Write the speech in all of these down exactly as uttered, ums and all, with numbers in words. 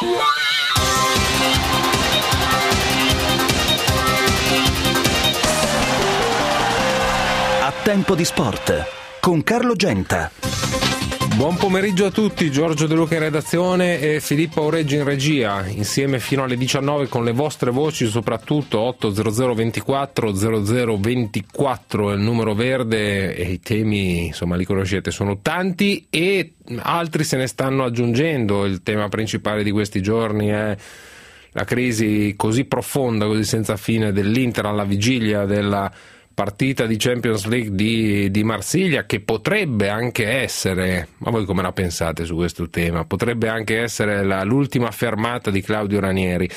A Tempo di Sport con Carlo Genta. Buon pomeriggio a tutti, Giorgio De Luca in redazione e Filippo Aureggi in regia, insieme fino alle diciannove con le vostre voci, soprattutto otto zero zero ventiquattro zero zero ventiquattro è il numero verde e i temi, insomma, li conoscete, sono tanti e altri se ne stanno aggiungendo. Il tema principale di questi giorni è la crisi così profonda, così senza fine dell'Inter alla vigilia della partita di Champions League di, di Marsiglia, che potrebbe anche essere, ma voi come la pensate su questo tema? Potrebbe anche essere la, l'ultima fermata di Claudio Ranieri.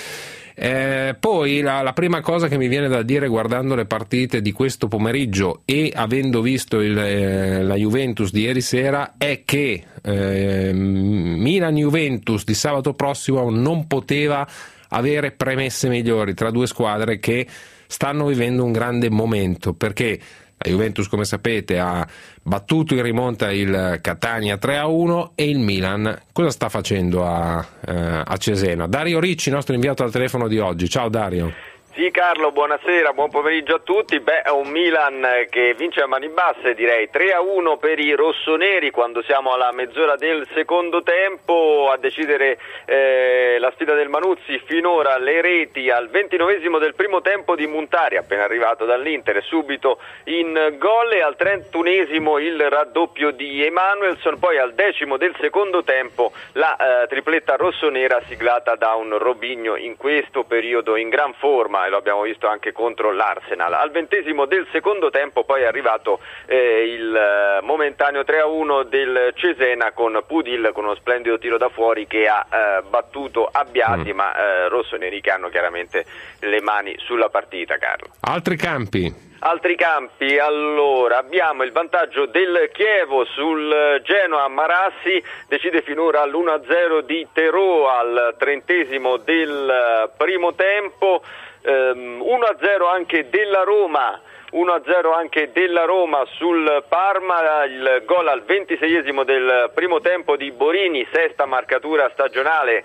Eh, poi la, la prima cosa che mi viene da dire guardando le partite di questo pomeriggio e avendo visto il, eh, la Juventus di ieri sera è che eh, Milan-Juventus di sabato prossimo non poteva avere premesse migliori tra due squadre che stanno vivendo un grande momento, perché la Juventus, come sapete, ha battuto in rimonta il Catania tre a uno e il Milan cosa sta facendo a, eh, a Cesena? Dario Ricci, nostro inviato al telefono di oggi. Ciao Dario. Sì Carlo, buonasera, buon pomeriggio a tutti. Beh, è un Milan che vince a mani basse, direi tre a uno per i rossoneri quando siamo alla mezz'ora del secondo tempo. A decidere eh, la sfida del Manuzzi finora le reti al ventinovesimo del primo tempo di Montari, appena arrivato dall'Inter, subito in gol, e al trentunesimo il raddoppio di Emanuelson, poi al decimo del secondo tempo la eh, tripletta rossonera siglata da un Robinho in questo periodo in gran forma, e lo abbiamo visto anche contro l'Arsenal. Al ventesimo del secondo tempo poi è arrivato eh, il eh, momentaneo tre a uno del Cesena con Pudil con uno splendido tiro da fuori che ha eh, battuto Abbiati, mm. ma eh, rossoneri che hanno chiaramente le mani sulla partita, Carlo. Altri campi. Altri campi, allora abbiamo il vantaggio del Chievo sul Genoa. Marassi decide finora all'uno a zero di Terò al trentesimo del primo tempo, um, uno a zero anche della Roma. uno a zero anche della Roma sul Parma, il gol al ventiseiesimo del primo tempo di Borini, sesta marcatura stagionale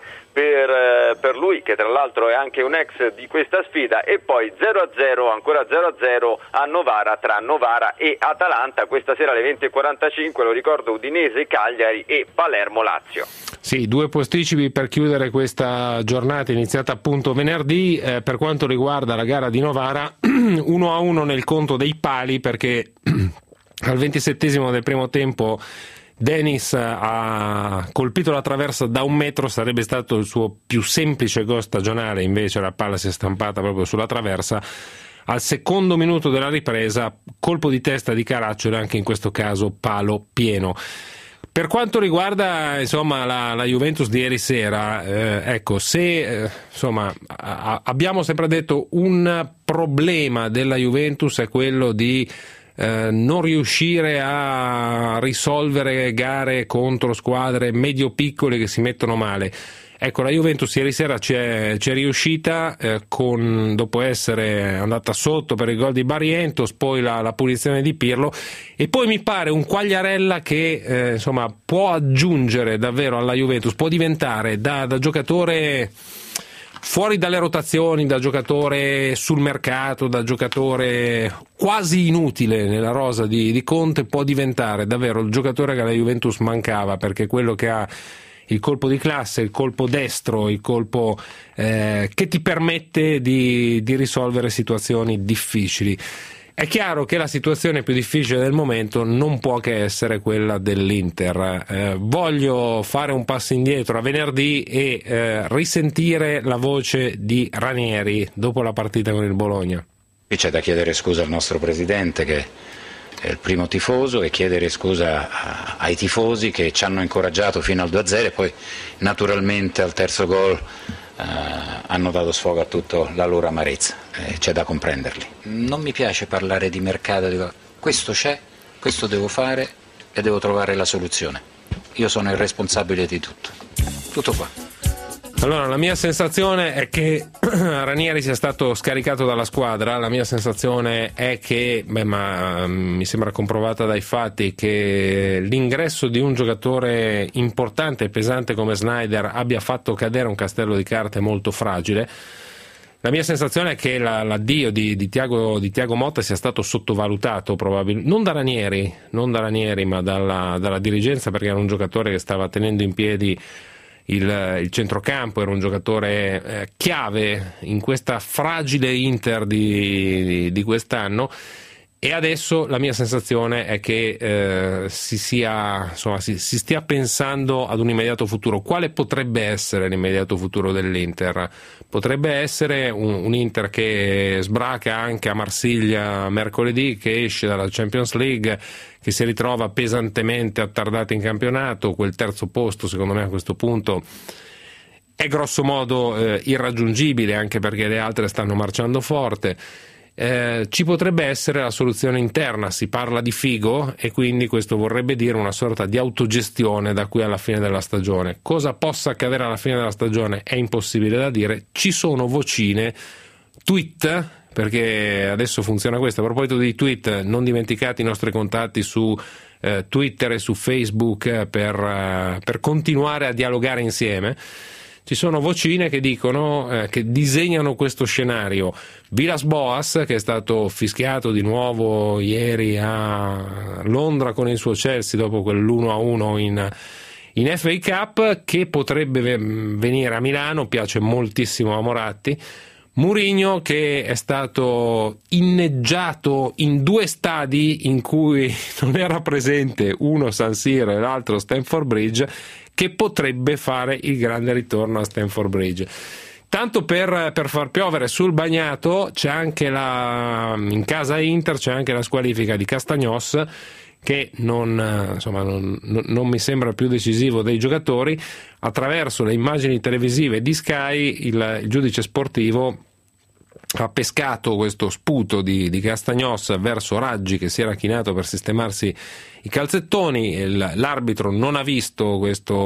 per, per lui, che tra l'altro è anche un ex di questa sfida, e poi zero a zero, ancora zero a zero a Novara tra Novara e Atalanta, questa sera alle venti e quarantacinque, lo ricordo, Udinese Cagliari e Palermo Lazio. Sì, due posticipi per chiudere questa giornata iniziata appunto venerdì. Eh, per quanto riguarda la gara di Novara, uno a uno nel conto dei pali, perché al ventisettesimo del primo tempo Denis ha colpito la traversa da un metro, sarebbe stato il suo più semplice gol stagionale, invece la palla si è stampata proprio sulla traversa. Al secondo minuto della ripresa, colpo di testa di Caracciolo, anche in questo caso palo pieno. Per quanto riguarda insomma la, la Juventus di ieri sera, eh, ecco, se eh, insomma a, abbiamo sempre detto un problema della Juventus è quello di eh, non riuscire a risolvere gare contro squadre medio-piccole che si mettono male. Ecco, la Juventus ieri sera c'è, c'è riuscita eh, con, dopo essere andata sotto per il gol di Barrientos, poi la, la punizione di Pirlo, e poi mi pare un Quagliarella che eh, insomma può aggiungere davvero alla Juventus, può diventare da, da giocatore fuori dalle rotazioni, da giocatore sul mercato, da giocatore quasi inutile nella rosa di, di Conte, può diventare davvero il giocatore che alla Juventus mancava, perché quello che ha il colpo di classe, il colpo destro, il colpo eh, che ti permette di, di risolvere situazioni difficili. È chiaro che la situazione più difficile del momento non può che essere quella dell'Inter. Eh, voglio fare un passo indietro a venerdì e eh, risentire la voce di Ranieri dopo la partita con il Bologna. Qui c'è da chiedere scusa al nostro presidente, che è il primo tifoso, e chiedere scusa ai tifosi che ci hanno incoraggiato fino al due a zero e poi naturalmente al terzo gol eh, hanno dato sfogo a tutta la loro amarezza, eh, c'è da comprenderli. Non mi piace parlare di mercato, dico, questo c'è, questo devo fare e devo trovare la soluzione. Io sono il responsabile di tutto, tutto qua. Allora, la mia sensazione è che Ranieri sia stato scaricato dalla squadra, la mia sensazione è che, beh, ma mi sembra comprovata dai fatti, che l'ingresso di un giocatore importante e pesante come Sneijder abbia fatto cadere un castello di carte molto fragile. La mia sensazione è che la, l'addio di, di, Thiago, di Thiago Motta sia stato sottovalutato, probabilmente, non da Ranieri, non da Ranieri, ma dalla, dalla dirigenza, perché era un giocatore che stava tenendo in piedi il, il centrocampo, era un giocatore eh, chiave in questa fragile Inter di, di, di quest'anno. E adesso la mia sensazione è che eh, si, sia, insomma, si, si stia pensando ad un immediato futuro. Quale potrebbe essere l'immediato futuro dell'Inter? Potrebbe essere un, un Inter che sbraca anche a Marsiglia mercoledì, che esce dalla Champions League, che si ritrova pesantemente attardato in campionato. Quel terzo posto, secondo me, a questo punto è grosso modo eh, irraggiungibile, anche perché le altre stanno marciando forte. Eh, ci potrebbe essere la soluzione interna, si parla di Figo e quindi questo vorrebbe dire una sorta di autogestione da qui alla fine della stagione. Cosa possa accadere alla fine della stagione è impossibile da dire. Ci sono vocine, tweet, perché adesso funziona questo. A proposito di tweet, non dimenticate i nostri contatti su eh, Twitter e su Facebook per, eh, per continuare a dialogare insieme. Ci sono vocine che dicono, eh, che disegnano questo scenario. Villas-Boas, che è stato fischiato di nuovo ieri a Londra con il suo Chelsea dopo quell'uno a uno in, in F A Cup, che potrebbe venire a Milano, piace moltissimo a Moratti. Mourinho, che è stato inneggiato in due stadi in cui non era presente, uno San Siro e l'altro Stamford Bridge, che potrebbe fare il grande ritorno a Stamford Bridge. Tanto per, per far piovere sul bagnato, c'è anche la, in casa Inter c'è anche la squalifica di Castagnos, che non, insomma, non, non mi sembra più decisivo dei giocatori. Attraverso le immagini televisive di Sky, il, il giudice sportivo ha pescato questo sputo di, di Castagnos verso Raggi, che si era chinato per sistemarsi i calzettoni. L'arbitro non ha visto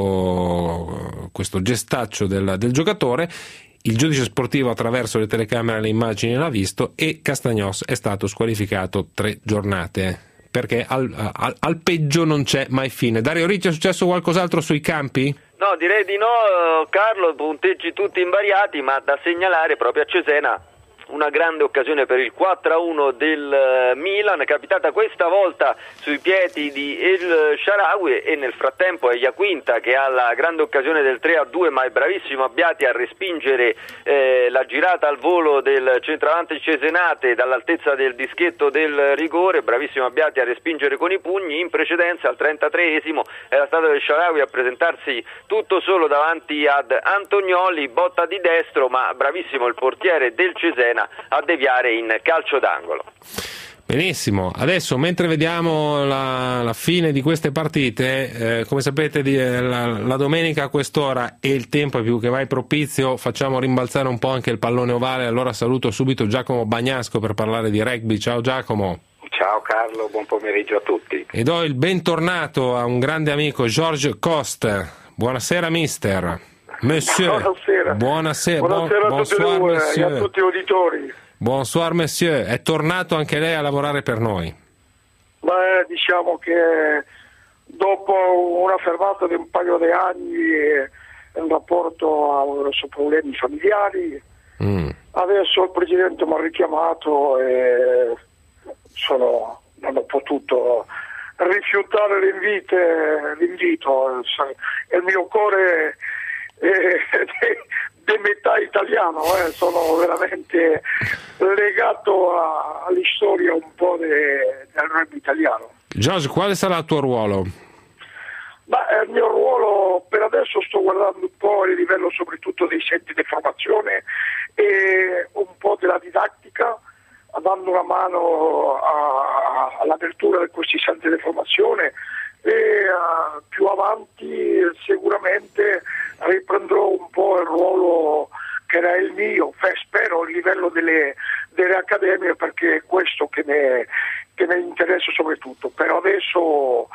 questo, questo gestaccio del, del giocatore. Il giudice sportivo attraverso le telecamere le immagini l'ha visto e Castagnos è stato squalificato tre giornate, perché al, al, al peggio non c'è mai fine. Dario Ricci, è successo qualcos'altro sui campi? No, direi di no, Carlo, punteggi tutti invariati, ma da segnalare proprio a Cesena una grande occasione per il quattro a uno del Milan, capitata questa volta sui piedi di El Shaarawy, e nel frattempo è Iaquinta che ha la grande occasione del tre a due, ma è bravissimo Abbiati a respingere eh, la girata al volo del centravanti cesenate dall'altezza del dischetto del rigore. Bravissimo Abbiati a respingere con i pugni. In precedenza, al trentatreesimo, era stato El Shaarawy a presentarsi tutto solo davanti ad Antonioli, botta di destro, ma bravissimo il portiere del Cesena a deviare in calcio d'angolo. Benissimo, adesso mentre vediamo la, la fine di queste partite, eh, come sapete di, la, la domenica a quest'ora e il tempo è più che mai propizio, facciamo rimbalzare un po' anche il pallone ovale. Allora saluto subito Giacomo Bagnasco per parlare di rugby. Ciao Giacomo. Ciao Carlo, buon pomeriggio a tutti. E do il bentornato a un grande amico, Georges Coste. Buonasera mister. Monsieur. Buonasera. Buonasera. Buonasera bon, a tutti bonsoir, due, monsieur. e a tutti gli uditorii. Bonsoir monsieur, è tornato anche lei a lavorare per noi? Beh, diciamo che dopo una fermata di un paio di anni eh, in rapporto a su problemi familiari, mm. adesso il presidente mi ha richiamato e sono, non ho potuto rifiutare l'invito, l'invito. Il mio cuore di metà italiano, eh. Sono veramente legato a, all'istoria un po' de, del rugby italiano. Giorgio, quale sarà il tuo ruolo? Beh, il mio ruolo per adesso sto guardando un po' il livello soprattutto dei centri di formazione e un po' della didattica, dando una mano a, all'apertura di questi centri di formazione, e uh, più avanti sicuramente riprenderò un po' il ruolo che era il mio, spero, il livello delle, delle accademie, perché è questo che mi, che mi interessa soprattutto. Però adesso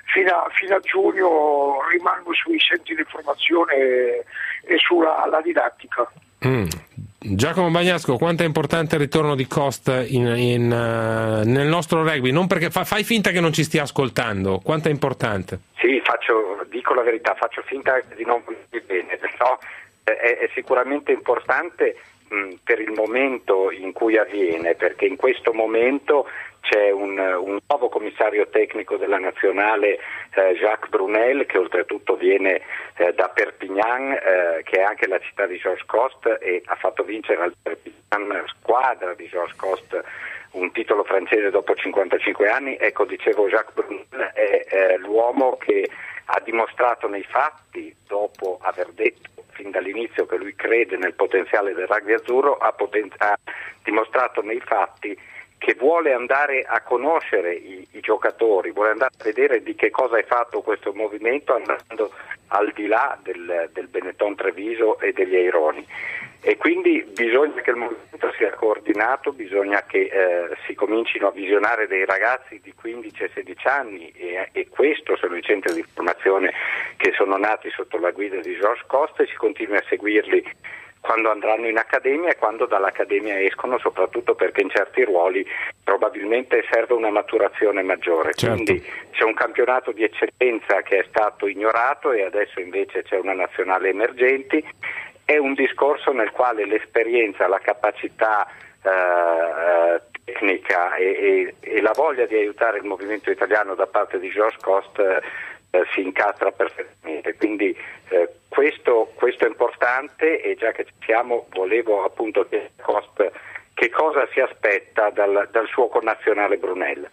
fino a, fino a giugno rimango sui centri di formazione e, e sulla la didattica. Mm. Giacomo Bagnasco, quanto è importante il ritorno di Cost in, in, uh, nel nostro rugby? Non perché fa, fai finta che non ci stia ascoltando, quanto è importante? Sì, faccio, dico la verità, faccio finta di non dire bene, però è, è sicuramente importante mh, per il momento in cui avviene, perché in questo momento c'è un, un nuovo commissario tecnico della nazionale, eh, Jacques Brunel, che oltretutto viene eh, da Perpignan, eh, che è anche la città di Georges Cost, e ha fatto vincere al Perpignan, squadra di Georges Cost, un titolo francese dopo cinquantacinque anni. Ecco, dicevo, Jacques Brunel è eh, l'uomo che ha dimostrato nei fatti, dopo aver detto fin dall'inizio che lui crede nel potenziale del rugby azzurro, ha, poten- ha dimostrato nei fatti che vuole andare a conoscere i, i giocatori, vuole andare a vedere di che cosa è fatto questo movimento, andando al di là del, del Benetton Treviso e degli Aironi. E quindi bisogna che il movimento sia coordinato, bisogna che eh, si comincino a visionare dei ragazzi di quindici e sedici anni, e, e questo sono i centri di formazione che sono nati sotto la guida di Georges Cost, e si continui a seguirli quando andranno in accademia e quando dall'accademia escono, soprattutto perché in certi ruoli probabilmente serve una maturazione maggiore. Certo. Quindi c'è un campionato di eccellenza che è stato ignorato e adesso invece c'è una nazionale emergenti. È un discorso nel quale l'esperienza, la capacità eh, tecnica e, e, e la voglia di aiutare il movimento italiano da parte di Georges Cost eh, si incastra perfettamente, quindi eh, questo, questo è importante, e già che ci siamo volevo appunto chiedere a Cost che cosa si aspetta dal, dal suo connazionale Brunel.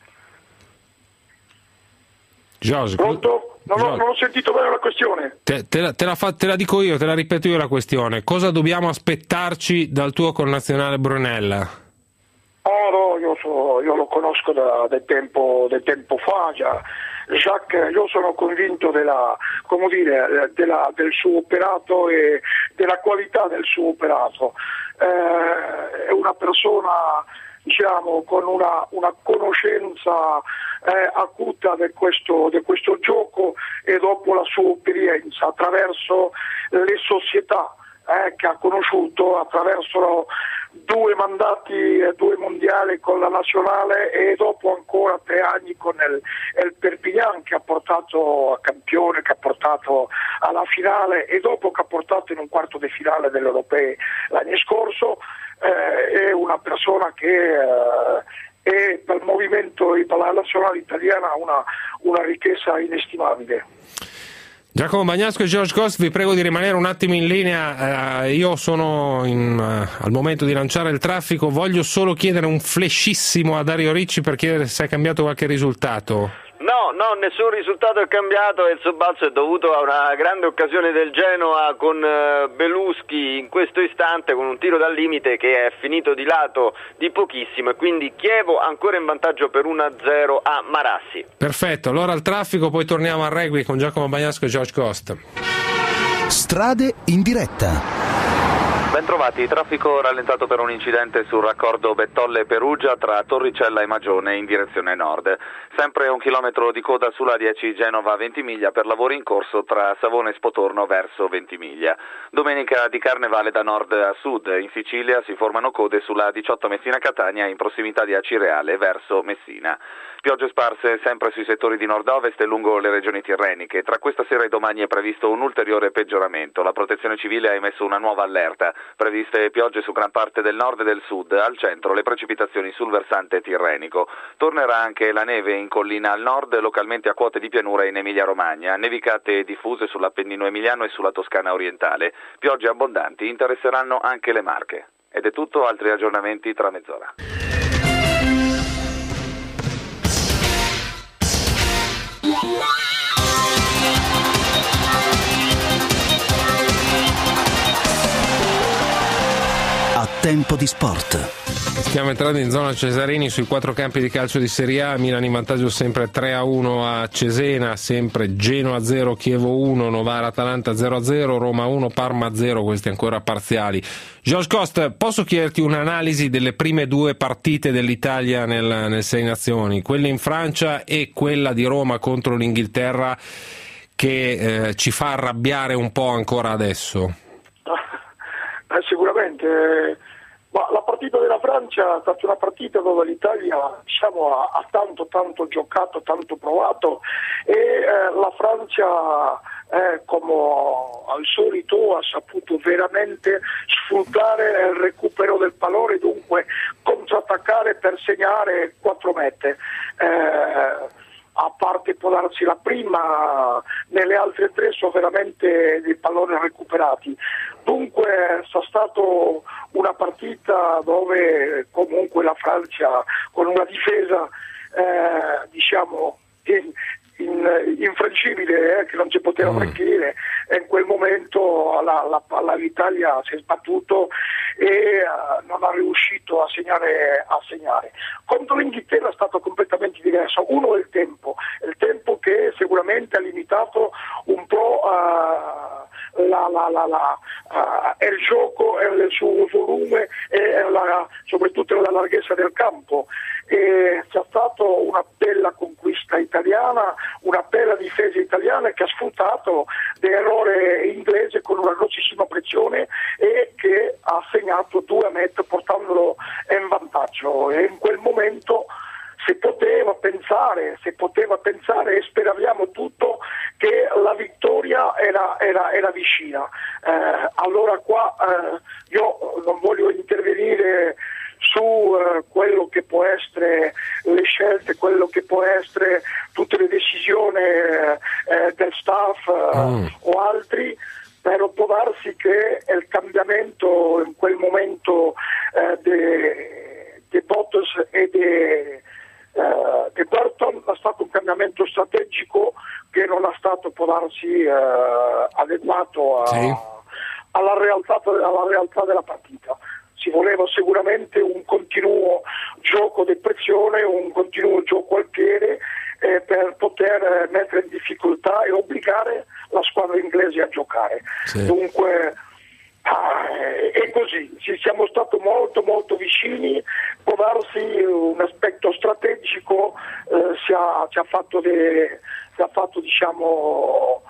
Giorgio, Pronto? Non, Giorgio. Ho, non ho sentito bene la questione. Te, te, la, te, la fa, te la dico io, te la ripeto io la questione. Cosa dobbiamo aspettarci dal tuo connazionale Brunella? Oh no, io, so, io lo conosco da, del, tempo, del tempo fa già. Jacques, io sono convinto della, come dire, della, del suo operato e della qualità del suo operato. Eh, è una persona, diciamo, con una, una conoscenza eh, acuta di questo, di questo gioco, e dopo la sua esperienza attraverso le società eh, che ha conosciuto, attraverso due mandati, due mondiali con la nazionale, e dopo ancora tre anni con il, il Perpignan, che ha portato a campione, che ha portato alla finale, e dopo che ha portato in un quarto di finale dell'Europeo l'anno scorso. Eh, è una persona che eh, è per il movimento e per la nazionale italiana una, una ricchezza inestimabile. Giacomo Bagnasco e Georges Cost, vi prego di rimanere un attimo in linea, eh, io sono in, uh, al momento di lanciare il traffico. Voglio solo chiedere un flashissimo a Dario Ricci per chiedere se è cambiato qualche risultato. No, no, nessun risultato è cambiato, e il sobbalzo è dovuto a una grande occasione del Genoa con Beluschi in questo istante, con un tiro dal limite che è finito di lato di pochissimo, e quindi Chievo ancora in vantaggio per uno a zero a Marassi. Perfetto, allora al traffico, poi torniamo al rugby con Giacomo Bagnasco e Georges Cost. Strade in diretta. Bentrovati, traffico rallentato per un incidente sul raccordo Bettolle-Perugia tra Torricella e Magione in direzione nord. Sempre un chilometro di coda sulla dieci Genova-Ventimiglia per lavori in corso tra Savone e Spotorno verso Ventimiglia. Domenica di Carnevale da nord a sud. In Sicilia si formano code sulla diciotto Messina-Catania in prossimità di Acireale verso Messina. Piogge sparse sempre sui settori di nord-ovest e lungo le regioni tirreniche. Tra questa sera e domani è previsto un ulteriore peggioramento. La Protezione Civile ha emesso una nuova allerta. Previste piogge su gran parte del nord e del sud, al centro le precipitazioni sul versante tirrenico. Tornerà anche la neve in collina al nord, localmente a quote di pianura in Emilia-Romagna, nevicate diffuse sull'Appennino emiliano e sulla Toscana orientale. Piogge abbondanti interesseranno anche le Marche. Ed è tutto, altri aggiornamenti tra mezz'ora. Tempo di sport. Stiamo entrando in zona Cesarini sui quattro campi di calcio di Serie A. Milan in vantaggio sempre tre a uno a Cesena, sempre Genoa zero, Chievo uno, Novara Atalanta zero a zero, Roma uno, Parma zero, questi ancora parziali. George Cost, posso chiederti un'analisi delle prime due partite dell'Italia nel, nel Sei Nazioni, quella in Francia e quella di Roma contro l'Inghilterra, che eh, ci fa arrabbiare un po' ancora adesso? Eh, sicuramente, ma la partita della Francia è stata una partita dove l'Italia, diciamo, ha, ha tanto tanto giocato, tanto provato, e eh, la Francia, eh, come al solito, ha saputo veramente sfruttare il recupero del pallone, dunque contrattaccare per segnare quattro mete. Eh, a parte può darsi la prima, nelle altre tre sono veramente dei palloni recuperati. Dunque è stata una partita dove comunque la Francia, con una difesa eh, diciamo in, in, infrancibile, eh, che non si poteva partire, e in quel momento la, la, la, l'Italia si è sbattuto e uh, non ha riuscito a segnare, a segnare. Contro l'Inghilterra è stato completamente diverso. Uno è il tempo, il tempo che sicuramente ha limitato un po' uh, la, la, la, la, uh, il gioco e il suo volume e la, soprattutto la larghezza del campo. E c'è stata una bella conquista italiana, una bella difesa italiana che ha sfruttato l'errore inglese con una grossissima pressione e che ha segnato due a metro portandolo in vantaggio. E in quel momento si poteva pensare, si poteva pensare e speravamo tutto che la vittoria era, era, era vicina. Eh, allora qua eh, io non voglio intervenire su uh, quello che può essere le scelte, quello che può essere tutte le decisioni uh, del staff uh, mm. o altri, però può darsi che il cambiamento in quel momento uh, di Bottas e di uh, Burton è stato un cambiamento strategico che non è stato, può darsi, uh, adeguato a, sì. alla, realtà, alla realtà della partita. Si voleva sicuramente un continuo gioco di pressione, un continuo gioco al piede eh, per poter mettere in difficoltà e obbligare la squadra inglese a giocare. Sì. Dunque ah, è così, ci siamo stati molto molto vicini, può darsi un aspetto strategico eh, ci, ha, ci ha fatto, de, ci ha fatto diciamo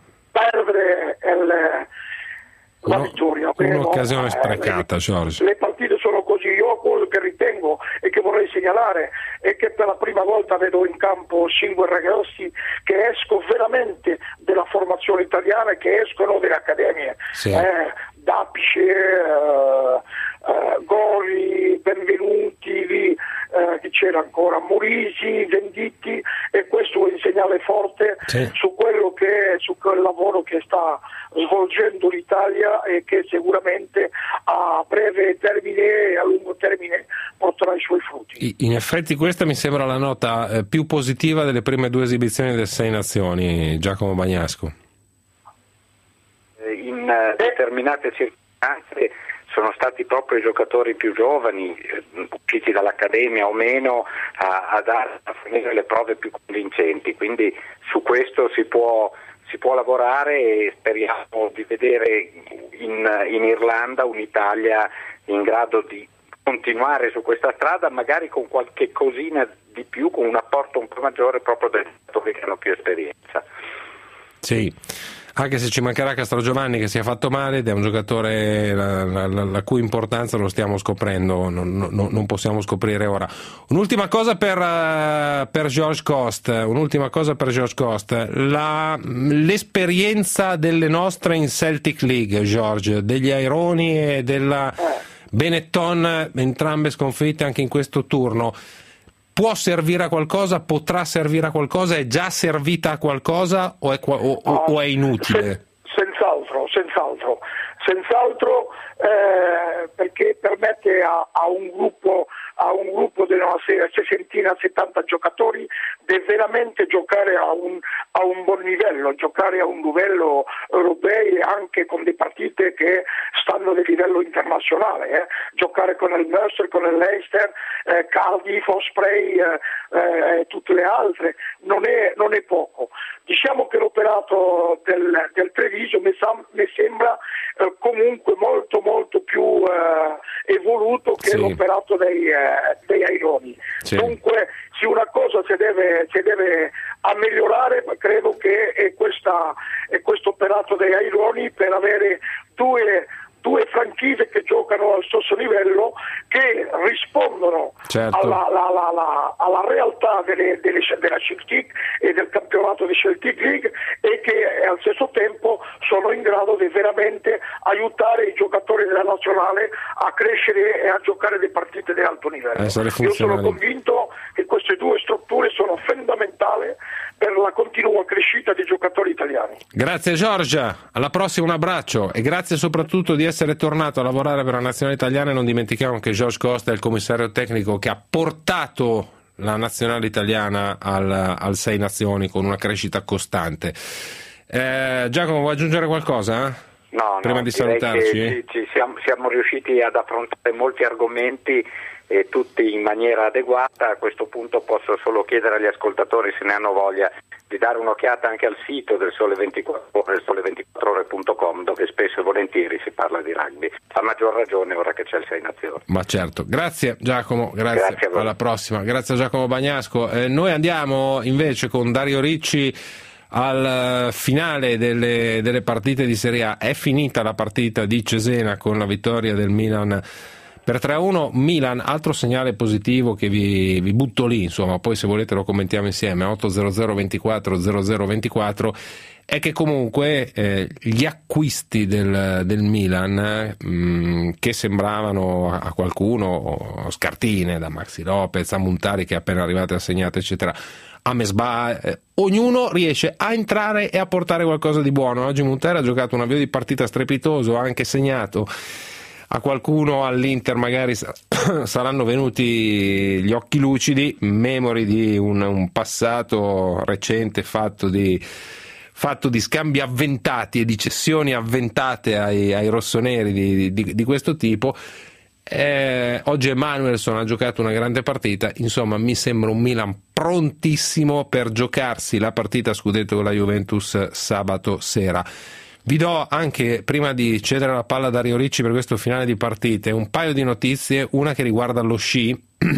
perdere il la no, vittoria. Un'occasione no, sprecata, eh, George. Le partite sono così. Io quello che ritengo e che vorrei segnalare è che per la prima volta vedo in campo cinque ragazzi che escono veramente dalla formazione italiana, che escono dalle accademie. Sì. Eh, Dapice, eh, eh, Gori, Benvenuti, lì, eh, che c'era ancora Morisi, Venditti, e questo è un segnale forte sì. su quello che su quel lavoro che sta svolgendo l'Italia e che sicuramente a breve termine e a lungo termine porterà i suoi frutti. In effetti questa mi sembra la nota eh, più positiva delle prime due esibizioni del Sei Nazioni, Giacomo Bagnasco. In uh, determinate circostanze sono stati proprio i giocatori più giovani, eh, usciti dall'accademia o meno, a, a dare a fornire le prove più convincenti, quindi su questo si può si può lavorare e speriamo di vedere in, in Irlanda un'Italia in grado di continuare su questa strada, magari con qualche cosina di più, con un apporto un po' maggiore proprio dai giocatori che hanno più esperienza. Sì, anche se ci mancherà Castrogiovanni, che si è fatto male ed è un giocatore la, la, la cui importanza lo stiamo scoprendo, non, non, non possiamo scoprire ora. Un'ultima cosa per, uh, per George Cost, un'ultima cosa per George Cost, la, l'esperienza delle nostre in Celtic League, George, degli Aironi e della Benetton, entrambe sconfitte anche in questo turno. Può servire a qualcosa, potrà servire a qualcosa, è già servita a qualcosa o è, o, o è inutile? Sen, senz'altro, senz'altro, senz'altro eh, perché permette a, a un gruppo a un gruppo di una sessantina, settanta giocatori, deve veramente giocare a un, a un buon livello, giocare a un livello europeo anche con delle partite che stanno a livello internazionale, eh. giocare con il Mercer, con il Leicester, eh, Cardiff, Osprey e eh, eh, tutte le altre, non è, non è poco. Diciamo che l'operato del, del Treviso mi, sam- mi sembra eh, comunque molto molto più eh, evoluto che sì. l'operato dei, eh, dei Aironi. Sì. Dunque se una cosa si deve, si deve a migliorare, credo che è, questa, è questo operato dei Aironi per avere due due franchigie che giocano al stesso livello, che rispondono certo. alla, alla, alla, alla realtà delle, delle, della Celtic e del campionato di Celtic League, e che al stesso tempo sono in grado di veramente aiutare i giocatori della nazionale a crescere e a giocare delle partite di alto livello. Io sono convinto che queste due strutture sono fondamentali per la continua crescita dei giocatori italiani. Grazie Giorgia, alla prossima, un abbraccio, e grazie soprattutto di essere tornato a lavorare per la nazionale italiana. E non dimentichiamo che George Costa è il commissario tecnico che ha portato la nazionale italiana al, al Sei Nazioni con una crescita costante. Eh, Giacomo, vuoi aggiungere qualcosa? No, prima no, di salutarci? Ci, ci siamo, siamo riusciti ad affrontare molti argomenti e tutti in maniera adeguata. A questo punto posso solo chiedere agli ascoltatori, se ne hanno voglia, di dare un'occhiata anche al sito del Sole ventiquattro Ore, il sole ventiquattro ore punto com, dove spesso e volentieri si parla di rugby, a maggior ragione ora che c'è il Sei Nazioni. Ma certo, grazie Giacomo, grazie, grazie alla prossima, grazie a Giacomo Bagnasco. Eh, noi andiamo invece con Dario Ricci al finale delle, delle partite di Serie A. È finita la partita di Cesena con la vittoria del Milan per tre a uno. Milan, altro segnale positivo che vi, vi butto lì, insomma, poi se volete lo commentiamo insieme, otto zero zero ventiquattro zero zero ventiquattro, è che comunque eh, gli acquisti del, del Milan mh, che sembravano a qualcuno scartine, da Maxi Lopez a Montari che è appena arrivato e assegnato eccetera, a Mesbah, eh, ognuno riesce a entrare e a portare qualcosa di buono. Oggi Montari ha giocato un avvio di partita strepitoso, ha anche segnato. A qualcuno all'Inter magari saranno venuti gli occhi lucidi, memori di un, un passato recente fatto di, fatto di scambi avventati e di cessioni avventate ai, ai rossoneri di, di, di questo tipo. Eh, oggi Emanuelson ha giocato una grande partita, insomma mi sembra un Milan prontissimo per giocarsi la partita scudetto con la Juventus sabato sera. Vi do anche, prima di cedere la palla a Dario Ricci per questo finale di partite, un paio di notizie, una che riguarda lo sci,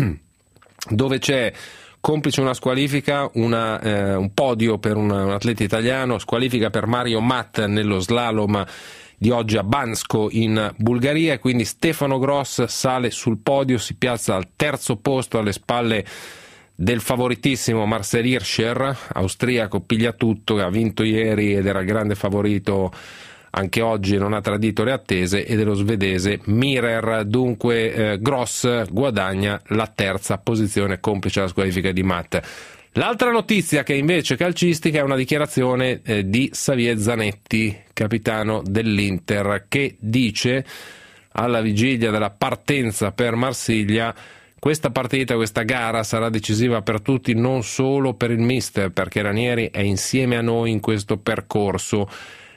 dove c'è, complice una squalifica, una, eh, un podio per un, un atleta italiano, squalifica per Mario Matt nello slalom di oggi a Bansko in Bulgaria, e quindi Stefano Gross sale sul podio, si piazza al terzo posto alle spalle del favoritissimo Marcel Hirscher, austriaco pigliatutto, che ha vinto ieri ed era il grande favorito anche oggi e non ha tradito le attese, e dello svedese Mirer. Dunque eh, Gross guadagna la terza posizione, complice la squalifica di Matt. L'altra notizia, che è invece calcistica, è una dichiarazione eh, di Xavier Zanetti, capitano dell'Inter, che dice alla vigilia della partenza per Marsiglia: questa partita, questa gara sarà decisiva per tutti, non solo per il mister, perché Ranieri è insieme a noi in questo percorso.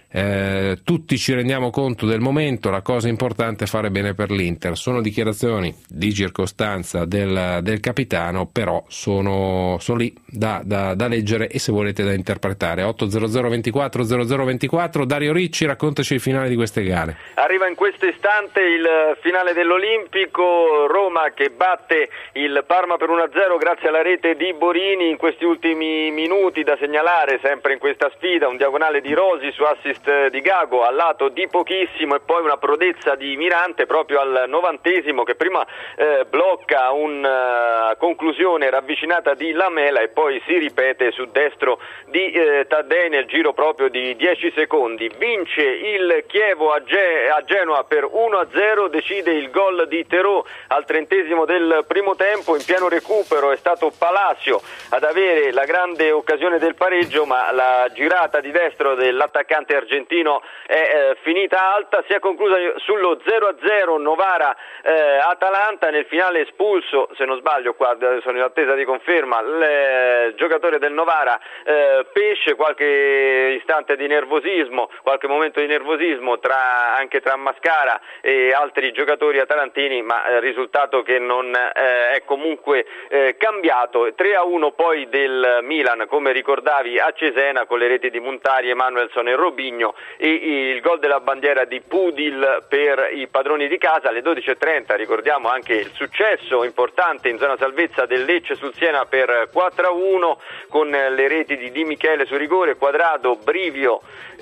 Eh, tutti ci rendiamo conto del momento, la cosa importante è fare bene per l'Inter. Sono dichiarazioni di circostanza del, del capitano, però sono, sono lì da, da, da leggere e, se volete, da interpretare. otto zero zero ventiquattro zero zero ventiquattro. Dario Ricci, raccontaci il finale di queste gare. Arriva in questo istante il finale dell'Olimpico, Roma che batte il Parma per uno a zero grazie alla rete di Borini. In questi ultimi minuti da segnalare, sempre in questa sfida, un diagonale di Rosi su assist di Gago al lato di pochissimo, e poi una prodezza di Mirante proprio al novantesimo, che prima eh, blocca una uh, conclusione ravvicinata di Lamela e poi si ripete su destro di eh, Taddei nel giro proprio di dieci secondi. Vince il Chievo a, Ge- a Genoa per uno a zero, decide il gol di Terò al trentesimo del primo tempo. In pieno recupero è stato Palacio ad avere la grande occasione del pareggio, ma la girata di destro dell'attaccante argentino argentino è eh, finita alta. Si è conclusa sullo zero a zero Novara-Atalanta, eh, nel finale espulso, se non sbaglio qua sono in attesa di conferma, il giocatore del Novara eh, Pesce, qualche istante di nervosismo, qualche momento di nervosismo tra, anche tra Mascara e altri giocatori atalantini, ma eh, risultato che non eh, è comunque eh, cambiato. Tre a uno poi del Milan, come ricordavi, a Cesena, con le reti di Montari, Emanuelson e Robinho, e il gol della bandiera di Pudil per i padroni di casa. Alle dodici e trenta ricordiamo anche il successo importante in zona salvezza del Lecce sul Siena per quattro a uno, con le reti di Di Michele su rigore, Quadrado, Brivio,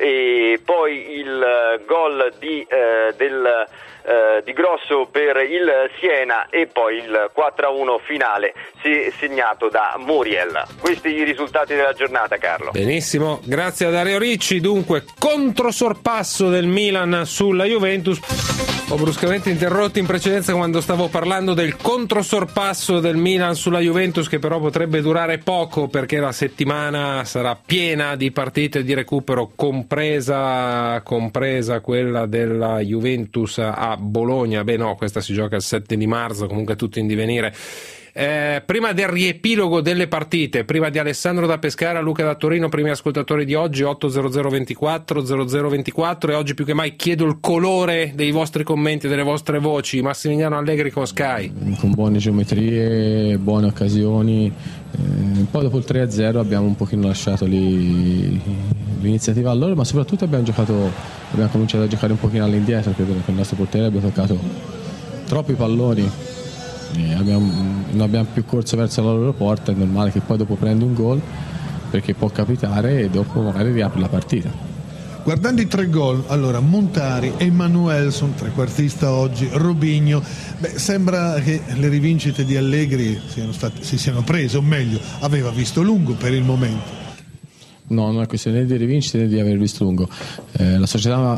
e poi il gol di, eh, del, eh, di Grosso per il Siena, e poi il quattro a uno finale segnato da Muriel. Questi i risultati della giornata, Carlo. Benissimo, grazie a Dario Ricci. Dunque, controsorpasso del Milan sulla Juventus. Ho bruscamente interrotto in precedenza quando stavo parlando del controsorpasso del Milan sulla Juventus, che però potrebbe durare poco, perché la settimana sarà piena di partite di recupero, compresa, compresa quella della Juventus a Bologna. Beh no, questa si gioca il sette di marzo, comunque tutto in divenire. Eh, prima del riepilogo delle partite, prima di Alessandro da Pescara, Luca da Torino, primi ascoltatori di oggi, otto zero zero ventiquattro zero zero ventiquattro, e oggi più che mai chiedo il colore dei vostri commenti, delle vostre voci. Massimiliano Allegri con Sky. Con buone geometrie, buone occasioni, eh, poi dopo il tre a zero abbiamo un pochino lasciato lì l'iniziativa a loro, ma soprattutto abbiamo giocato, abbiamo cominciato a giocare un pochino all'indietro, credo che il nostro portiere abbia toccato troppi palloni. Abbiamo, non abbiamo più corso verso la loro porta. È normale che poi dopo prendi un gol, perché può capitare, e dopo magari riapri la partita. Guardando i tre gol, allora Montari, Emanuelson, trequartista oggi, Robinho, beh, sembra che le rivincite di Allegri siano state, si siano prese, o meglio, aveva visto lungo per il momento. No, non è questione né di rivincite né di aver visto lungo. Eh, la società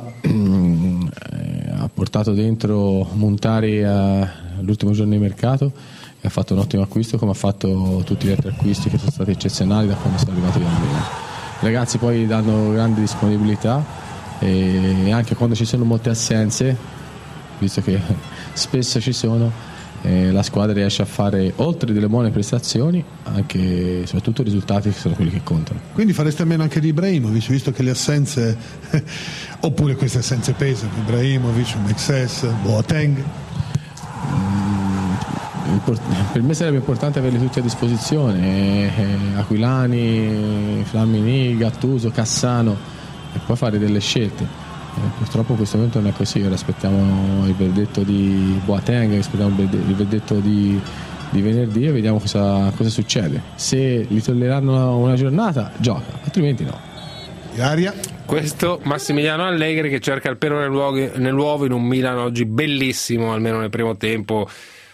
eh, ha portato dentro Montari a l'ultimo giorno di mercato e ha fatto un ottimo acquisto, come ha fatto tutti gli altri acquisti che sono stati eccezionali da quando sono arrivati da Milan. I ragazzi poi danno grande disponibilità, e anche quando ci sono molte assenze, visto che spesso ci sono, eh, la squadra riesce a fare, oltre delle buone prestazioni, anche soprattutto risultati che sono quelli che contano. Quindi fareste a meno anche di Ibrahimovic, visto che le assenze oppure queste assenze pesano, Ibrahimovic, Mexes, Boateng? Per me sarebbe importante averli tutti a disposizione, eh, Aquilani, Flamini, Gattuso, Cassano, e poi fare delle scelte. Eh, purtroppo in questo momento non è così. Ora aspettiamo il verdetto di Boateng, aspettiamo il verdetto di, di venerdì, e vediamo cosa, cosa succede. Se li tolleranno una giornata, gioca, altrimenti no. Aria. Questo Massimiliano Allegri, che cerca il pelo nell'uovo in un Milan oggi bellissimo, almeno nel primo tempo.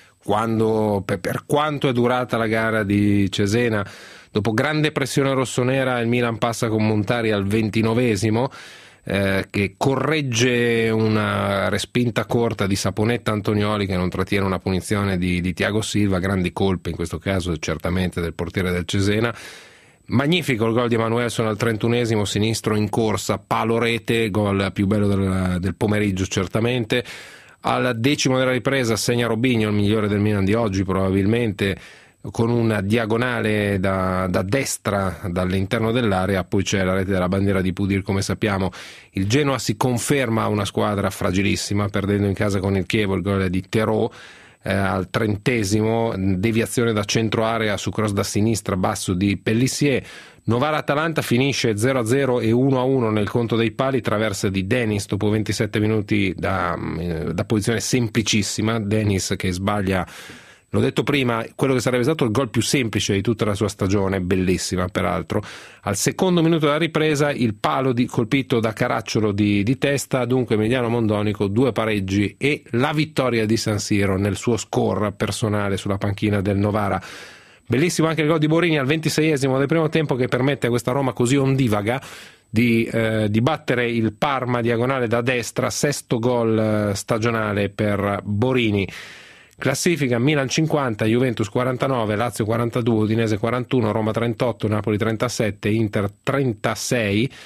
Quando, per, per quanto è durata la gara di Cesena, dopo grande pressione rossonera, il Milan passa con Montari al ventinovesimo, eh, che corregge una respinta corta di Saponetta Antonioli, che non trattiene una punizione di, di Thiago Silva. Grandi colpe in questo caso certamente del portiere del Cesena. Magnifico il gol di Emanuelson al trentunesimo, sinistro in corsa, palo rete, gol più bello del, del pomeriggio certamente. Al decimo della ripresa segna Robinho, il migliore del Milan di oggi probabilmente, con una diagonale da, da destra dall'interno dell'area. Poi c'è la rete della bandiera di Pudil, come sappiamo. Il Genoa si conferma una squadra fragilissima, perdendo in casa con il Chievo. Il gol di Terò eh, al trentesimo, deviazione da centro area su cross da sinistra basso di Pellissier. Novara-Atalanta finisce zero a zero e uno a uno nel conto dei pali, traversa di Dennis dopo ventisette minuti da, da posizione semplicissima. Dennis che sbaglia, l'ho detto prima, quello che sarebbe stato il gol più semplice di tutta la sua stagione, bellissima peraltro. Al secondo minuto della ripresa il palo di, colpito da Caracciolo di, di testa. Dunque Emiliano Mondonico, due pareggi e la vittoria di San Siro nel suo score personale sulla panchina del Novara. Bellissimo anche il gol di Borini al ventiseiesimo del primo tempo, che permette a questa Roma così ondivaga di, eh, di battere il Parma diagonale da destra. Sesto gol stagionale per Borini. Classifica: Milan cinquanta, Juventus quarantanove, Lazio quarantadue, Udinese quarantuno, Roma trentotto, Napoli trentasette, Inter trentasei.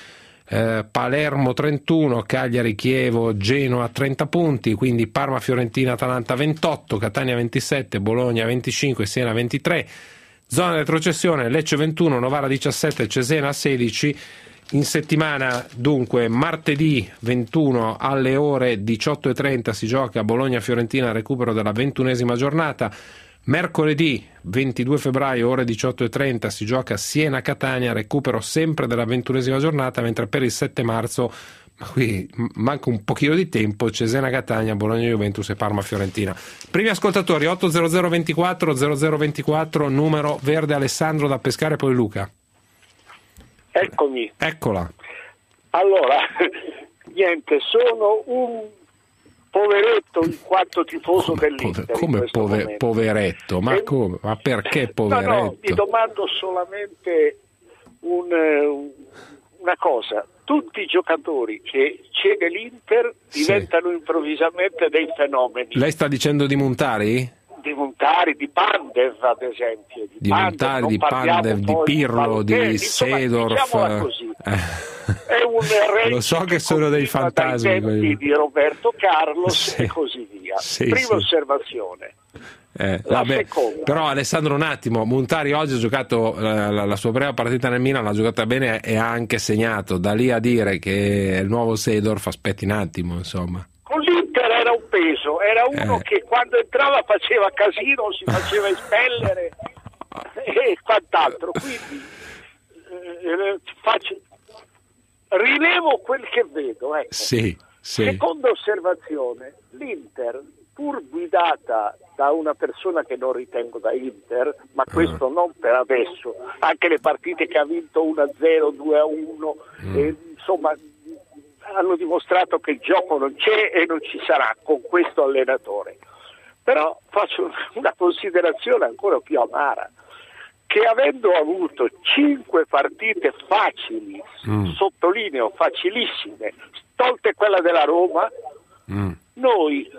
eh, Palermo trentuno, Cagliari, Chievo, Genoa trenta punti, quindi Parma, Fiorentina, Atalanta ventotto, Catania ventisette, Bologna venticinque, Siena ventitré. Zona di retrocessione Lecce ventuno, Novara diciassette, Cesena sedici. In settimana dunque martedì ventuno alle ore diciotto e trenta si gioca Bologna-Fiorentina, recupero della ventunesima giornata. Mercoledì ventidue febbraio ore diciotto e trenta si gioca Siena-Catania, recupero sempre della ventunesima giornata, mentre per il sette marzo, ma qui manca un pochino di tempo, Cesena-Catania, Bologna-Juventus e Parma-Fiorentina. Primi ascoltatori otto zero zero ventiquattro zero zero ventiquattro, numero verde Alessandro da Pescara, poi Luca. Eccomi. Eccola. Allora, niente, sono un poveretto in quanto tifoso come, dell'Inter. Come pove, poveretto? Ma, e, come? Ma perché poveretto? No, no, mi domando solamente un, una cosa. Tutti i giocatori che cede l'Inter diventano sì. improvvisamente dei fenomeni. Lei sta dicendo di Montari? Di Montari, di Pandev ad esempio. Di, di Pandev, Montari, di Pandev, di Pirlo, di, di Seedorf. Così. È un Lo so che sono dei fantasmi. Quelli di Roberto Carlos sì. e così via. Sì, Prima sì. osservazione. Eh, la vabbè, seconda. Però Alessandro un attimo, Montari oggi ha giocato la, la, la sua prima partita nel Milan, l'ha giocata bene e ha anche segnato. Da lì a dire che è il nuovo Seedorf, aspetti un attimo, insomma. Con l'Inter era un peso, era uno eh. che quando entrava faceva casino, si faceva espellere e quant'altro. Quindi eh, faccio, rilevo quel che vedo. Ecco. Sì, sì. Seconda osservazione, l'Inter, pur guidata da una persona che non ritengo da Inter, ma questo uh. non per adesso, anche le partite che ha vinto uno a zero, due a uno, mm. e, insomma hanno dimostrato che il gioco non c'è e non ci sarà con questo allenatore. Però faccio una considerazione ancora più amara, che avendo avuto cinque partite facili, mm. sottolineo facilissime, tolte quella della Roma, mm. noi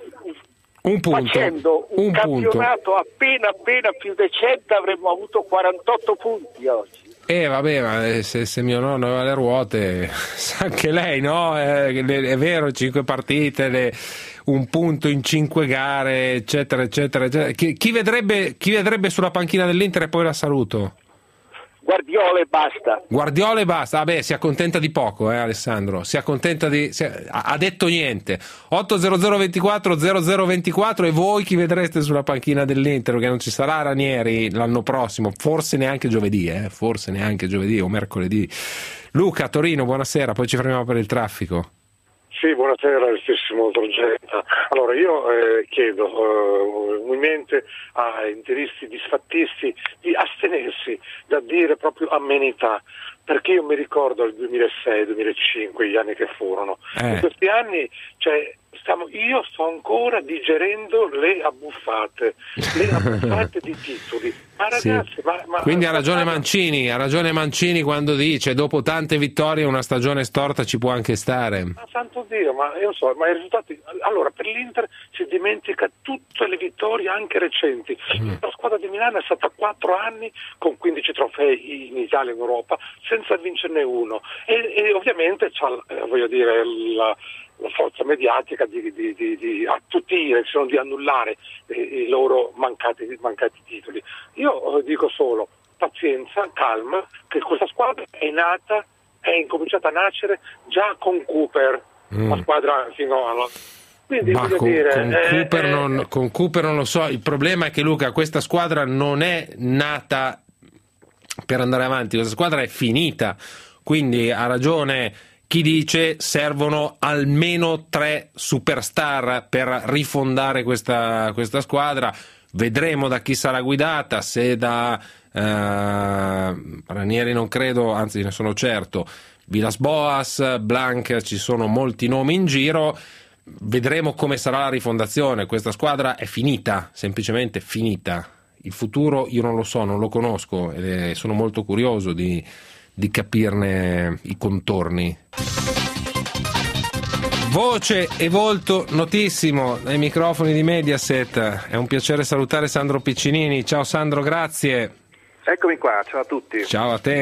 un punto, facendo un, un campionato punto. appena appena più decente avremmo avuto quarantotto punti oggi. Eh vabbè, ma se, se mio nonno aveva le ruote, sa anche lei, no? Eh, è vero, cinque partite, le, un punto in cinque gare, eccetera, eccetera, eccetera. Chi, chi, vedrebbe, chi vedrebbe sulla panchina dell'Inter, e poi la saluto? Guardiola e basta. Guardiola e basta. Vabbè, si accontenta di poco, eh, Alessandro. Si accontenta di. Si, ha detto niente. otto zero zero ventiquattro zero zero ventiquattro, e voi chi vedreste sulla panchina dell'Inter? Perché non ci sarà Ranieri l'anno prossimo, forse neanche giovedì, eh, forse neanche giovedì o mercoledì. Luca, Torino, buonasera, poi ci fermiamo per il traffico. Sì, buonasera, altissimo Torgetta. Allora io eh, chiedo eh, umilmente a interisti disfattisti di astenersi da dire proprio amenità, perché io mi ricordo il duemilasei duemilacinque, gli anni che furono. Eh. In questi anni, cioè, stiamo, io sto ancora digerendo le abbuffate, le abbuffate di titoli. Ma ragazzi, sì. ma, ma, quindi ha ragione ma, Mancini, ha ragione Mancini quando dice dopo tante vittorie una stagione storta ci può anche stare. Ma santo Dio, ma io so, ma i risultati. Allora, per l'Inter si dimentica tutte le vittorie, anche recenti. Mm. La squadra di Milano è stata quattro anni con quindici trofei in Italia e in Europa senza vincerne uno. E, e ovviamente c'ha, eh, voglio dire, la. la forza mediatica di, di, di, di attutire, se non di annullare i, i loro mancati, mancati titoli. Io dico solo pazienza, calma, che questa squadra è nata, è incominciata a nascere già con Cooper, mm. la squadra fino alla... Quindi, Ma con, dire, con, eh, Cooper eh, non, con Cooper non lo so, il problema è che Luca, questa squadra non è nata per andare avanti, questa squadra è finita, quindi ha ragione chi dice servono almeno tre superstar per rifondare questa, questa squadra. Vedremo da chi sarà guidata, se da eh, Ranieri non credo, anzi ne sono certo, Villas-Boas, Blanc, ci sono molti nomi in giro. Vedremo come sarà la rifondazione. Questa squadra è finita, semplicemente finita. Il futuro io non lo so, non lo conosco e sono molto curioso di di capirne i contorni. Voce e volto notissimo ai microfoni di Mediaset. È un piacere salutare Sandro Piccinini. Ciao Sandro, grazie. Eccomi qua, ciao a tutti. Ciao a te.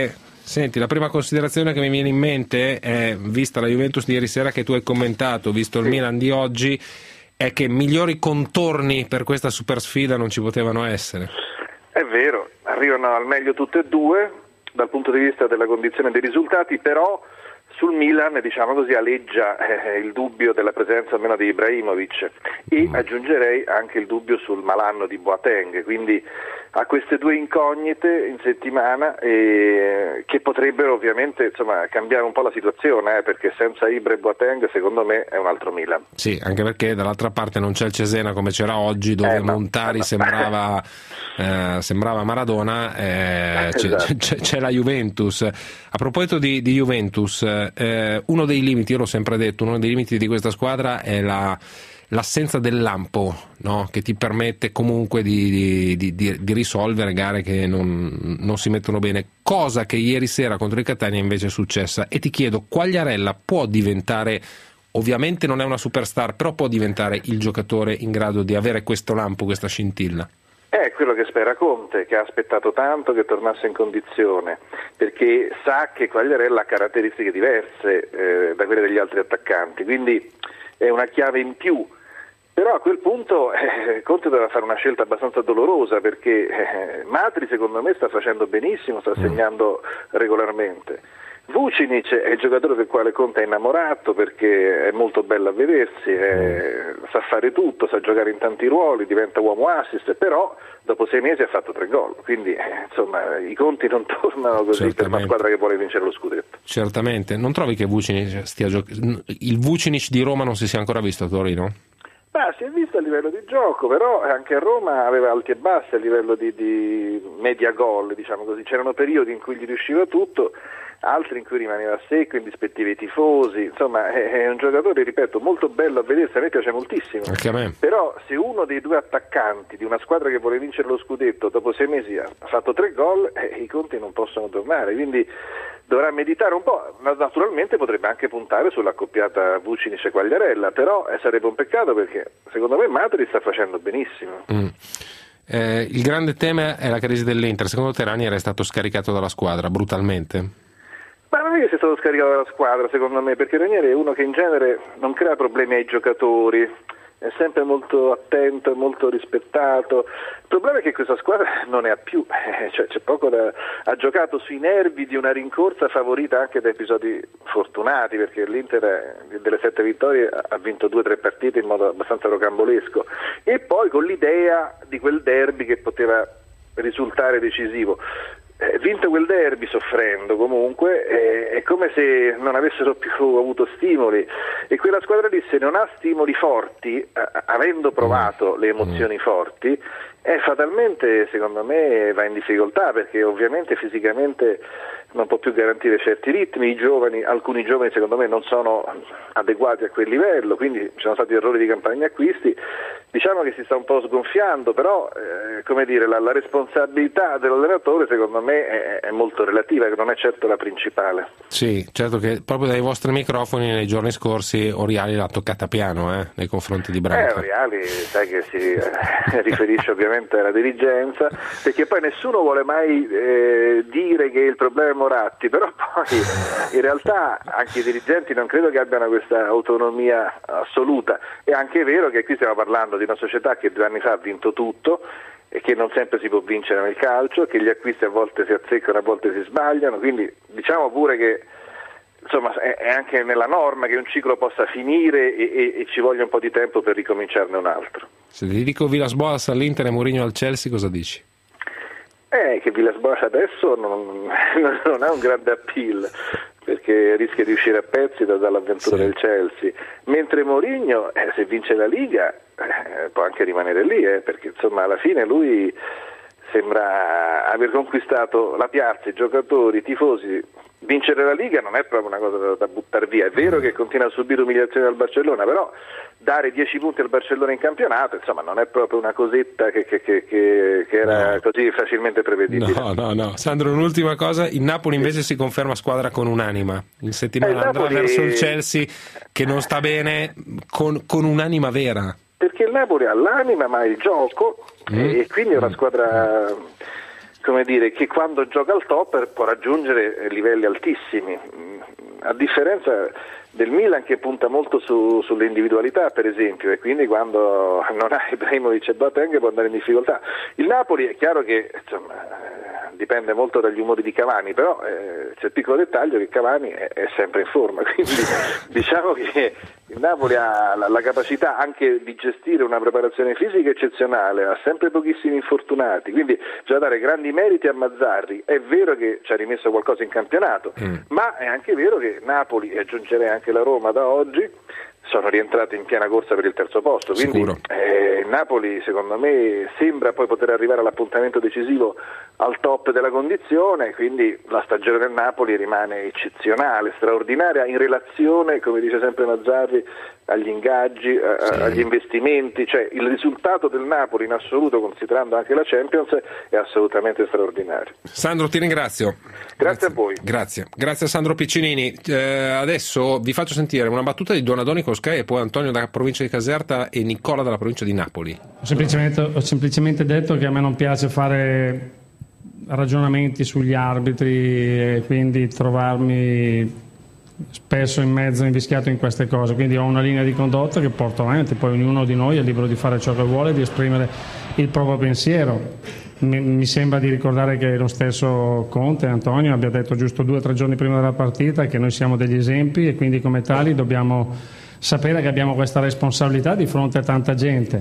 Senti, la prima considerazione che mi viene in mente è, vista la Juventus di ieri sera che tu hai commentato, visto il Milan di oggi, è che migliori contorni per questa super sfida non ci potevano essere. È vero, arrivano al meglio tutte e due dal punto di vista della condizione dei risultati, però sul Milan, diciamo così, aleggia eh, il dubbio della presenza almeno di Ibrahimovic e aggiungerei anche il dubbio sul malanno di Boateng, quindi ha queste due incognite in settimana eh, che potrebbero ovviamente insomma cambiare un po' la situazione, eh, perché senza Ibra e Boateng secondo me è un altro Milan. Sì, anche perché dall'altra parte non c'è il Cesena come c'era oggi, dove eh, Montari no. sembrava eh, sembrava Maradona, eh, esatto. c'è, c'è, c'è la Juventus. A proposito di, di Juventus, eh, uno dei limiti, io l'ho sempre detto, uno dei limiti di questa squadra è la l'assenza del lampo, no? Che ti permette comunque di, di, di, di risolvere gare che non, non si mettono bene, cosa che ieri sera contro il Catania invece è successa. E ti chiedo, Quagliarella può diventare, ovviamente non è una superstar, però può diventare il giocatore in grado di avere questo lampo, questa scintilla? È quello che spera Conte, che ha aspettato tanto che tornasse in condizione, perché sa che Quagliarella ha caratteristiche diverse eh, da quelle degli altri attaccanti, quindi è una chiave in più. Però a quel punto eh, Conte doveva fare una scelta abbastanza dolorosa, perché eh, Matri secondo me sta facendo benissimo, sta segnando regolarmente. Vucinic è il giocatore del quale Conte è innamorato, perché è molto bello a vedersi, è, sa fare tutto, sa giocare in tanti ruoli, diventa uomo assist, però dopo sei mesi ha fatto tre gol, quindi eh, insomma i conti non tornano così per una squadra che vuole vincere lo scudetto. Certamente. Non trovi che Vucinic stia giocando? Il Vucinic di Roma non si sia ancora visto a Torino? Beh, si è visto a livello di gioco, però anche a Roma aveva alti e bassi a livello di, di media gol, diciamo così. C'erano periodi in cui gli riusciva tutto, altri in cui rimaneva secco, indispettiva ai tifosi. Insomma, è, è un giocatore, ripeto, molto bello a vedersi, a me piace moltissimo. Anche a me. Però se uno dei due attaccanti di una squadra che vuole vincere lo scudetto dopo sei mesi ha fatto tre gol, eh, i conti non possono tornare, quindi dovrà meditare un po'. Naturalmente potrebbe anche puntare sull'accoppiata Vucinic e Quagliarella, però eh, sarebbe un peccato, perché secondo me Matri sta facendo benissimo. Mm. Eh, il grande tema è la crisi dell'Inter. Secondo te Ranieri è stato scaricato dalla squadra brutalmente? Ma non è che sia stato scaricato dalla squadra, secondo me, perché Ranieri è uno che in genere non crea problemi ai giocatori, è sempre molto attento e molto rispettato. Il problema è che questa squadra non ne ha più, eh, cioè c'è poco da... ha giocato sui nervi di una rincorsa favorita anche da episodi fortunati, perché l'Inter delle sette vittorie ha vinto due o tre partite in modo abbastanza rocambolesco, e poi con l'idea di quel derby che poteva risultare decisivo. Eh, vinto quel derby soffrendo comunque, eh, è come se non avessero più avuto stimoli, e quella squadra lì, se non ha stimoli forti, eh, avendo provato le emozioni forti, eh, fatalmente secondo me va in difficoltà, perché ovviamente fisicamente non può più garantire certi ritmi. I giovani, alcuni giovani secondo me non sono adeguati a quel livello, quindi ci sono stati errori di campagna acquisti. Diciamo che si sta un po' sgonfiando, però eh, come dire, la, la responsabilità dell'allenatore secondo me è, è molto relativa, che non è certo la principale. Sì, certo che proprio dai vostri microfoni nei giorni scorsi Oriali l'ha toccata piano eh, nei confronti di Branca. Eh, Oriali sai che si eh, riferisce ovviamente alla dirigenza, perché poi nessuno vuole mai eh, dire che il problema è Moratti, però poi in realtà anche i dirigenti non credo che abbiano questa autonomia assoluta. È anche vero che qui stiamo parlando di una società che due anni fa ha vinto tutto e che non sempre si può vincere nel calcio, che gli acquisti a volte si azzeccano, a volte si sbagliano, quindi diciamo pure che insomma è anche nella norma che un ciclo possa finire e, e, e ci voglia un po' di tempo per ricominciarne un altro. Se ti dico Villas-Boas all'Inter e Mourinho al Chelsea, cosa dici? Eh, che Villas-Boas adesso non, non ha un grande appeal, perché rischia di uscire a pezzi da, dall'avventura sì. del Chelsea, mentre Mourinho eh, se vince la Liga eh, può anche rimanere lì, eh, perché insomma alla fine lui sembra aver conquistato la piazza, i giocatori, i tifosi. Vincere la Liga non è proprio una cosa da, da buttare via. È vero che continua a subire umiliazioni dal Barcellona, però dare dieci punti al Barcellona in campionato insomma non è proprio una cosetta che, che, che, che era no. così facilmente prevedibile. No, no, no. Sandro, un'ultima cosa, il Napoli invece si conferma squadra con un'anima. In settimana eh, andrà Napoli... verso il Chelsea che non sta bene, con, con un'anima vera. Perché il Napoli ha l'anima ma ha il gioco mm. e quindi è una squadra come dire, che quando gioca al top può raggiungere livelli altissimi, a differenza del Milan che punta molto su, sulle individualità, per esempio, e quindi quando non ha Ibrahimovic e Boateng può andare in difficoltà. Il Napoli è chiaro che insomma, dipende molto dagli umori di Cavani, però eh, c'è il piccolo dettaglio che Cavani è, è sempre in forma, quindi diciamo che il Napoli ha la, la capacità anche di gestire una preparazione fisica eccezionale, ha sempre pochissimi infortunati, quindi bisogna dare grandi meriti a Mazzarri. È vero che ci ha rimesso qualcosa in campionato, mm. ma è anche vero che Napoli, e aggiungerei anche la Roma da oggi, sono rientrati in piena corsa per il terzo posto, quindi eh, Napoli secondo me sembra poi poter arrivare all'appuntamento decisivo al top della condizione, quindi la stagione del Napoli rimane eccezionale, straordinaria in relazione, come dice sempre Mazzarri, agli ingaggi, a, sì. agli investimenti, cioè il risultato del Napoli in assoluto, considerando anche la Champions, è assolutamente straordinario. Sandro, ti ringrazio. Grazie, Grazie a voi. Grazie, grazie a Sandro Piccinini. Eh, adesso vi faccio sentire una battuta di Donadoni con Sky e poi Antonio dalla provincia di Caserta e Nicola dalla provincia di Napoli. Ho semplicemente, ho semplicemente detto che a me non piace fare ragionamenti sugli arbitri e quindi trovarmi spesso in mezzo invischiato in queste cose, quindi ho una linea di condotta che porto avanti, poi ognuno di noi è libero di fare ciò che vuole, di esprimere il proprio pensiero. Mi, mi sembra di ricordare che lo stesso Conte, Antonio, abbia detto giusto due o tre giorni prima della partita che noi siamo degli esempi e quindi come tali dobbiamo sapere che abbiamo questa responsabilità di fronte a tanta gente.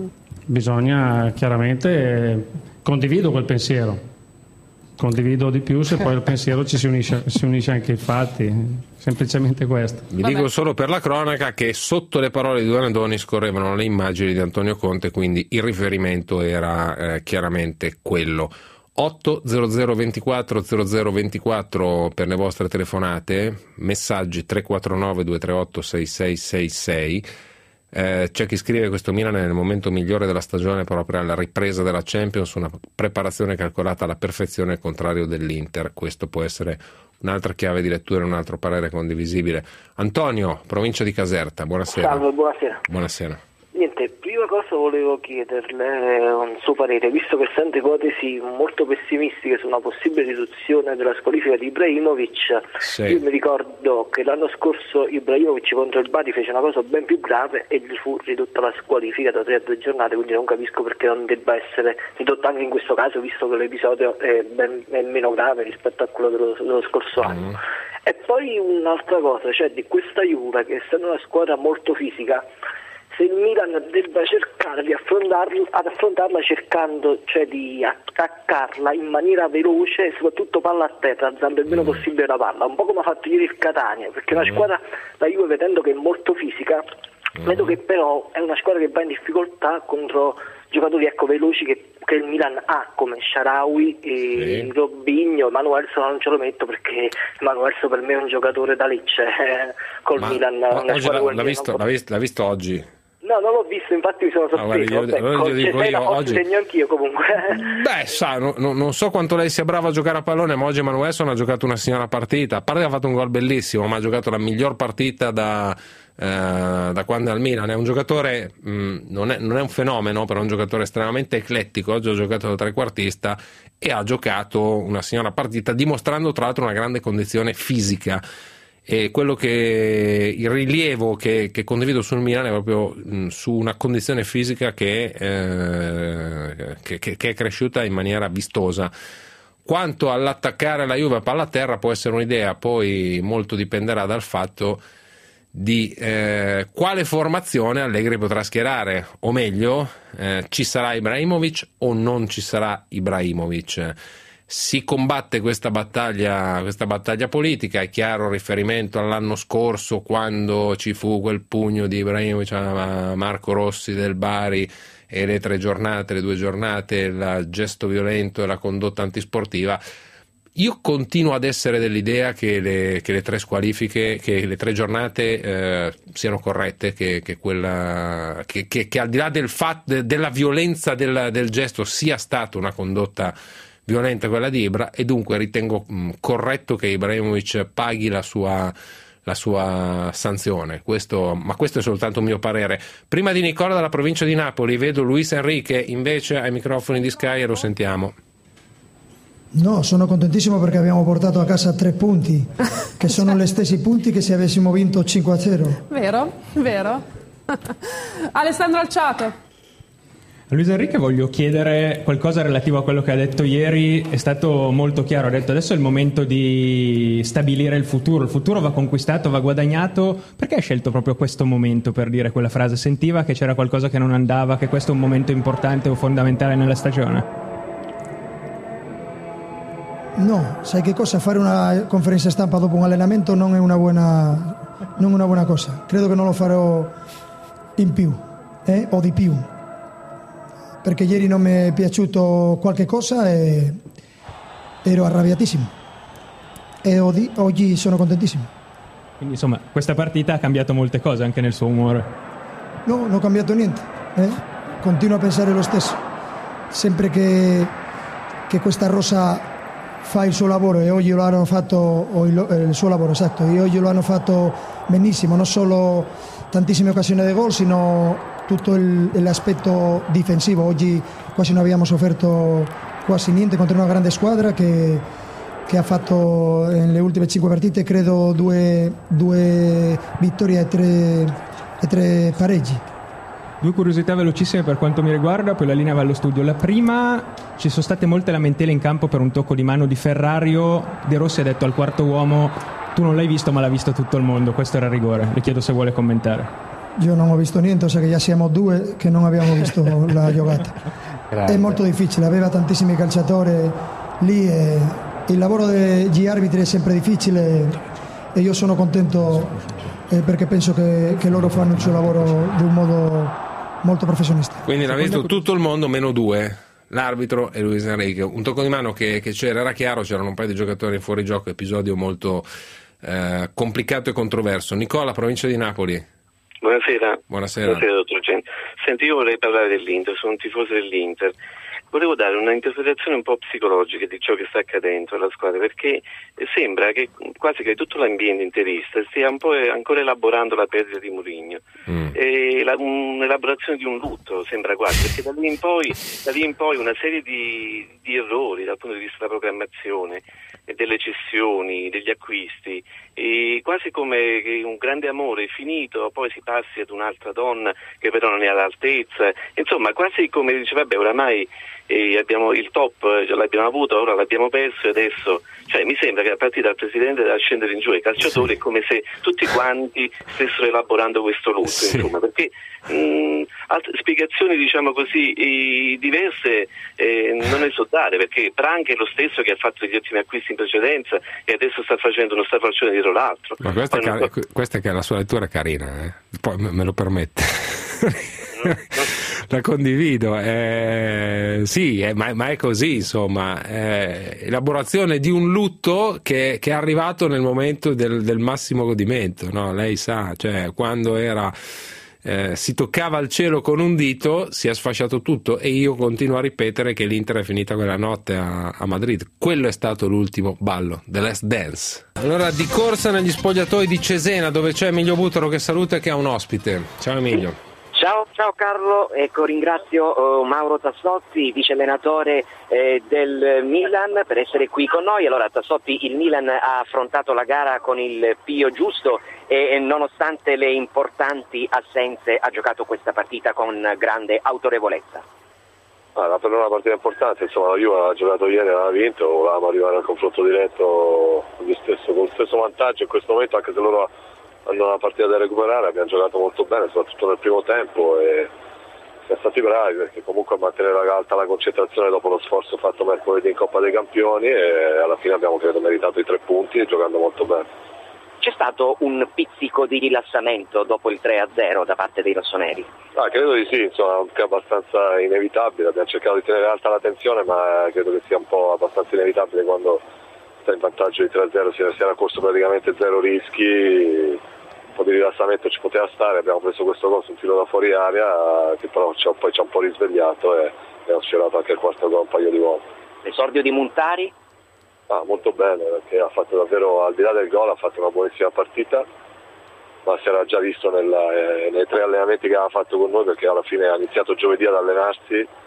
Bisogna chiaramente, condivido quel pensiero, condivido di più se poi il pensiero ci si unisce, si unisce anche ai fatti, semplicemente questo. Vi dico solo per la cronaca che sotto le parole di Donadoni scorrevano le immagini di Antonio Conte, quindi il riferimento era eh, chiaramente quello. otto zero zero ventiquattro zero zero ventiquattro per le vostre telefonate, messaggi tre quattro nove due tre otto sei sei sei sei. Eh, c'è chi scrive che questo Milan è nel momento migliore della stagione proprio alla ripresa della Champions, una preparazione calcolata alla perfezione al contrario dell'Inter. Questo può essere un'altra chiave di lettura, un altro parere condivisibile. Antonio, provincia di Caserta, buonasera. Salve, buonasera. Buonasera. Niente, prima cosa volevo chiederle un suo parere, visto che sente ipotesi molto pessimistiche su una possibile riduzione della squalifica di Ibrahimovic. Sì. Io mi ricordo che l'anno scorso Ibrahimovic contro il Bari fece una cosa ben più grave e gli fu ridotta la squalifica da tre a due giornate, quindi non capisco perché non debba essere ridotta anche in questo caso, visto che l'episodio è, ben, è meno grave rispetto a quello dello, dello scorso mm. anno. E poi un'altra cosa, cioè di questa Juve, che essendo una squadra molto fisica, se il Milan debba cercare di affrontarla, ad affrontarla cercando cioè di attaccarla in maniera veloce e soprattutto palla a terra, alzando il meno possibile la palla, un po' come ha fatto ieri il Catania, perché una squadra, la Juve vedendo che è molto fisica, vedo che però è una squadra che va in difficoltà contro giocatori ecco veloci che, che il Milan ha, come Shaarawy, e sì. Robinho, Manuelso non ce lo metto perché Manuelso per me è un giocatore da Lecce eh, col Ma Milan. Oggi l'ha, l'ha, visto, l'ha, visto, l'ha visto oggi? No, non l'ho visto, infatti mi sono sorpreso. Ah, guarda, io, io dico io, oggi segno anch'io comunque. Beh, sa, no, no, non so quanto lei sia brava a giocare a pallone, ma oggi Manuelson ha giocato una signora partita. A parte che ha fatto un gol bellissimo, ma ha giocato la miglior partita da, eh, da quando è al Milan. È un giocatore, mh, non, è, non è un fenomeno, però è un giocatore estremamente eclettico. Oggi ha giocato da trequartista e ha giocato una signora partita, dimostrando tra l'altro una grande condizione fisica. E quello che il rilievo che, che condivido sul Milan è proprio mh, su una condizione fisica che, eh, che, che, che è cresciuta in maniera vistosa. Quanto all'attaccare la Juve a palla a terra può essere un'idea, poi molto dipenderà dal fatto di eh, quale formazione Allegri potrà schierare, o meglio eh, ci sarà Ibrahimovic o non ci sarà Ibrahimovic. Si combatte questa battaglia, questa battaglia politica, è chiaro il riferimento all'anno scorso quando ci fu quel pugno di Ibrahimovic a Marco Rossi del Bari e le tre giornate, le due giornate, il gesto violento e la condotta antisportiva. Io continuo ad essere dell'idea che le, che le tre squalifiche, che le tre giornate eh, siano corrette, che, che, quella, che, che, che al di là del fatto della violenza del, del gesto sia stata una condotta violenta quella di Ibra, e dunque ritengo mh, corretto che Ibrahimovic paghi la sua, la sua sanzione. Questo, ma questo è soltanto un mio parere. Prima di Nicola dalla provincia di Napoli vedo Luis Enrique invece ai microfoni di Sky e lo sentiamo. No, sono contentissimo perché abbiamo portato a casa tre punti, che sono gli stessi punti che se avessimo vinto cinque a zero. Vero, vero. Alessandro Alciato. A Luis Enrique voglio chiedere qualcosa relativo a quello che ha detto ieri. È stato molto chiaro, ha detto adesso è il momento di stabilire il futuro, il futuro va conquistato, va guadagnato. Perché ha scelto proprio questo momento per dire quella frase? Sentiva che c'era qualcosa che non andava, che questo è un momento importante o fondamentale nella stagione? No, sai che cosa? Fare una conferenza stampa dopo un allenamento non è una buona, non è una buona cosa. Credo che non lo farò in più, eh? o di più. Perché ieri non mi è piaciuto qualche cosa e ero arrabbiatissimo e oggi, oggi sono contentissimo. Quindi insomma questa partita ha cambiato molte cose anche nel suo umore. No, non ho cambiato niente, eh? Continuo a pensare lo stesso, sempre che, che questa rosa fa il suo lavoro e oggi lo hanno fatto, o il, il suo lavoro esatto, e oggi lo hanno fatto benissimo, non solo tantissime occasioni di gol, sino tutto il, l'aspetto difensivo. Oggi quasi non abbiamo sofferto quasi niente contro una grande squadra che, che ha fatto nelle ultime cinque partite credo due, due vittorie e tre, e tre pareggi. Due curiosità velocissime per quanto mi riguarda, poi la linea va allo studio. La prima, ci sono state molte lamentele in campo per un tocco di mano di Ferrario. De Rossi ha detto al quarto uomo: tu non l'hai visto ma l'ha visto tutto il mondo, questo era rigore. Le chiedo se vuole commentare. Io non ho visto niente, o sea che già siamo due che non abbiamo visto la giocata. Grazie. È molto difficile, aveva tantissimi calciatori lì e il lavoro degli arbitri è sempre difficile e io sono contento eh, perché penso che, che loro fanno il suo lavoro di un modo molto professionista. Quindi l'ha visto tutto il mondo meno due, l'arbitro e Luis Enrique. Un tocco di mano che, che c'era, era chiaro, c'erano un paio di giocatori in fuorigioco, episodio molto eh, complicato e controverso. Nicola, provincia di Napoli. Buonasera. Buonasera. Buonasera, dottor Genti. Senti, io vorrei parlare dell'Inter, sono un tifoso dell'Inter. Volevo dare una interpretazione un po' psicologica di ciò che sta accadendo alla squadra, perché sembra che quasi che tutto l'ambiente interista stia un po' ancora elaborando la perdita di Mourinho. Mm. E la, un'elaborazione di un lutto sembra quasi, perché da lì in poi, da lì in poi una serie di, di errori dal punto di vista della programmazione, delle cessioni, degli acquisti, e quasi come che un grande amore finito, poi si passi ad un'altra donna che però non è all'altezza, insomma quasi come dice vabbè oramai eh, abbiamo il top, ce l'abbiamo avuto, ora l'abbiamo perso e adesso, cioè mi sembra che a partire dal presidente da scendere in giù ai calciatori sì. È come se tutti quanti stessero elaborando questo lutto, sì. Insomma, perché mh, altre spiegazioni diciamo così eh, diverse eh, non ne so dare, perché Branche è lo stesso che ha fatto gli ottimi acquisti in precedenza e adesso sta facendo uno strafalcione dietro l'altro. Ma questa, è car- so... questa è che la sua lettura è carina, eh? Poi me lo permette. La condivido, eh, sì, eh, ma, ma è così, insomma, eh, elaborazione di un lutto che, che è arrivato nel momento del, del massimo godimento, no? Lei sa, cioè quando era eh, si toccava il cielo con un dito si è sfasciato tutto, e io continuo a ripetere che l'Inter è finita quella notte a, a Madrid. Quello è stato l'ultimo ballo, The Last Dance. Allora, di corsa negli spogliatoi di Cesena, dove c'è Emilio Butero che saluta e che ha un ospite. Ciao Emilio. Ciao, ciao Carlo, ecco, ringrazio uh, Mauro Tassotti, vice allenatore eh, del Milan, per essere qui con noi. Allora Tassotti, il Milan ha affrontato la gara con il pio giusto e, e nonostante le importanti assenze ha giocato questa partita con grande autorevolezza. Ah, per una partita importante, insomma la Juve ha giocato ieri e aveva vinto, volevamo arrivare al confronto diretto con lo stesso, con lo stesso vantaggio in questo momento, anche se loro hanno una partita da recuperare. Abbiamo giocato molto bene, soprattutto nel primo tempo, e siamo stati bravi perché comunque a mantenere alta la concentrazione dopo lo sforzo fatto mercoledì in Coppa dei Campioni, e alla fine abbiamo credo meritato i tre punti giocando molto bene. C'è stato un pizzico di rilassamento dopo il tre a zero da parte dei rossoneri? Ah, credo di sì, insomma, è abbastanza inevitabile. Abbiamo cercato di tenere alta la tensione, ma credo che sia un po' abbastanza inevitabile quando stai in vantaggio di tre a zero, si era corso praticamente zero rischi, un po' di rilassamento ci poteva stare. Abbiamo preso questo gol su un tiro da fuori area che però ci ha, poi ci ha un po' risvegliato e abbiamo sfiorato anche il quarto gol un paio di volte. L'esordio di Montari? Ah, molto bene, perché ha fatto davvero, al di là del gol, ha fatto una buonissima partita, ma si era già visto nella, eh, nei tre allenamenti che aveva fatto con noi, perché alla fine ha iniziato giovedì ad allenarsi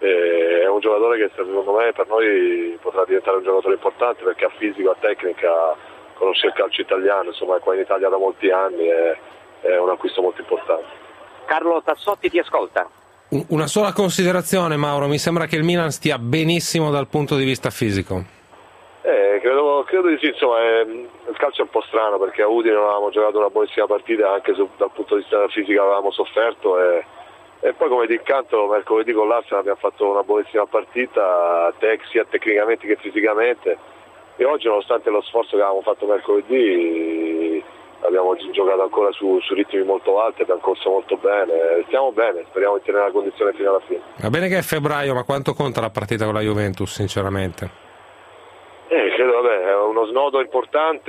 E è un giocatore che secondo me per noi potrà diventare un giocatore importante perché ha fisico, ha tecnica, conosce il calcio italiano, insomma è qua in Italia da molti anni, è, è un acquisto molto importante. Carlo Tassotti ti ascolta. Una sola considerazione, Mauro, mi sembra che il Milan stia benissimo dal punto di vista fisico. Eh, credo, credo di sì, insomma è, il calcio è un po' strano perché a Udine non avevamo giocato una buonissima partita, anche se dal punto di vista fisico avevamo sofferto e, e poi come di incanto mercoledì con l'Arsenal abbiamo fatto una buonissima partita tec- sia tecnicamente che fisicamente, e oggi nonostante lo sforzo che avevamo fatto mercoledì abbiamo giocato ancora su, su ritmi molto alti, abbiamo corso molto bene, stiamo bene, speriamo di tenere la condizione fino alla fine. Va bene che è febbraio, ma quanto conta la partita con la Juventus sinceramente? Eh, credo, vabbè, è uno snodo importante,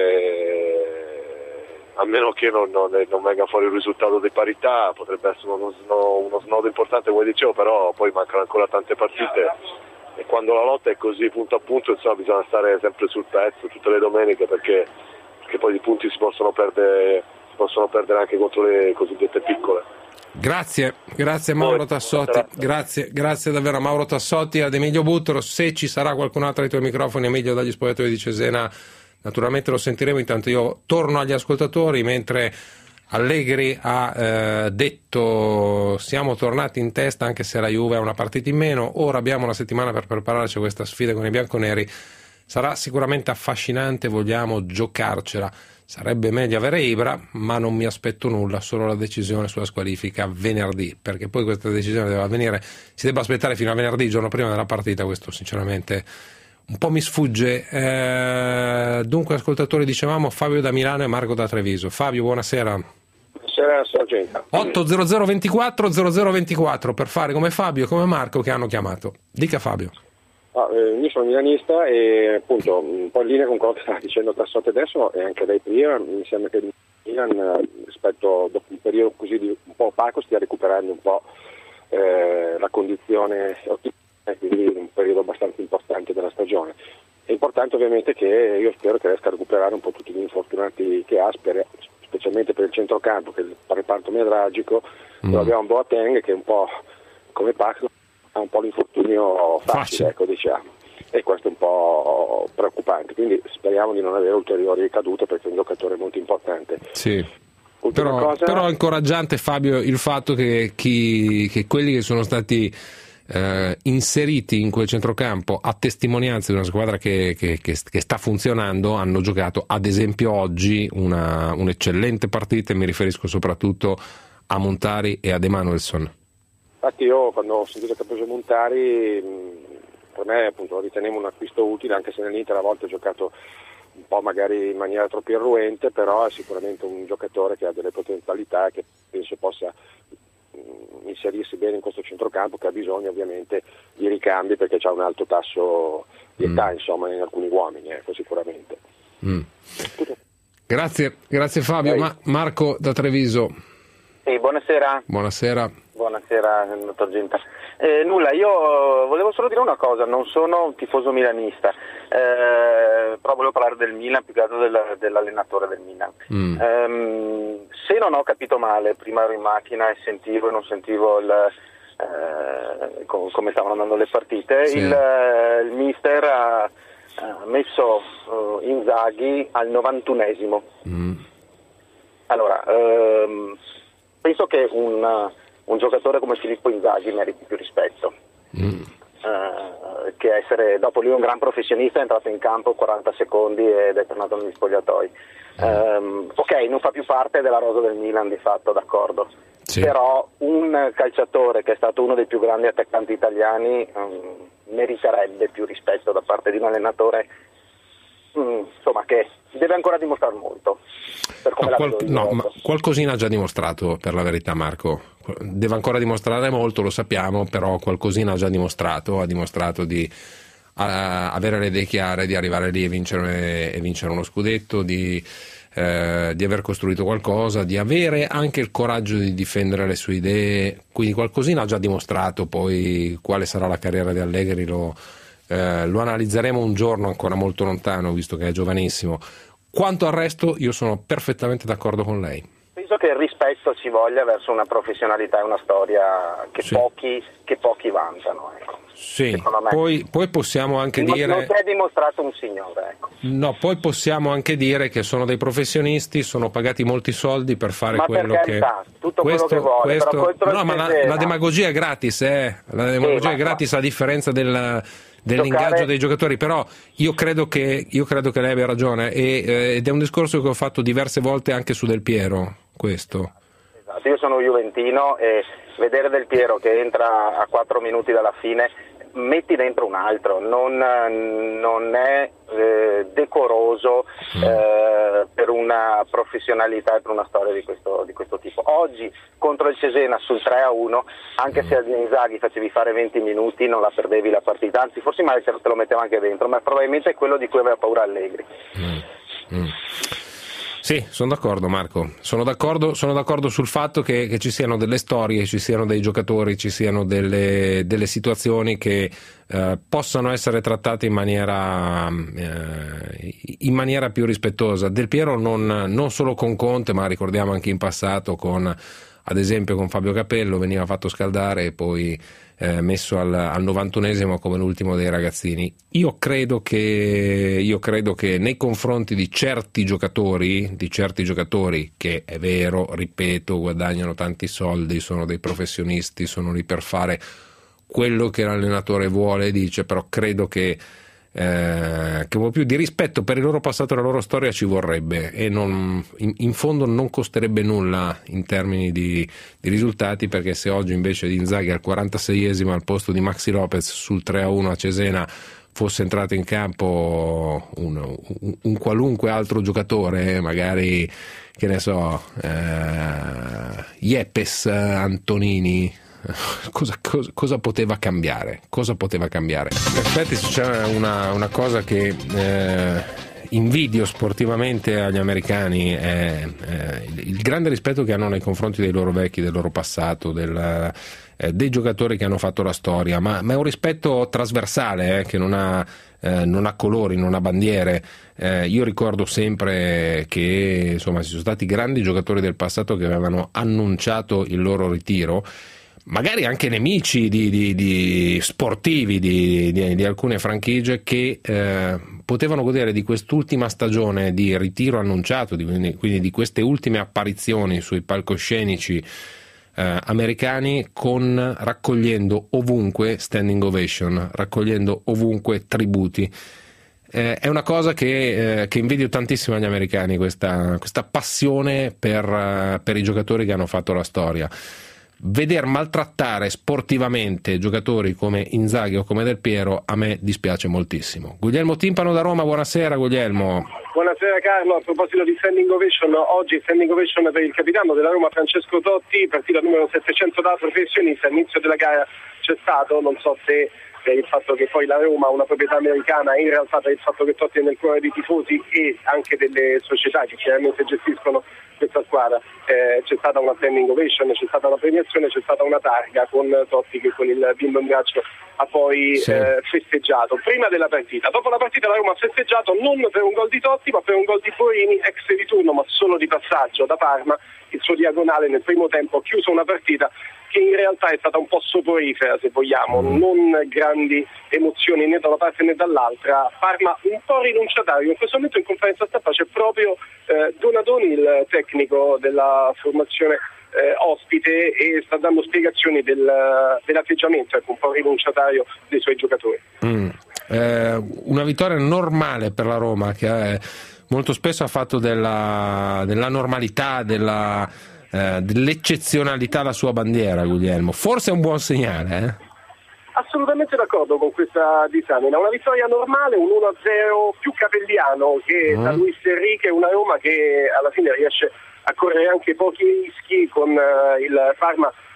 a meno che non, non, non venga fuori il risultato di parità, potrebbe essere uno, uno snodo importante come dicevo, però poi mancano ancora tante partite e quando la lotta è così punto a punto, insomma, bisogna stare sempre sul pezzo tutte le domeniche perché, perché poi i punti si possono perdere, si possono perdere anche contro le cosiddette piccole. Grazie, grazie Mauro Tassotti, grazie, grazie davvero a Mauro Tassotti, ad Emilio Buttero. Se ci sarà qualcun altro ai tuoi microfoni, Emilio, dagli spogliatoi di Cesena, naturalmente lo sentiremo. Intanto io torno agli ascoltatori, mentre Allegri ha eh, detto siamo tornati in testa anche se la Juve ha una partita in meno, ora abbiamo una settimana per prepararci a questa sfida con i bianconeri, sarà sicuramente affascinante, vogliamo giocarcela. Sarebbe meglio avere Ibra, ma non mi aspetto nulla, solo la decisione sulla squalifica venerdì, perché poi questa decisione deve avvenire, si debba aspettare fino a venerdì, il giorno prima della partita, questo sinceramente un po' mi sfugge. Eh, dunque ascoltatori, dicevamo Fabio da Milano e Marco da Treviso. Fabio, buonasera. Buonasera Sargento. otto zero zero ventiquattro zero zero ventiquattro per fare come Fabio e come Marco che hanno chiamato. Dica Fabio. Ah, eh, io sono milanista e appunto un po' in linea con quello che stava dicendo Tassotti adesso e anche lei prima, mi sembra che il Milan rispetto dopo un periodo così di un po' opaco stia recuperando un po' eh, la condizione ottimale, quindi un periodo abbastanza importante della stagione. È importante ovviamente che io spero che riesca a recuperare un po' tutti gli infortunati che ha, sper- specialmente per il centrocampo, che è il reparto nevralgico, mm. dove abbiamo Boateng che è un po' come Paco, ha un po' l'infortunio facile, facile. Ecco, diciamo, e questo è un po' preoccupante, quindi speriamo di non avere ulteriori ricadute perché è un giocatore molto importante. Sì. Però, cosa... però è incoraggiante Fabio il fatto che, chi, che quelli che sono stati eh, inseriti in quel centrocampo a testimonianza di una squadra che, che, che, che sta funzionando hanno giocato ad esempio oggi una, un'eccellente partita, e mi riferisco soprattutto a Montari e ad Emanuelson. Infatti io quando ho sentito che ha preso Montari, per me appunto lo ritenevo un acquisto utile, anche se nell'Inter a volte ha giocato un po' magari in maniera troppo irruente, però è sicuramente un giocatore che ha delle potenzialità e che penso possa mh, inserirsi bene in questo centrocampo, che ha bisogno ovviamente di ricambi perché c'ha un alto tasso di età mm. insomma in alcuni uomini, ecco, sicuramente. Mm. Grazie, grazie Fabio. Ma Marco da Treviso. Sì, buonasera. Buonasera. Buonasera, dottor Genta. Eh, nulla, io volevo solo dire una cosa, non sono un tifoso milanista, eh, però volevo parlare del Milan, più che altro del, dell'allenatore del Milan. Mm. Eh, se non ho capito male, prima ero in macchina e sentivo e non sentivo il, eh, com- come stavano andando le partite, sì. il, il mister ha, ha messo uh, Inzaghi al novantunesimo. Mm. Allora, ehm, penso che un... un giocatore come Filippo Inzaghi meriti più rispetto, mm. uh, che essere, dopo lui è un gran professionista, è entrato in campo quaranta secondi ed è tornato negli spogliatoi. Mm. Um, ok, non fa più parte della rosa del Milan di fatto, d'accordo, sì. Però un calciatore che è stato uno dei più grandi attaccanti italiani um, meriterebbe più rispetto da parte di un allenatore um, insomma che deve ancora dimostrare molto. Per come no, qual- no, ma qualcosina ha già dimostrato, per la verità, Marco. Deve ancora dimostrare molto, lo sappiamo, però qualcosina ha già dimostrato. Ha dimostrato di uh, avere le idee chiare, di arrivare lì e vincere, e vincere uno scudetto, di, uh, di aver costruito qualcosa, di avere anche il coraggio di difendere le sue idee. Quindi qualcosina ha già dimostrato. Poi quale sarà la carriera di Allegri lo, uh, lo analizzeremo un giorno ancora molto lontano, visto che è giovanissimo. Quanto al resto io sono perfettamente d'accordo con lei. Penso penso che il rispetto ci voglia verso una professionalità e una storia che, sì. pochi, che pochi vantano. Ecco. Sì, poi, poi possiamo anche non, dire... Non si è dimostrato un signore, ecco. No, poi possiamo anche dire che sono dei professionisti, sono pagati molti soldi per fare ma quello per carità, che... tutto questo, quello che vuole, questo... però contro no, il ma la, Cesena. la demagogia è gratis, eh? La demagogia sì, è gratis ma... a differenza del... dell'ingaggio Giocare... dei giocatori, però io credo che io credo che lei abbia ragione e, eh, ed è un discorso che ho fatto diverse volte anche su Del Piero, questo. Esatto, io sono juventino e vedere Del Piero che entra a quattro minuti dalla fine, metti dentro un altro, non, non è eh, decoroso eh, per una professionalità e per una storia di questo, di questo tipo. Oggi contro il Cesena sul tre a uno, anche se a Inzaghi facevi fare venti minuti non la perdevi la partita, anzi forse magari te lo metteva anche dentro, ma probabilmente è quello di cui aveva paura Allegri. Mm. Mm. Sì, sono d'accordo Marco, sono d'accordo, sono d'accordo sul fatto che, che ci siano delle storie, ci siano dei giocatori, ci siano delle, delle situazioni che eh, possano essere trattate in maniera, eh, in maniera più rispettosa. Del Piero non, non solo con Conte, ma ricordiamo anche in passato con, ad esempio con Fabio Capello, veniva fatto scaldare e poi eh, messo al, al novantunesimo come l'ultimo dei ragazzini. Io credo che io credo che nei confronti di certi giocatori, di certi giocatori che è vero, ripeto, guadagnano tanti soldi, sono dei professionisti, sono lì per fare quello che l'allenatore vuole, dice, però credo che Eh, che un po' più di rispetto per il loro passato e la loro storia ci vorrebbe e non, in, in fondo non costerebbe nulla in termini di, di risultati, perché se oggi invece di Inzaghi al quarantaseiesimo al posto di Maxi Lopez sul tre a uno a Cesena fosse entrato in campo un, un, un qualunque altro giocatore, magari che ne so eh, Yepes Antonini, Cosa, cosa, cosa poteva cambiare? Cosa poteva cambiare? In effetti c'è una, una cosa che eh, invidio sportivamente agli americani è, è il grande rispetto che hanno nei confronti dei loro vecchi, del loro passato, del, eh, dei giocatori che hanno fatto la storia, ma, ma è un rispetto trasversale eh, che non ha, eh, non ha colori, non ha bandiere. Eh, io ricordo sempre che insomma ci sono stati grandi giocatori del passato che avevano annunciato il loro ritiro, magari anche nemici di, di, di sportivi di, di, di alcune franchigie che eh, potevano godere di quest'ultima stagione di ritiro annunciato, di, quindi, quindi di queste ultime apparizioni sui palcoscenici eh, americani, con raccogliendo ovunque standing ovation, raccogliendo ovunque tributi. Eh, è una cosa che, eh, che invidio tantissimo agli americani, questa, questa passione per, uh, per i giocatori che hanno fatto la storia. Veder maltrattare sportivamente giocatori come Inzaghi o come Del Piero a me dispiace moltissimo. Guglielmo Timpano da Roma, buonasera Guglielmo. Buonasera Carlo, a proposito di standing ovation, oggi standing ovation per il capitano della Roma Francesco Totti, partita numero settecento da professionista. All'inizio della gara c'è stato, non so se per il fatto che poi la Roma ha una proprietà americana, in realtà per il fatto che Totti è nel cuore dei tifosi e anche delle società che chiaramente gestiscono questa squadra, eh, c'è stata una standing ovation, c'è stata una premiazione, c'è stata una targa con Totti che con il bimbo in braccio ha poi sì. eh, festeggiato prima della partita. Dopo la partita la Roma ha festeggiato non per un gol di Totti ma per un gol di Borini, ex di turno ma solo di passaggio da Parma. Il suo diagonale nel primo tempo ha chiuso una partita che in realtà è stata un po' soporifera, se vogliamo, non grandi emozioni né da una parte né dall'altra. Parma un po' rinunciatario. In questo momento in conferenza stampa c'è proprio eh, Donadoni, il tecnico della formazione eh, ospite, e sta dando spiegazioni del, dell'atteggiamento, ecco, un po' rinunciatario dei suoi giocatori. Mm. Eh, una vittoria normale per la Roma, che è, molto spesso ha fatto della, della normalità, della Eh, dell'eccezionalità la sua bandiera, Guglielmo. Forse è un buon segnale, eh? Assolutamente d'accordo con questa disamina. Una vittoria normale, un uno a zero più capelliano che mm. da Luis Enrique, una Roma che alla fine riesce a correre anche pochi rischi, con uh, il Parma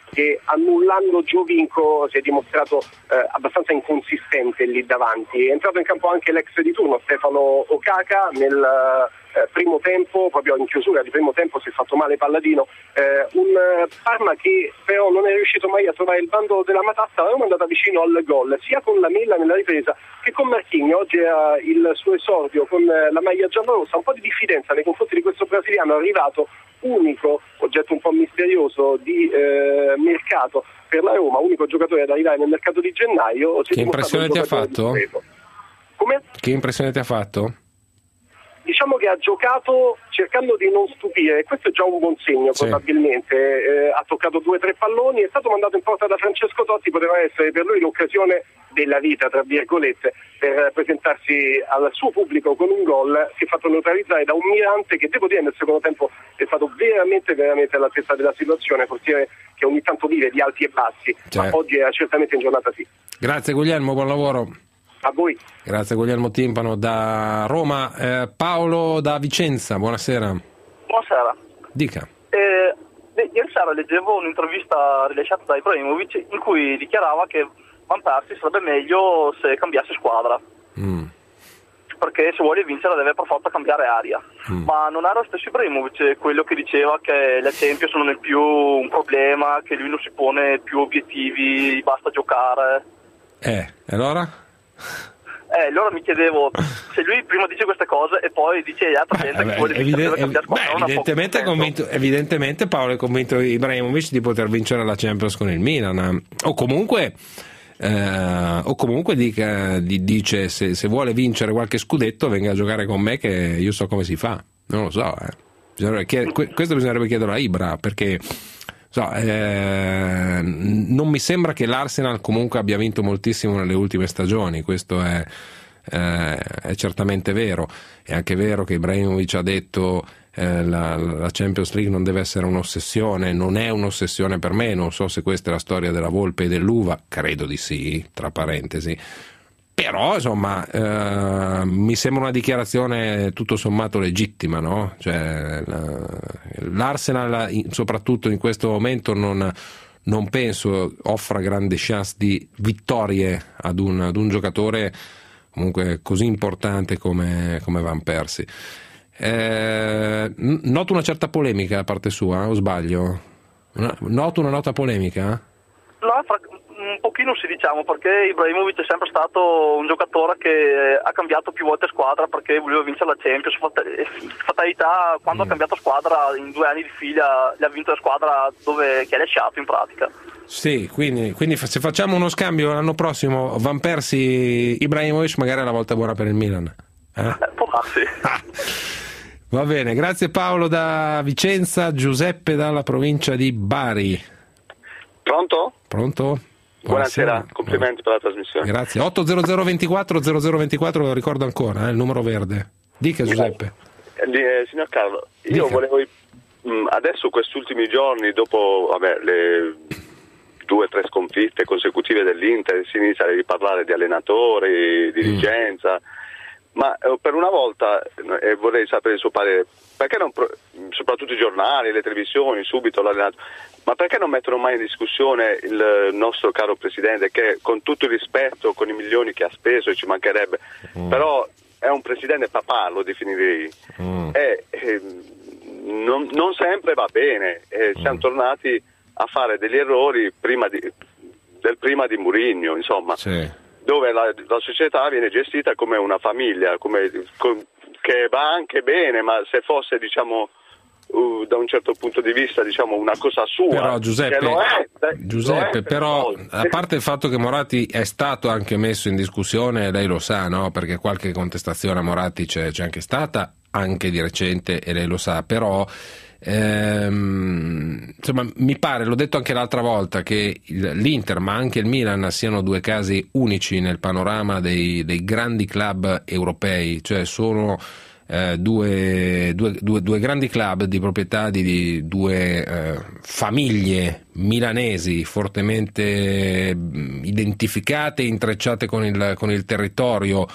che annullando Giovinco si è dimostrato eh, abbastanza inconsistente lì davanti. È entrato in campo anche l'ex di turno Stefano Okaka nel eh, primo tempo, proprio in chiusura di primo tempo si è fatto male Palladino, eh, un eh, Parma che però non è riuscito mai a trovare il bando della matassa, l'avevamo andata vicino al gol sia con la Milla nella ripresa che con Marchigno. Oggi ha il suo esordio con eh, la maglia giallorossa, un po' di diffidenza nei confronti di questo brasiliano arrivato unico, oggetto un po' misterioso di eh, mercato per la Roma, unico giocatore ad arrivare nel mercato di gennaio. Che impressione ti ha fatto? Come? Che impressione ti ha fatto? Diciamo che ha giocato cercando di non stupire, questo è già un buon segno sì. Probabilmente, eh, ha toccato due o tre palloni, è stato mandato in porta da Francesco Totti, poteva essere per lui l'occasione della vita, tra virgolette, per presentarsi al suo pubblico con un gol. Si è fatto neutralizzare da un Mirante che, devo dire, nel secondo tempo è stato veramente veramente all'altezza della situazione, portiere che ogni tanto vive di alti e bassi, cioè. Ma oggi era certamente in giornata sì. Grazie Guglielmo, buon lavoro. A voi. Grazie Guglielmo Timpano da Roma. eh, Paolo da Vicenza, buonasera. Buonasera. Dica. Eh, ieri sera leggevo un'intervista rilasciata da Ibrahimovic in cui dichiarava che Van Persie sarebbe meglio se cambiasse squadra, mm. perché se vuole vincere deve per forza cambiare aria, mm. ma non era lo stesso Ibrahimovic quello che diceva che le Champions non è più un problema, che lui non si pone più obiettivi, basta giocare. Eh, allora? Eh, allora mi chiedevo se lui prima dice queste cose e poi dice agli altri gente che vuole evide- vincere, cambiare squadra. Beh, evidentemente, convinto, evidentemente Paolo è convinto Ibrahimovic di poter vincere la Champions con il Milan, o comunque eh, o comunque dica, di, dice se, se vuole vincere qualche scudetto venga a giocare con me che io so come si fa. Non lo so, eh. Bisognerebbe chied- questo bisognerebbe chiederlo a Ibra, perché so, eh, non mi sembra che l'Arsenal comunque abbia vinto moltissimo nelle ultime stagioni, questo è, eh, è certamente vero. È anche vero che Ibrahimovic ha detto eh, la, la Champions League non deve essere un'ossessione, non è un'ossessione per me, non so se questa è la storia della Volpe e dell'uva, credo di sì, tra parentesi. Però insomma eh, mi sembra una dichiarazione tutto sommato legittima, no? Cioè, la, l'Arsenal soprattutto in questo momento non, non penso offra grandi chance di vittorie ad un, ad un giocatore comunque così importante come, come Van Persie. Eh, noto una certa polemica da parte sua, o sbaglio? Noto una nota polemica? No, fra... un pochino sì, diciamo, perché Ibrahimovic è sempre stato un giocatore che ha cambiato più volte squadra perché voleva vincere la Champions. Fatalità, quando mm. ha cambiato squadra in due anni di fila gli ha vinto la squadra dove che ha lasciato in pratica. Sì, quindi, quindi se facciamo uno scambio l'anno prossimo Van Persie Ibrahimovic, magari è la volta buona per il Milan. Eh? Eh, può darsi. Va bene, grazie Paolo da Vicenza. Giuseppe dalla provincia di Bari. Pronto? Pronto? Buonasera, Buonasera. complimenti per la trasmissione. Grazie. otto zero zero ventiquattro zero zero ventiquattro, lo ricordo ancora, eh, il numero verde. Dica Giuseppe. Eh, signor Carlo, io Dica. volevo mh, adesso questi ultimi giorni, dopo vabbè, le due o tre sconfitte consecutive dell'Inter, si inizia a riparlare di allenatori, dirigenza, mm. ma eh, per una volta eh, vorrei sapere il suo parere, perché non pro- soprattutto i giornali, le televisioni, subito l'allenatore, ma perché non mettono mai in discussione il nostro caro presidente che, con tutto il rispetto, con i milioni che ha speso, ci mancherebbe, mm. però è un presidente papà, lo definirei, mm. e, e non, non sempre va bene, e mm. siamo tornati a fare degli errori prima di, del prima di Mourinho, insomma, sì. dove la, la società viene gestita come una famiglia, come, com, che va anche bene, ma se fosse, diciamo, Uh, da un certo punto di vista, diciamo, una cosa sua, però Giuseppe, che lo è, Giuseppe lo è, però a parte il fatto che Moratti è stato anche messo in discussione, lei lo sa, no? Perché qualche contestazione a Moratti c'è, c'è anche stata, anche di recente, e lei lo sa, però ehm, insomma mi pare, l'ho detto anche l'altra volta, che l'Inter ma anche il Milan siano due casi unici nel panorama dei, dei grandi club europei, cioè sono Eh, due, due, due, due grandi club di proprietà di, di due eh, famiglie milanesi fortemente identificate, intrecciate con il, con il territorio,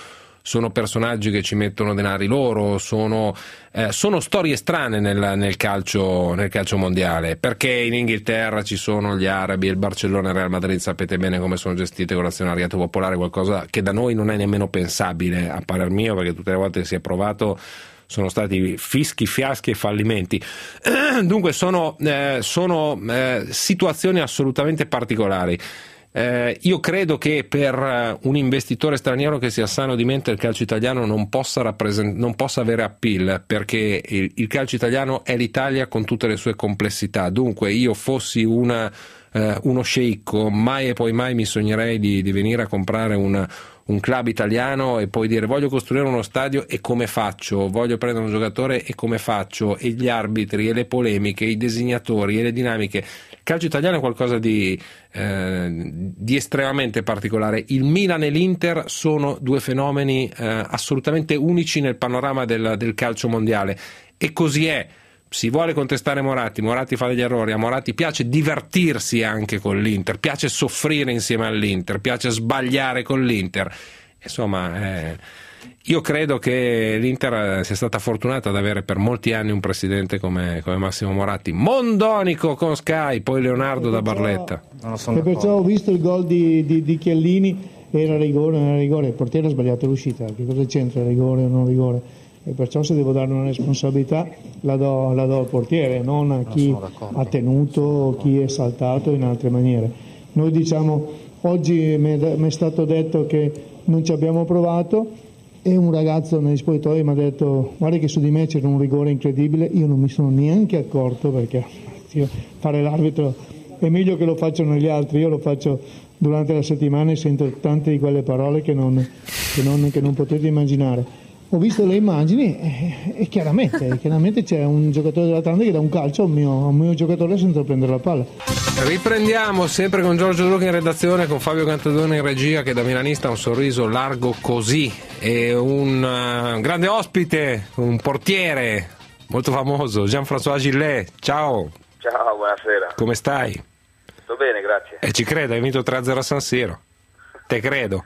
sono personaggi che ci mettono denari loro, sono, eh, sono storie strane nel, nel, calcio, nel calcio mondiale, perché in Inghilterra ci sono gli arabi e il Barcellona e il Real Madrid, sapete bene come sono gestite con l'azionariato popolare, qualcosa che da noi non è nemmeno pensabile, a parer mio, perché tutte le volte che si è provato sono stati fischi, fiaschi e fallimenti. Dunque sono, eh, sono eh, situazioni assolutamente particolari. Eh, io credo che per un investitore straniero che sia sano di mente il calcio italiano non possa, rappresent- non possa avere appeal, perché il, il calcio italiano è l'Italia con tutte le sue complessità. Dunque io fossi una, eh, uno sceicco, mai e poi mai mi sognerei di, di venire a comprare un, un club italiano e poi dire voglio costruire uno stadio e come faccio, voglio prendere un giocatore e come faccio, e gli arbitri e le polemiche, i designatori e le dinamiche. Il calcio italiano è qualcosa di, eh, di estremamente particolare. Il Milan e l'Inter sono due fenomeni eh, assolutamente unici nel panorama del, del calcio mondiale, e così è. Si vuole contestare Moratti, Moratti fa degli errori, a Moratti piace divertirsi anche con l'Inter, piace soffrire insieme all'Inter, piace sbagliare con l'Inter. Insomma, eh, io credo che l'Inter sia stata fortunata ad avere per molti anni un presidente come, come Massimo Moratti. Mondonico con Sky, poi Leonardo da Barletta. E perciò ho visto il gol di, di, di Chiellini, era rigore, non era rigore, il portiere ha sbagliato l'uscita, che cosa c'entra, rigore o non rigore? E perciò se devo dare una responsabilità la do, la do al portiere, non a chi ha tenuto, chi è saltato in altre maniere. Noi diciamo, oggi mi è stato detto che non ci abbiamo provato, e un ragazzo negli spogliatoi mi ha detto guarda che su di me c'era un rigore incredibile, io non mi sono neanche accorto, perché io, fare l'arbitro è meglio che lo facciano gli altri, io lo faccio durante la settimana e sento tante di quelle parole che non, che non, che non potete immaginare. Ho visto le immagini e, e chiaramente, chiaramente c'è un giocatore dell'Atalanta che dà un calcio a un mio, a un mio giocatore senza prendere la palla. Riprendiamo sempre con Giorgio Luca in redazione, con Fabio Cantadone in regia, che da milanista ha un sorriso largo così, e un uh, grande ospite, un portiere molto famoso, Jean-François Gillet. Ciao. Ciao, buonasera. Come stai? Tutto bene, grazie. E ci credo, hai vinto tre a zero a San Siro. Te credo.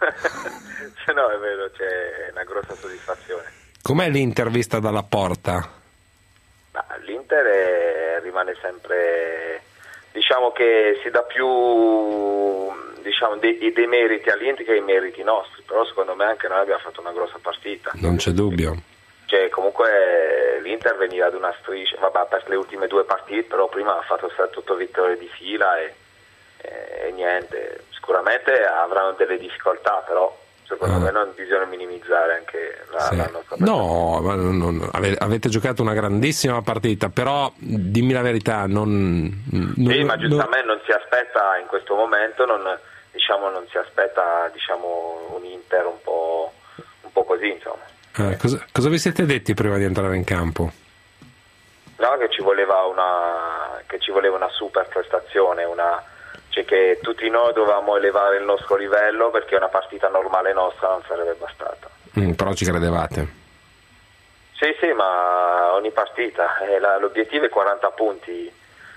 No, è vero, c'è una grossa soddisfazione. Com'è l'Inter vista dalla porta? Ma l'Inter è, rimane sempre, diciamo che si dà più, diciamo, dei, dei meriti all'Inter che ai meriti nostri, però secondo me anche noi abbiamo fatto una grossa partita. Non c'è dubbio. Cioè, comunque l'Inter veniva ad una striscia, vabbè, ha perso le ultime due partite, però prima ha fatto sette otto vittorie di fila e, e, e niente, sicuramente avranno delle difficoltà, però secondo ah. me non bisogna minimizzare anche la, sì. la nostra no, ma non, non, avete giocato una grandissima partita, però dimmi la verità, non, non sì, ma giustamente non, non si aspetta in questo momento, non, diciamo, non si aspetta, diciamo, un Inter un po', un po' così, insomma. Eh, cosa, cosa vi siete detti prima di entrare in campo? No, che ci voleva una, che ci voleva una super prestazione, una, cioè che tutti noi dovevamo elevare il nostro livello, perché una partita normale nostra non sarebbe bastata. Mm, però ci credevate? Sì, sì, ma ogni partita, eh, la, l'obiettivo è quaranta punti,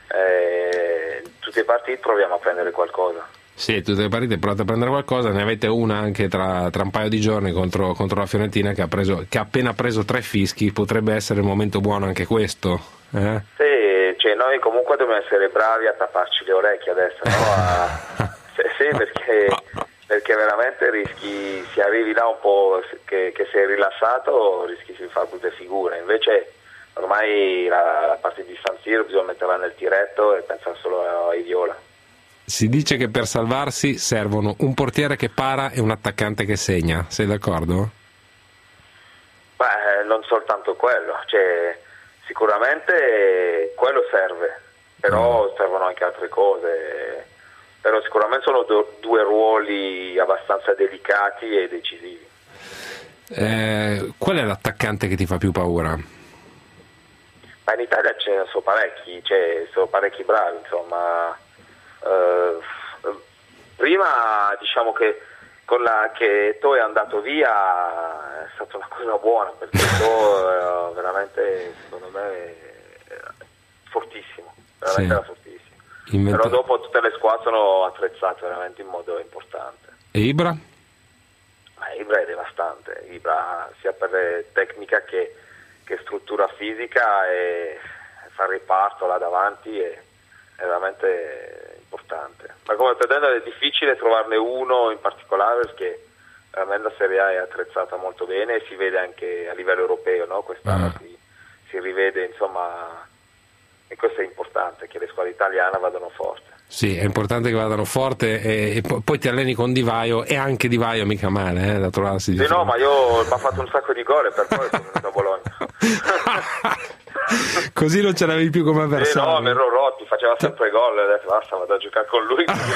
eh, tutte le partite proviamo a prendere qualcosa. Sì, tutte le partite provate a prendere qualcosa, ne avete una anche tra, tra un paio di giorni contro, contro la Fiorentina, che ha, preso, che ha appena preso tre fischi, potrebbe essere il momento buono anche questo. Eh? Sì, cioè noi comunque dobbiamo essere bravi a tapparci le orecchie adesso, no? A, sì, sì, perché, perché veramente rischi, se arrivi là un po' che, che sei rilassato, rischi di fare brutte figure, invece ormai la, la partita di San Siro bisogna metterla nel tiretto e pensare solo ai viola. Si dice che per salvarsi servono un portiere che para e un attaccante che segna, sei d'accordo? Beh, non soltanto quello, cioè, sicuramente quello serve, però mm. servono anche altre cose, però sicuramente sono do, due ruoli abbastanza delicati e decisivi. Eh, qual è l'attaccante che ti fa più paura? Ma in Italia ce ne sono parecchi, cioè, sono parecchi bravi, insomma. Uh, prima diciamo che con la che Tò è andato via è stata una cosa buona, perché Tò uh, veramente secondo me era fortissimo, veramente sì. Era fortissimo. Inventa... Però dopo tutte le squadre sono attrezzate veramente in modo importante. E Ibra? Ma Ibra è devastante, Ibra sia per tecnica che, che struttura fisica, e fa il riparto là davanti, è, è veramente importante. Ma come pretendo è difficile trovarne uno in particolare, perché veramente la Serie A è attrezzata molto bene e si vede anche a livello europeo, no? Quest'anno Ah. si, si rivede, insomma, e questo è importante, che le squadre italiane vadano forte. Sì, è importante che vadano forte, e, e po- poi ti alleni con Di Vaio, e anche Di Vaio mica male, eh, da trovarsi di Sì, no, fronte. ma io mi ha fatto un sacco di gol e per poi sono venuto a Bologna. Così non ce l'avevi più come Sì, avversario. no, mi ero rotti, faceva sempre gol, e ho detto basta, vado a giocare con lui, così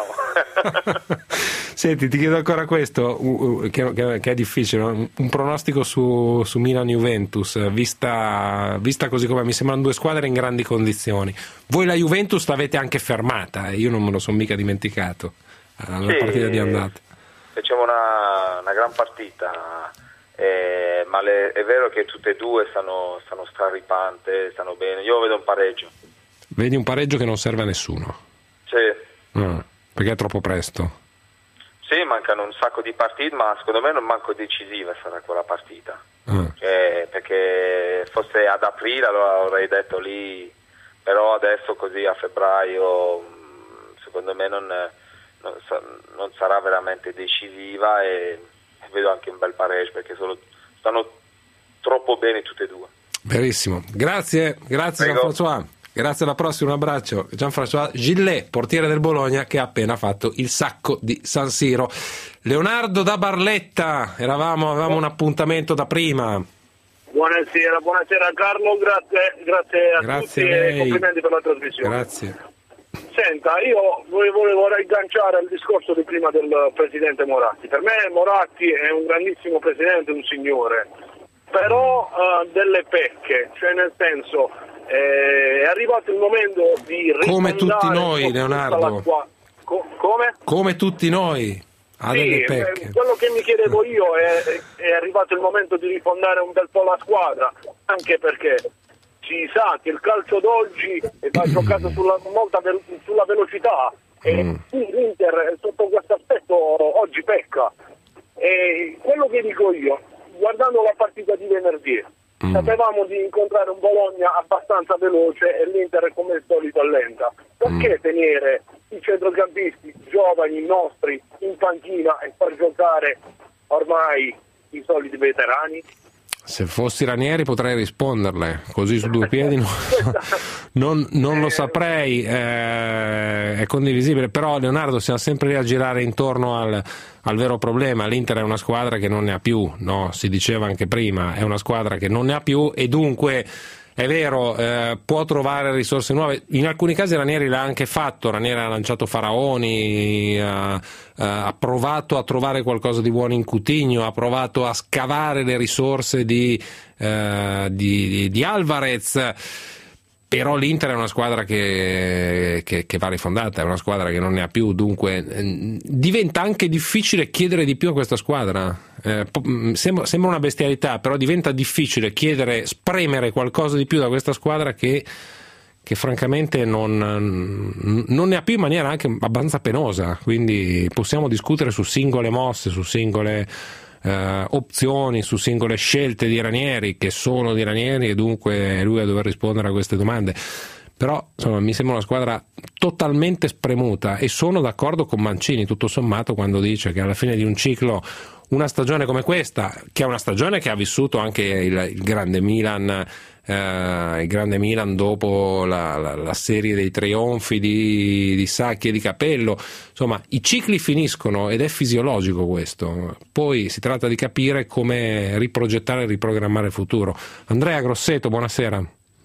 la finiamo. Senti, ti chiedo ancora questo, uh, uh, che, che- che è difficile, no? Un pronostico su, su Milan-Juventus, vista, vista così come mi sembrano due squadre in grandi condizioni. Voi la Juventus l'avete anche fermata, e io non me lo sono mica dimenticato, alla Sì, partita di andata. Facciamo una, una gran partita, eh, ma le- è vero che tutte e due stanno, stanno straripante, stanno bene. Io vedo un pareggio. Vedi un pareggio che non serve a nessuno. Sì, Ah, perché è troppo presto. sì, mancano un sacco di partite, ma secondo me non manco decisiva sarà quella partita. Ah. Cioè, perché fosse ad aprile allora avrei detto lì, però adesso così a febbraio mh, secondo me non, non, sa- non sarà veramente decisiva, e vedo anche un bel pareggio, perché sono, stanno troppo bene tutte e due. Verissimo, grazie, grazie Prego. Jean-François, grazie, alla prossima, un abbraccio. Jean-François Gillet, portiere del Bologna, che ha appena fatto il sacco di San Siro. Leonardo da Barletta, eravamo, avevamo un appuntamento da prima. Buonasera, buonasera Carlo, grazie, grazie a Grazie tutti a e lei. complimenti per la trasmissione. Grazie. Senta, io volevo riagganciare al discorso di prima del presidente Moratti. Per me Moratti è un grandissimo presidente, un signore, però eh, delle pecche, cioè nel senso eh, è arrivato il momento di Come rimandare tutti noi, tutta Leonardo. la squa- Co- come? Come tutti noi, ha Sì, delle eh, pecche. quello che mi chiedevo io è, è arrivato il momento di rifondare un bel po' la squadra, anche perché si sa che il calcio d'oggi va giocato sulla, molta ve- sulla velocità, e Mm. l'Inter sotto questo aspetto oggi pecca. E quello che dico io, guardando la partita di venerdì, Mm. sapevamo di incontrare un Bologna abbastanza veloce e l'Inter come al solito è lenta. Perché tenere i centrocampisti giovani nostri in panchina e far giocare ormai i soliti veterani? Se fossi Ranieri potrei risponderle, così su due piedi no, non, non lo saprei, eh, è condivisibile, però Leonardo siamo sempre lì a girare intorno al, al vero problema. L'Inter è una squadra che non ne ha più, no? Si diceva anche prima, è una squadra che non ne ha più, e dunque è vero, eh, può trovare risorse nuove. In alcuni casi Ranieri l'ha anche fatto, Ranieri ha lanciato Faraoni, ha, ha provato a trovare qualcosa di buono in Coutinho, ha provato a scavare le risorse di, eh, di, di, di Alvarez. Però l'Inter è una squadra che, che, che va rifondata, è una squadra che non ne ha più, dunque eh, diventa anche difficile chiedere di più a questa squadra. Eh, po- sembra, sembra una bestialità, però diventa difficile chiedere, spremere qualcosa di più da questa squadra che, che francamente non, non ne ha più in maniera anche abbastanza penosa. Quindi possiamo discutere su singole mosse, su singole Uh, opzioni, su singole scelte di Ranieri, che sono di Ranieri, e dunque è lui a dover rispondere a queste domande. Però insomma mi sembra una squadra totalmente spremuta, e sono d'accordo con Mancini tutto sommato quando dice che alla fine di un ciclo, una stagione come questa, che è una stagione che ha vissuto anche il, il grande Milan, eh, il grande Milan dopo la, la, la serie dei trionfi di, di Sacchi e di Capello, insomma i cicli finiscono ed è fisiologico questo, poi si tratta di capire come riprogettare e riprogrammare il futuro. Andrea Grosseto, buonasera.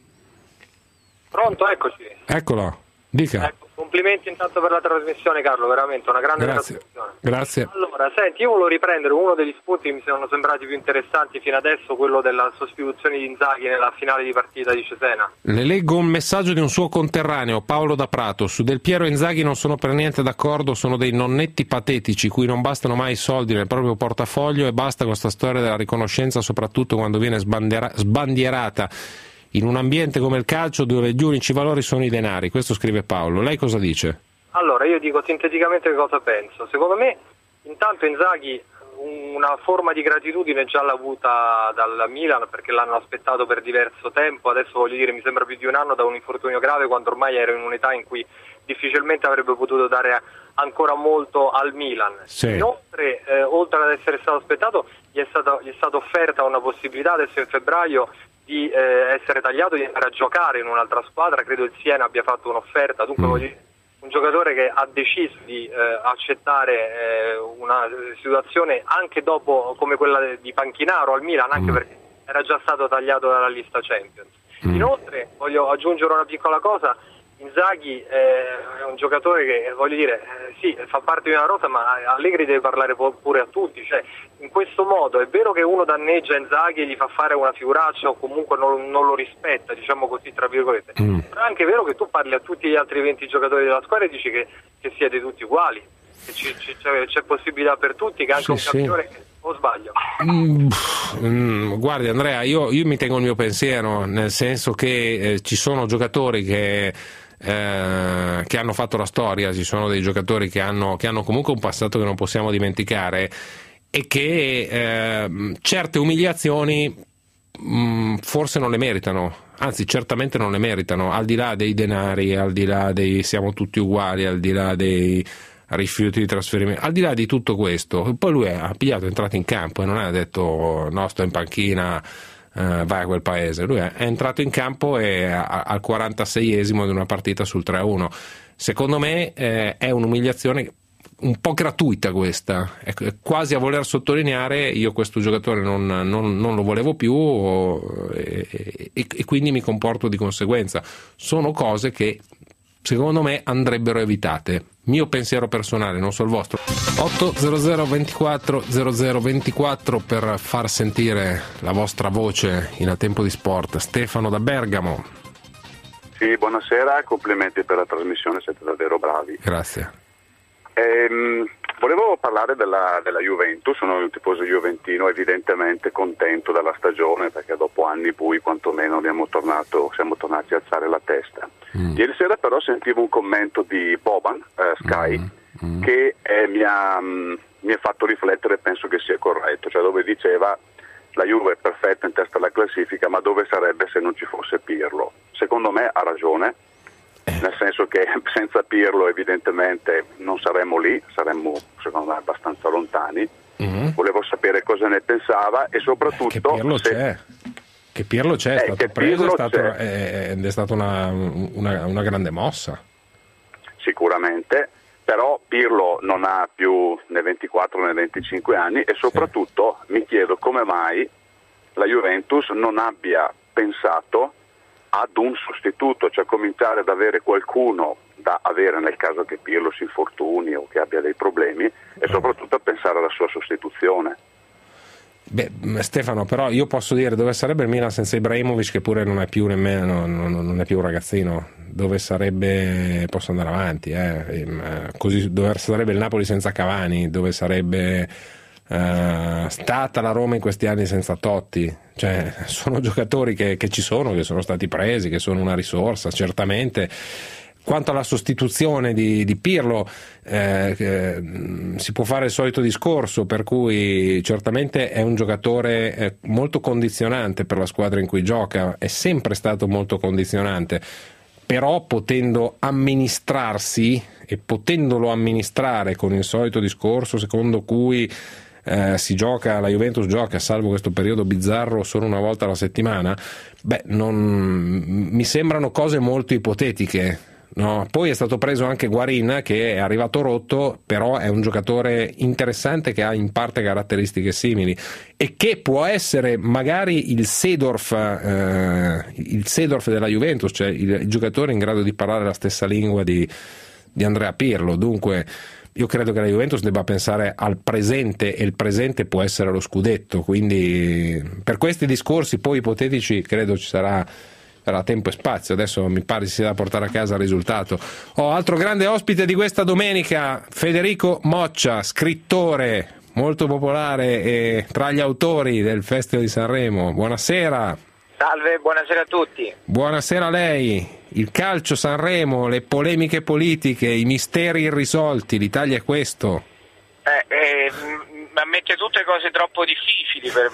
Pronto, eccoci. Eccolo, dica. Ecco, complimenti intanto per la trasmissione, Carlo, veramente una grande Grazie. trasmissione. Grazie. Allora, senti, io volevo riprendere uno degli spunti che mi sono sembrati più interessanti fino adesso, quello della sostituzione di Inzaghi nella finale di partita di Cesena. Le leggo un messaggio di un suo conterraneo, Paolo da Prato. Su Del Piero e Inzaghi non sono per niente d'accordo, sono dei nonnetti patetici cui non bastano mai i soldi nel proprio portafoglio, e basta con sta storia della riconoscenza, soprattutto quando viene sbandiera- sbandierata in un ambiente come il calcio, dove gli unici valori sono i denari. Questo scrive Paolo. Lei cosa dice? Allora, io dico sinteticamente che cosa penso. Secondo me, intanto Inzaghi una forma di gratitudine già l'ha avuta dal Milan, perché l'hanno aspettato per diverso tempo. Adesso voglio dire, mi sembra più di un anno da un infortunio grave, quando ormai era in un'età in cui difficilmente avrebbe potuto dare ancora molto al Milan. Sì. Inoltre, eh, oltre ad essere stato aspettato, gli è stata, gli è stata offerta una possibilità adesso in febbraio di eh, essere tagliato, di andare a giocare in un'altra squadra. Credo il Siena abbia fatto un'offerta, dunque mm. voglio dire, un giocatore che ha deciso di eh, accettare eh, una situazione anche dopo, come quella di Panchinaro al Milan, anche mm. perché era già stato tagliato dalla lista Champions. Mm. Inoltre voglio aggiungere una piccola cosa: Inzaghi eh, è un giocatore che, voglio dire, eh, sì, fa parte di una rosa, ma Allegri deve parlare pure a tutti. Cioè, in questo modo è vero che uno danneggia Inzaghi e gli fa fare una figuraccia, o comunque non, non lo rispetta, diciamo così, tra virgolette, mm. però è anche vero che tu parli a tutti gli altri venti giocatori della squadra e dici che, che siete tutti uguali, che ci, ci, c'è, c'è possibilità per tutti, che anche sì, un campione sì. O sbaglio? Mm, mm, guardi Andrea, io, io mi tengo il mio pensiero, nel senso che eh, ci sono giocatori che Eh, che hanno fatto la storia, ci sono dei giocatori che hanno, che hanno comunque un passato che non possiamo dimenticare, e che eh, certe umiliazioni mh, forse non le meritano, anzi certamente non le meritano, al di là dei denari, al di là dei siamo tutti uguali, al di là dei rifiuti di trasferimento, al di là di tutto questo. Poi lui ha pigliato, è entrato in campo e non ha detto no, sto in panchina, Uh, vai a quel paese. Lui è entrato in campo e a, al quarantaseiesimo di una partita sul tre a uno. Secondo me eh, è un'umiliazione un po' gratuita questa, è quasi a voler sottolineare io questo giocatore non, non, non lo volevo più o, e, e, e quindi mi comporto di conseguenza. Sono cose che secondo me andrebbero evitate. Mio pensiero personale, non so il vostro. otto zero zero ventiquattro zero zero ventiquattro per far sentire la vostra voce in A Tempo di Sport. Stefano da Bergamo. Sì, buonasera, complimenti per la trasmissione, siete davvero bravi. Grazie. Ehm, volevo parlare della, della Juventus. Sono un tifoso juventino, evidentemente contento della stagione, perché dopo anni bui quantomeno abbiamo tornato, siamo tornati a alzare la testa. Mm. Ieri sera però sentivo un commento di Boban, eh, Sky, mm. Mm. che eh, mi, ha, mh, mi ha fatto riflettere, penso che sia corretto, cioè dove diceva la Juve è perfetta in testa alla classifica, ma dove sarebbe se non ci fosse Pirlo? Secondo me ha ragione, nel senso che senza Pirlo evidentemente non saremmo lì, saremmo secondo me abbastanza lontani. Mm. Volevo sapere cosa ne pensava e soprattutto che Pirlo se... c'è. Che Pirlo c'è, è eh, stato preso, è, stato, è, è stata una, una, una grande mossa. Sicuramente, però Pirlo non ha più né ventiquattro né venticinque anni e soprattutto sì. mi chiedo come mai la Juventus non abbia pensato ad un sostituto, cioè cominciare ad avere qualcuno da avere nel caso che Pirlo si infortuni o che abbia dei problemi e soprattutto a pensare alla sua sostituzione. Beh, Stefano, però io posso dire dove sarebbe il Milan senza Ibrahimovic, che pure non è più nemmeno non, non è più un ragazzino, dove sarebbe, posso andare avanti eh? Così, dove sarebbe il Napoli senza Cavani, dove sarebbe uh, stata la Roma in questi anni senza Totti. Cioè sono giocatori che, che ci sono, che sono stati presi, che sono una risorsa certamente. Quanto alla sostituzione di, di Pirlo, eh, eh, si può fare il solito discorso, per cui certamente è un giocatore eh, molto condizionante per la squadra in cui gioca, è sempre stato molto condizionante, però potendo amministrarsi e potendolo amministrare con il solito discorso secondo cui eh, si gioca, la Juventus gioca, salvo questo periodo bizzarro, solo una volta alla settimana, beh, non, mi sembrano cose molto ipotetiche. No, poi è stato preso anche Guarin, che è arrivato rotto, però è un giocatore interessante che ha in parte caratteristiche simili e che può essere magari il Seedorf, eh, il Seedorf della Juventus, cioè il, il giocatore in grado di parlare la stessa lingua di, di Andrea Pirlo. Dunque io credo che la Juventus debba pensare al presente e il presente può essere lo scudetto, quindi per questi discorsi poi ipotetici credo ci sarà era tempo e spazio, adesso mi pare si sia da portare a casa il risultato. Oh, altro grande ospite di questa domenica, Federico Moccia, scrittore molto popolare e tra gli autori del Festival di Sanremo. Buonasera. Salve, buonasera a tutti. Buonasera a lei. Il calcio, Sanremo, le polemiche politiche, i misteri irrisolti, l'Italia è questo. Eh, eh, ma mette tutte cose troppo difficili per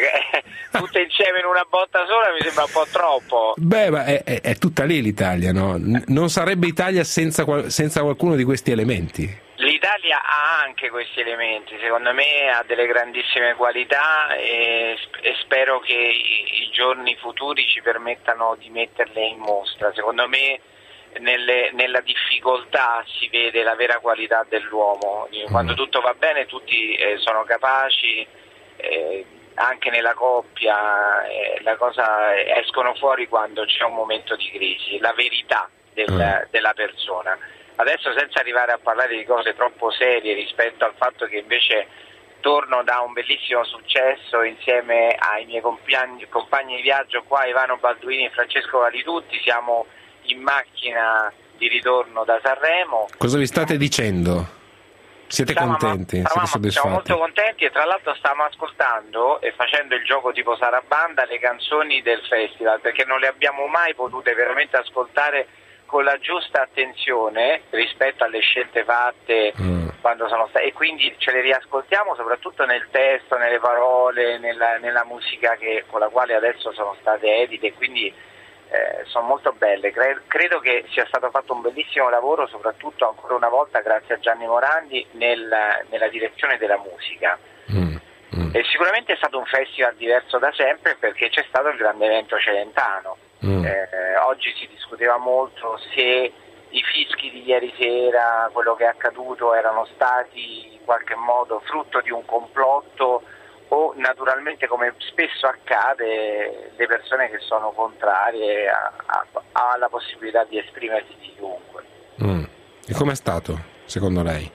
me, tutte insieme in una botta sola mi sembra un po' troppo. Beh, ma è, è, è tutta lì l'Italia, no? Non sarebbe Italia senza, senza qualcuno di questi elementi. L'Italia ha anche questi elementi, secondo me ha delle grandissime qualità e, e spero che i, i giorni futuri ci permettano di metterle in mostra. Secondo me nelle, nella difficoltà si vede la vera qualità dell'uomo, quando tutto va bene tutti eh, sono capaci, eh, anche nella coppia eh, la cosa, escono fuori quando c'è un momento di crisi, la verità del, della persona. Adesso, senza arrivare a parlare di cose troppo serie rispetto al fatto che invece torno da un bellissimo successo insieme ai miei compagni, compagni di viaggio qua, Ivano Balduini e Francesco Valitutti, siamo in macchina di ritorno da Sanremo. Cosa vi state dicendo? Siete stavamo, contenti? Stavamo, Siete soddisfatti? Siamo molto contenti e tra l'altro stiamo ascoltando e facendo il gioco tipo Sarabanda le canzoni del festival, perché non le abbiamo mai potute veramente ascoltare con la giusta attenzione rispetto alle scelte fatte mm. quando sono state, e quindi ce le riascoltiamo soprattutto nel testo, nelle parole, nella, nella musica che, con la quale adesso sono state edite, quindi eh, sono molto belle. Cre- credo che sia stato fatto un bellissimo lavoro, soprattutto ancora una volta grazie a Gianni Morandi nel, nella direzione della musica. Mm. Mm. E sicuramente è stato un festival diverso da sempre perché c'è stato il grande evento Celentano. Mm. Eh, oggi si discuteva molto se i fischi di ieri sera, quello che è accaduto, erano stati in qualche modo frutto di un complotto o naturalmente, come spesso accade, le persone che sono contrarie a, a, alla possibilità di esprimersi di chiunque. Mm. E com'è stato, secondo lei?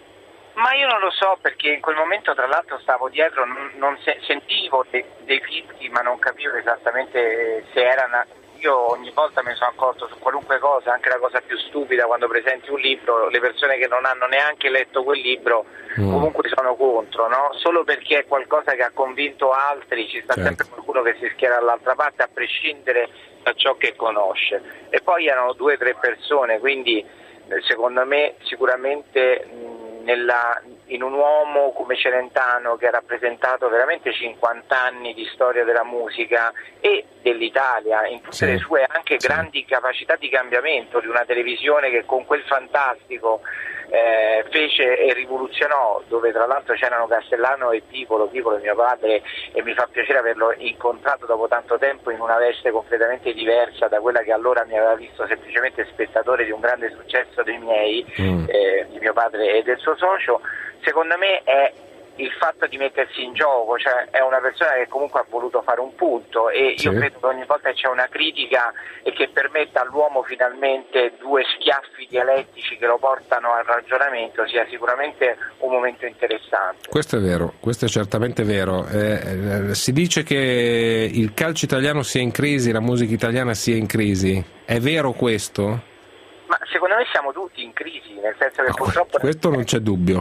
Ma io non lo so, perché in quel momento tra l'altro stavo dietro, non, non se, sentivo de, dei fischi ma non capivo esattamente se erano. Io ogni volta mi sono accorto su qualunque cosa, anche la cosa più stupida, quando presenti un libro, le persone che non hanno neanche letto quel libro mm. comunque sono contro, no? Solo perché è qualcosa che ha convinto altri, ci sta certo. sempre qualcuno che si schiera dall'altra parte a prescindere da ciò che conosce. E poi erano due o tre persone, quindi secondo me sicuramente mh, nella, in un uomo come Celentano, che ha rappresentato veramente cinquanta anni di storia della musica e dell'Italia, in tutte sì. le sue anche sì. grandi capacità di cambiamento, di una televisione che con quel fantastico eh, fece e rivoluzionò, dove tra l'altro c'erano Castellano e Pipolo, Pipolo è mio padre e mi fa piacere averlo incontrato dopo tanto tempo in una veste completamente diversa da quella che allora mi aveva visto semplicemente spettatore di un grande successo dei miei, mm. eh, di mio padre e del suo socio. Secondo me è il fatto di mettersi in gioco, cioè è una persona che comunque ha voluto fare un punto e io sì. credo che ogni volta che c'è una critica e che permetta all'uomo finalmente due schiaffi dialettici che lo portano al ragionamento sia sicuramente un momento interessante. Questo è vero, questo è certamente vero. Eh, eh, si dice che il calcio italiano sia in crisi, la musica italiana sia in crisi. È vero questo? Ma secondo me siamo tutti in crisi, nel senso che no, purtroppo... Questo non c'è dubbio.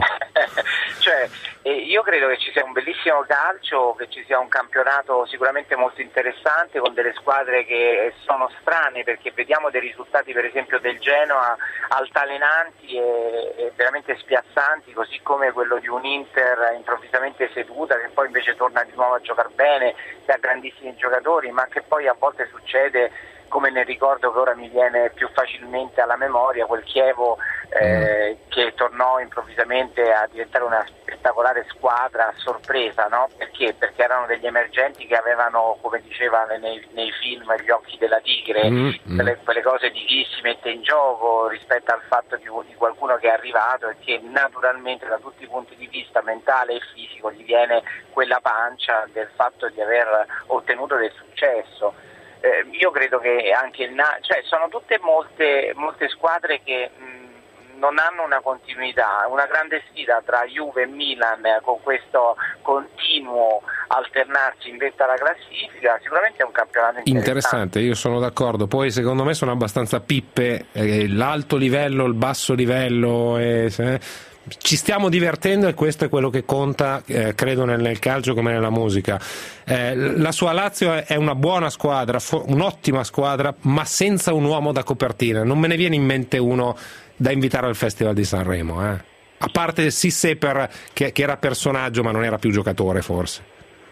Cioè, eh, io credo che ci sia un bellissimo calcio, che ci sia un campionato sicuramente molto interessante, con delle squadre che sono strane, perché vediamo dei risultati per esempio del Genoa altalenanti e, e veramente spiazzanti, così come quello di un Inter improvvisamente seduta, che poi invece torna di nuovo a giocare bene, che ha grandissimi giocatori, ma che poi a volte succede, come nel ricordo che ora mi viene più facilmente alla memoria, quel Chievo eh, che tornò improvvisamente a diventare una spettacolare squadra a sorpresa, no? Perché? Perché erano degli emergenti che avevano, come diceva nei, nei film, gli occhi della tigre, mm-hmm. quelle, quelle cose di chi si mette in gioco rispetto al fatto di, di qualcuno che è arrivato e che naturalmente da tutti i punti di vista mentale e fisico gli viene quella pancia del fatto di aver ottenuto del successo. Eh, io credo che anche il Na- cioè sono tutte molte, molte squadre che mh, non hanno una continuità, una grande sfida tra Juve e Milan con questo continuo alternarsi in vetta alla classifica, sicuramente è un campionato interessante. Interessante, io sono d'accordo, poi secondo me sono abbastanza pippe, eh, l'alto livello, il basso livello, eh, se... ci stiamo divertendo e questo è quello che conta, eh, credo nel, nel calcio come nella musica. Eh, la sua Lazio è una buona squadra, fo- un'ottima squadra, ma senza un uomo da copertina. Non me ne viene in mente uno da invitare al Festival di Sanremo, eh. a parte Cissé per, che, che era personaggio ma non era più giocatore forse.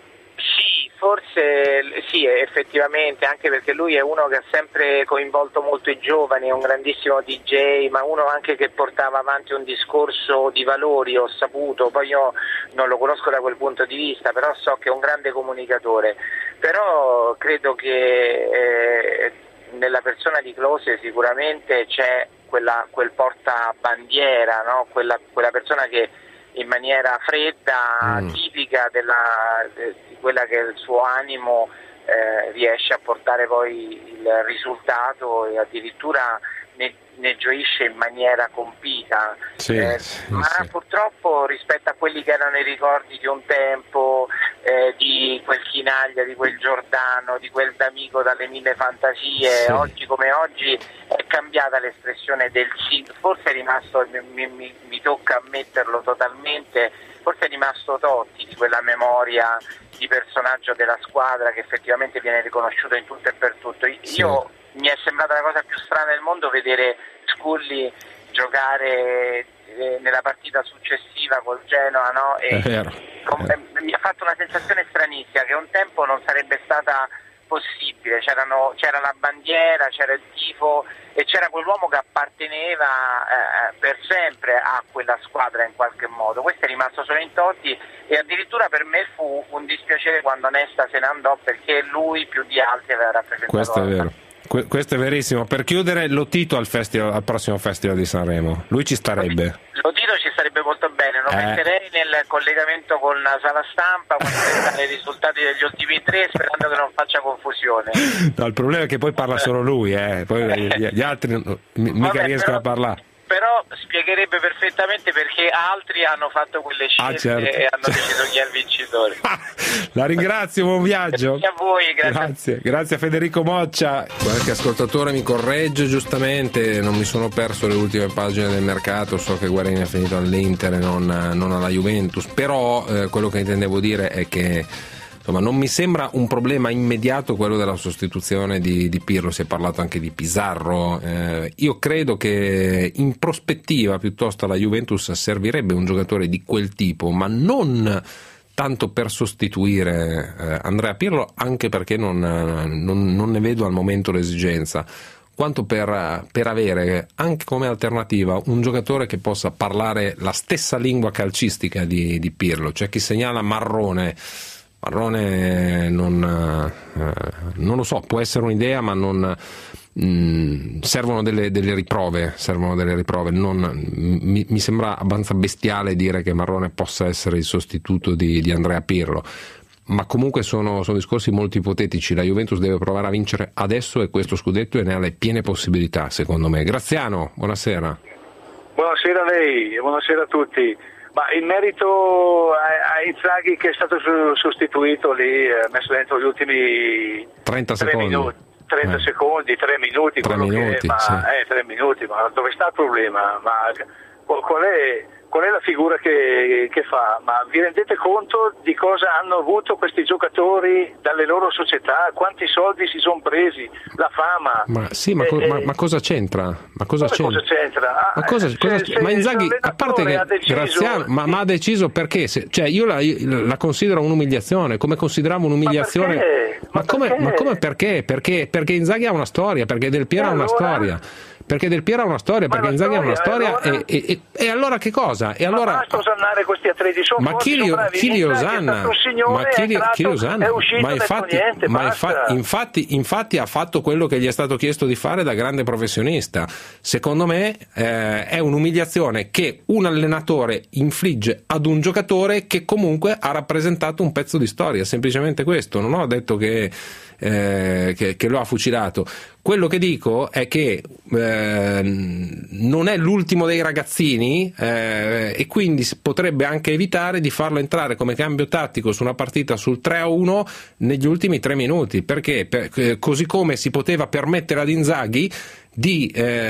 Forse sì, effettivamente, anche perché lui è uno che ha sempre coinvolto molto i giovani, è un grandissimo D J, ma uno anche che portava avanti un discorso di valori, ho saputo, poi io non lo conosco da quel punto di vista, però so che è un grande comunicatore. Però credo che eh, nella persona di Klose sicuramente c'è quella, quel portabandiera, no? quella, quella persona che in maniera fredda, mm. tipica della, di quella che è il suo animo, eh, riesce a portare poi il risultato e addirittura ne, ne gioisce in maniera compita. Sì, eh, sì, ma sì. Purtroppo rispetto a quelli che erano i ricordi di un tempo, eh, di quel Chinaglia, di quel Giordano, di quel D'Amico dalle mille fantasie, sì. Oggi come oggi è cambiata l'espressione del sì, forse è rimasto, mi, mi, mi tocca ammetterlo totalmente, forse è rimasto Totti di quella memoria di personaggio della squadra che effettivamente viene riconosciuto in tutto e per tutto. Io sì. Mi è sembrata la cosa più strana del mondo vedere Scully giocare eh, nella partita successiva col Genoa, no? E è vero, com- è vero. Mi ha fatto una sensazione stranissima che un tempo non sarebbe stata possibile. C'erano, c'era la bandiera, c'era il tifo e c'era quell'uomo che apparteneva eh, per sempre a quella squadra in qualche modo. Questo è rimasto solo in Totti e addirittura per me fu un dispiacere quando Nesta se ne andò, perché lui più di altri aveva rappresentato. Questo è vero. Que- questo è verissimo. Per chiudere, Lotito al, festival, al prossimo Festival di Sanremo, lui ci starebbe? Lotito ci starebbe molto bene, lo eh. metterei nel collegamento con la sala stampa quando vedrà i risultati degli ultimi tre, sperando che non faccia confusione. No, il problema è che poi parla solo lui, eh. Poi gli, gli altri m- mica Vabbè, riescono però, a parlare. Però spiegherebbe perfettamente perché altri hanno fatto quelle scelte ah, certo. e hanno deciso chi è il vincitore. La ringrazio, buon viaggio. Grazie a voi, grazie. Grazie, grazie a Federico Moccia. Qualche ascoltatore mi corregge giustamente, non mi sono perso le ultime pagine del mercato, so che Guarini è finito all'Inter e non, non alla Juventus, però eh, quello che intendevo dire è che insomma, non mi sembra un problema immediato quello della sostituzione di, di Pirlo, si è parlato anche di Pizarro, eh, io credo che in prospettiva piuttosto alla Juventus servirebbe un giocatore di quel tipo, ma non tanto per sostituire eh, Andrea Pirlo, anche perché non, non, non ne vedo al momento l'esigenza, quanto per, per avere anche come alternativa un giocatore che possa parlare la stessa lingua calcistica di, di Pirlo. C'è chi segnala Marrone. Marrone non, eh, non lo so, può essere un'idea, ma non mh, servono delle, delle riprove, servono delle riprove. Non, mi, mi sembra abbastanza bestiale dire che Marrone possa essere il sostituto di, di Andrea Pirlo, ma comunque sono, sono discorsi molto ipotetici. La Juventus deve provare a vincere adesso e questo scudetto e ne ha le piene possibilità, secondo me. Graziano, buonasera. Buonasera a lei, buonasera a tutti. Ma in merito a, a Inzaghi che è stato sostituito lì, ha messo dentro gli ultimi trenta tre secondi, minuti, trenta eh. secondi, tre minuti, tre quello minuti, che, ma, sì. eh, tre minuti, ma dove sta il problema? Ma qual è, qual è la figura che, che fa? Ma vi rendete conto di cosa hanno avuto questi giocatori dalle loro società? Quanti soldi si sono presi? La fama? Ma sì, ma, co- eh, ma, ma cosa c'entra? Ma cosa c'entra? Cosa c'entra? Ah, ma cosa, se, cosa, se, ma Inzaghi, se a parte che ha deciso, Graziano, ma, ma ha deciso perché? Se, cioè io la, la considero un'umiliazione, come consideravo un'umiliazione. Ma, perché? ma, ma come, perché? ma come perché? Perché? Perché Inzaghi ha una storia, perché Del Piero ha una allora? storia. Perché Del Piero ha una storia, Ma perché la Inzaghi ha una storia, storia, e, e, e, e allora che cosa? E ma allora, basta osannare questi atleti, sono ma chi li, chi li osanna? Ma chi li, chi li osanna? Ma infatti, niente, ma infa, infatti, infatti ha fatto quello che gli è stato chiesto di fare da grande professionista. Secondo me eh, è un'umiliazione che un allenatore infligge ad un giocatore che comunque ha rappresentato un pezzo di storia, semplicemente questo. Non ho detto che Eh, che, che lo ha fucilato. Quello che dico è che eh, non è l'ultimo dei ragazzini eh, e quindi si potrebbe anche evitare di farlo entrare come cambio tattico su una partita sul tre a uno negli ultimi tre minuti, perché per, eh, così come si poteva permettere ad Inzaghi di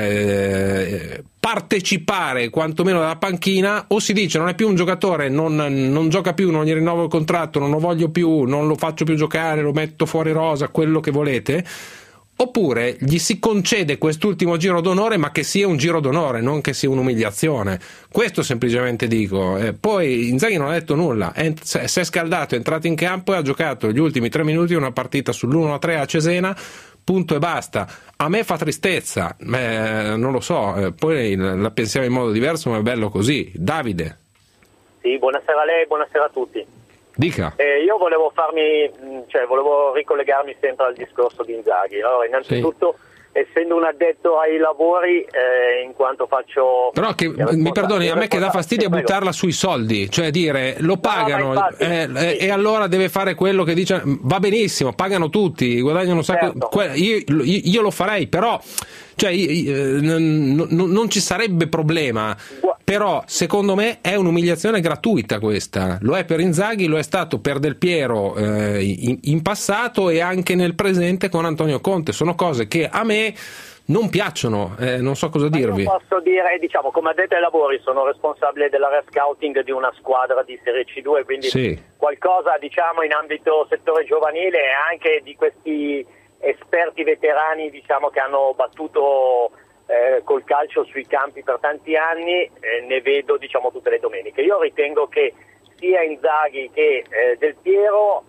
eh, partecipare quantomeno dalla panchina, o si dice non è più un giocatore, non, non gioca più, non gli rinnovo il contratto, non lo voglio più, non lo faccio più giocare, lo metto fuori rosa, quello che volete, oppure gli si concede quest'ultimo giro d'onore, ma che sia un giro d'onore, non che sia un'umiliazione. Questo semplicemente dico. Eh, poi Inzaghi non ha detto nulla, è, si è scaldato, è entrato in campo e ha giocato gli ultimi tre minuti una partita sull'uno a tre a Cesena, punto e basta. A me fa tristezza, eh, non lo so, eh, poi la pensiamo in modo diverso, ma è bello così. Davide. Sì, buonasera a lei, buonasera a tutti. Dica. Eh, io volevo farmi, cioè volevo ricollegarmi sempre al discorso di Inzaghi. Allora, innanzitutto, sì. essendo un addetto ai lavori, eh, in quanto faccio... Però che, mi perdoni, a me che dà fastidio sì, buttarla sui soldi, cioè dire lo pagano, no, infatti, eh, sì. e allora deve fare quello che dice, va benissimo, pagano tutti, guadagnano un sacco, certo. io, io, io lo farei, però cioè, io, non, non ci sarebbe problema. Però secondo me è un'umiliazione gratuita questa, lo è per Inzaghi, lo è stato per Del Piero eh, in, in passato e anche nel presente con Antonio Conte. Sono cose che a me non piacciono, eh, non so cosa dirvi. Io posso dire, diciamo, come addetto ai lavori sono responsabile dell'area scouting di una squadra di Serie C due, quindi sì. qualcosa diciamo in ambito settore giovanile e anche di questi esperti veterani diciamo che hanno battuto Eh, col calcio sui campi per tanti anni, eh, ne vedo diciamo tutte le domeniche. Io ritengo che sia Inzaghi che eh, Del Piero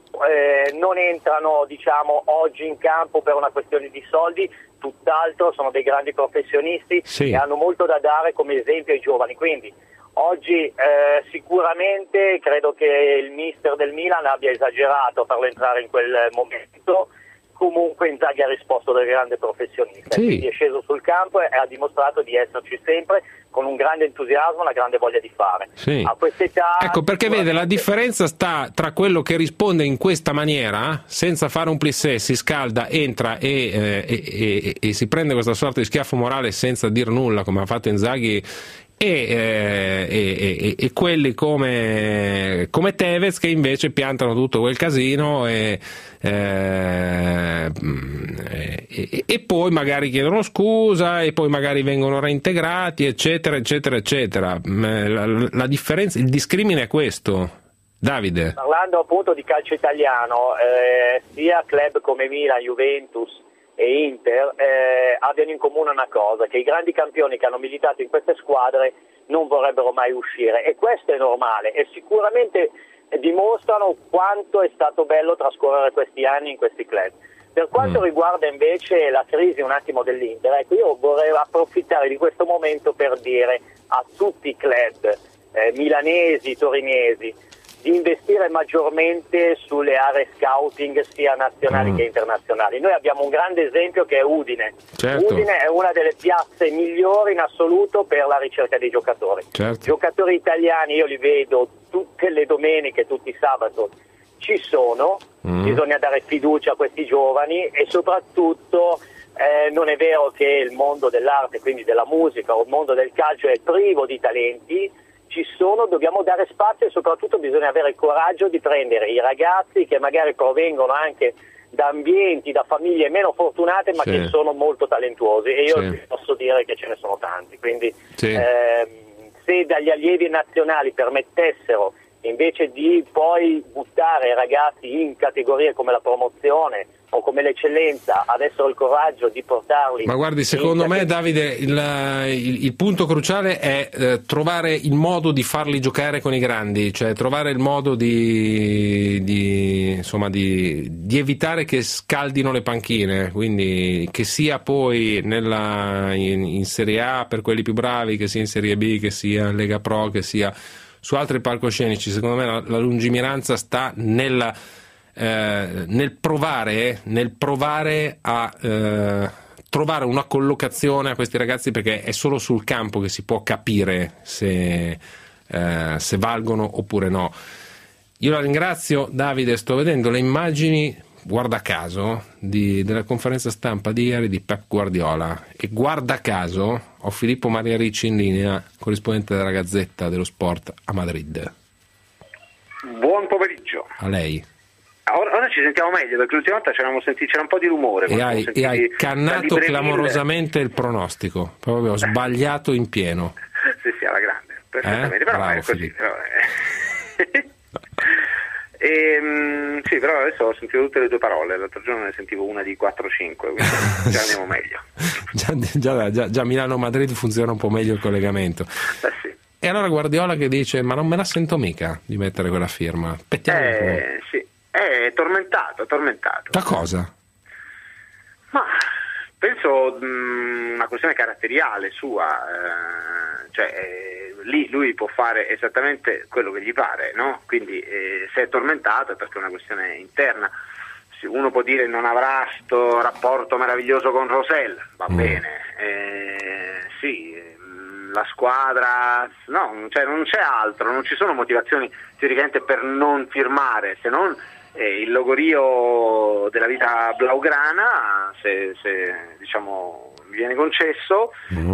eh, non entrano diciamo oggi in campo per una questione di soldi, tutt'altro sono dei grandi professionisti sì. e hanno molto da dare come esempio ai giovani, quindi oggi eh, sicuramente credo che il mister del Milan abbia esagerato a farlo entrare in quel momento. Comunque Inzaghi ha risposto da grande professionista, sì. quindi è sceso sul campo e ha dimostrato di esserci sempre con un grande entusiasmo, una grande voglia di fare. Sì. A quest'età, ecco perché vede la differenza sta tra quello che risponde in questa maniera, senza fare un plissé, si scalda, entra e, eh, e, e, e si prende questa sorta di schiaffo morale senza dir nulla come ha fatto Inzaghi. E, eh, e, e, e quelli come, come Tevez che invece piantano tutto quel casino e, eh, e, e poi magari chiedono scusa e poi magari vengono reintegrati eccetera eccetera eccetera. La, la differenza, il discrimine è questo. Davide. Parlando appunto di calcio italiano, eh, sia club come Milan, Juventus e Inter eh, abbiano in comune una cosa, che i grandi campioni che hanno militato in queste squadre non vorrebbero mai uscire e questo è normale e sicuramente dimostrano quanto è stato bello trascorrere questi anni in questi club. Per quanto mm. riguarda invece la crisi un attimo dell'Inter, ecco io vorrei approfittare di questo momento per dire a tutti i club eh, milanesi, torinesi, di investire maggiormente sulle aree scouting sia nazionali mm. che internazionali. Noi abbiamo un grande esempio che è Udine. Certo. Udine è una delle piazze migliori in assoluto per la ricerca dei giocatori. Certo. Giocatori italiani io li vedo tutte le domeniche, tutti i sabato, ci sono, mm. bisogna dare fiducia a questi giovani e soprattutto eh, non è vero che il mondo dell'arte, quindi della musica o il mondo del calcio è privo di talenti. Ci sono, dobbiamo dare spazio e soprattutto bisogna avere il coraggio di prendere i ragazzi che magari provengono anche da ambienti, da famiglie meno fortunate ma sì. che sono molto talentuosi e io sì. posso dire che ce ne sono tanti, quindi sì. ehm, se dagli allievi nazionali permettessero invece di poi buttare i ragazzi in categorie come la promozione o come l'eccellenza, avessero il coraggio di portarli. Ma guardi, secondo me Davide il, il, il punto cruciale è eh, trovare il modo di farli giocare con i grandi, cioè trovare il modo di, di insomma di, di evitare che scaldino le panchine, quindi che sia poi nella, in, in Serie A per quelli più bravi, che sia in Serie B, che sia in Lega Pro, che sia su altri palcoscenici. Secondo me la, la lungimiranza sta nella Eh, nel provare nel provare a eh, trovare una collocazione a questi ragazzi, perché è solo sul campo che si può capire se, eh, se valgono oppure no. Io la ringrazio Davide, sto vedendo le immagini guarda caso di, della conferenza stampa di ieri di Pep Guardiola e guarda caso ho Filippo Maria Ricci in linea, corrispondente della Gazzetta dello Sport a Madrid. Buon pomeriggio a lei. Ora, ora ci sentiamo meglio perché l'ultima volta c'era un po' di rumore e hai, e hai cannato clamorosamente il pronostico, proprio ho sbagliato in pieno. Sì sì, alla grande, perfettamente, eh? però Bravo, è così, però, eh. E, mh, sì, però adesso ho sentito tutte le tue parole, l'altro giorno ne sentivo una di quattro cinque, quindi già andiamo meglio. già, già, già, già Milano-Madrid funziona un po' meglio il collegamento. Eh sì. E allora Guardiola che dice: ma non me la sento mica di mettere quella firma. Aspettiamo eh, un po'. Sì, è tormentato, tormentato. Da cosa? Ma penso mh, una questione caratteriale sua, eh, cioè eh, lì lui può fare esattamente quello che gli pare, no? Quindi eh, se è tormentato è perché è una questione interna. Uno può dire non avrà sto rapporto meraviglioso con Rosell, va mm. bene, eh, sì, la squadra, no, cioè non c'è altro, non ci sono motivazioni teoricamente per non firmare, se non eh, il logorio della vita blaugrana, se, se diciamo viene concesso, mm.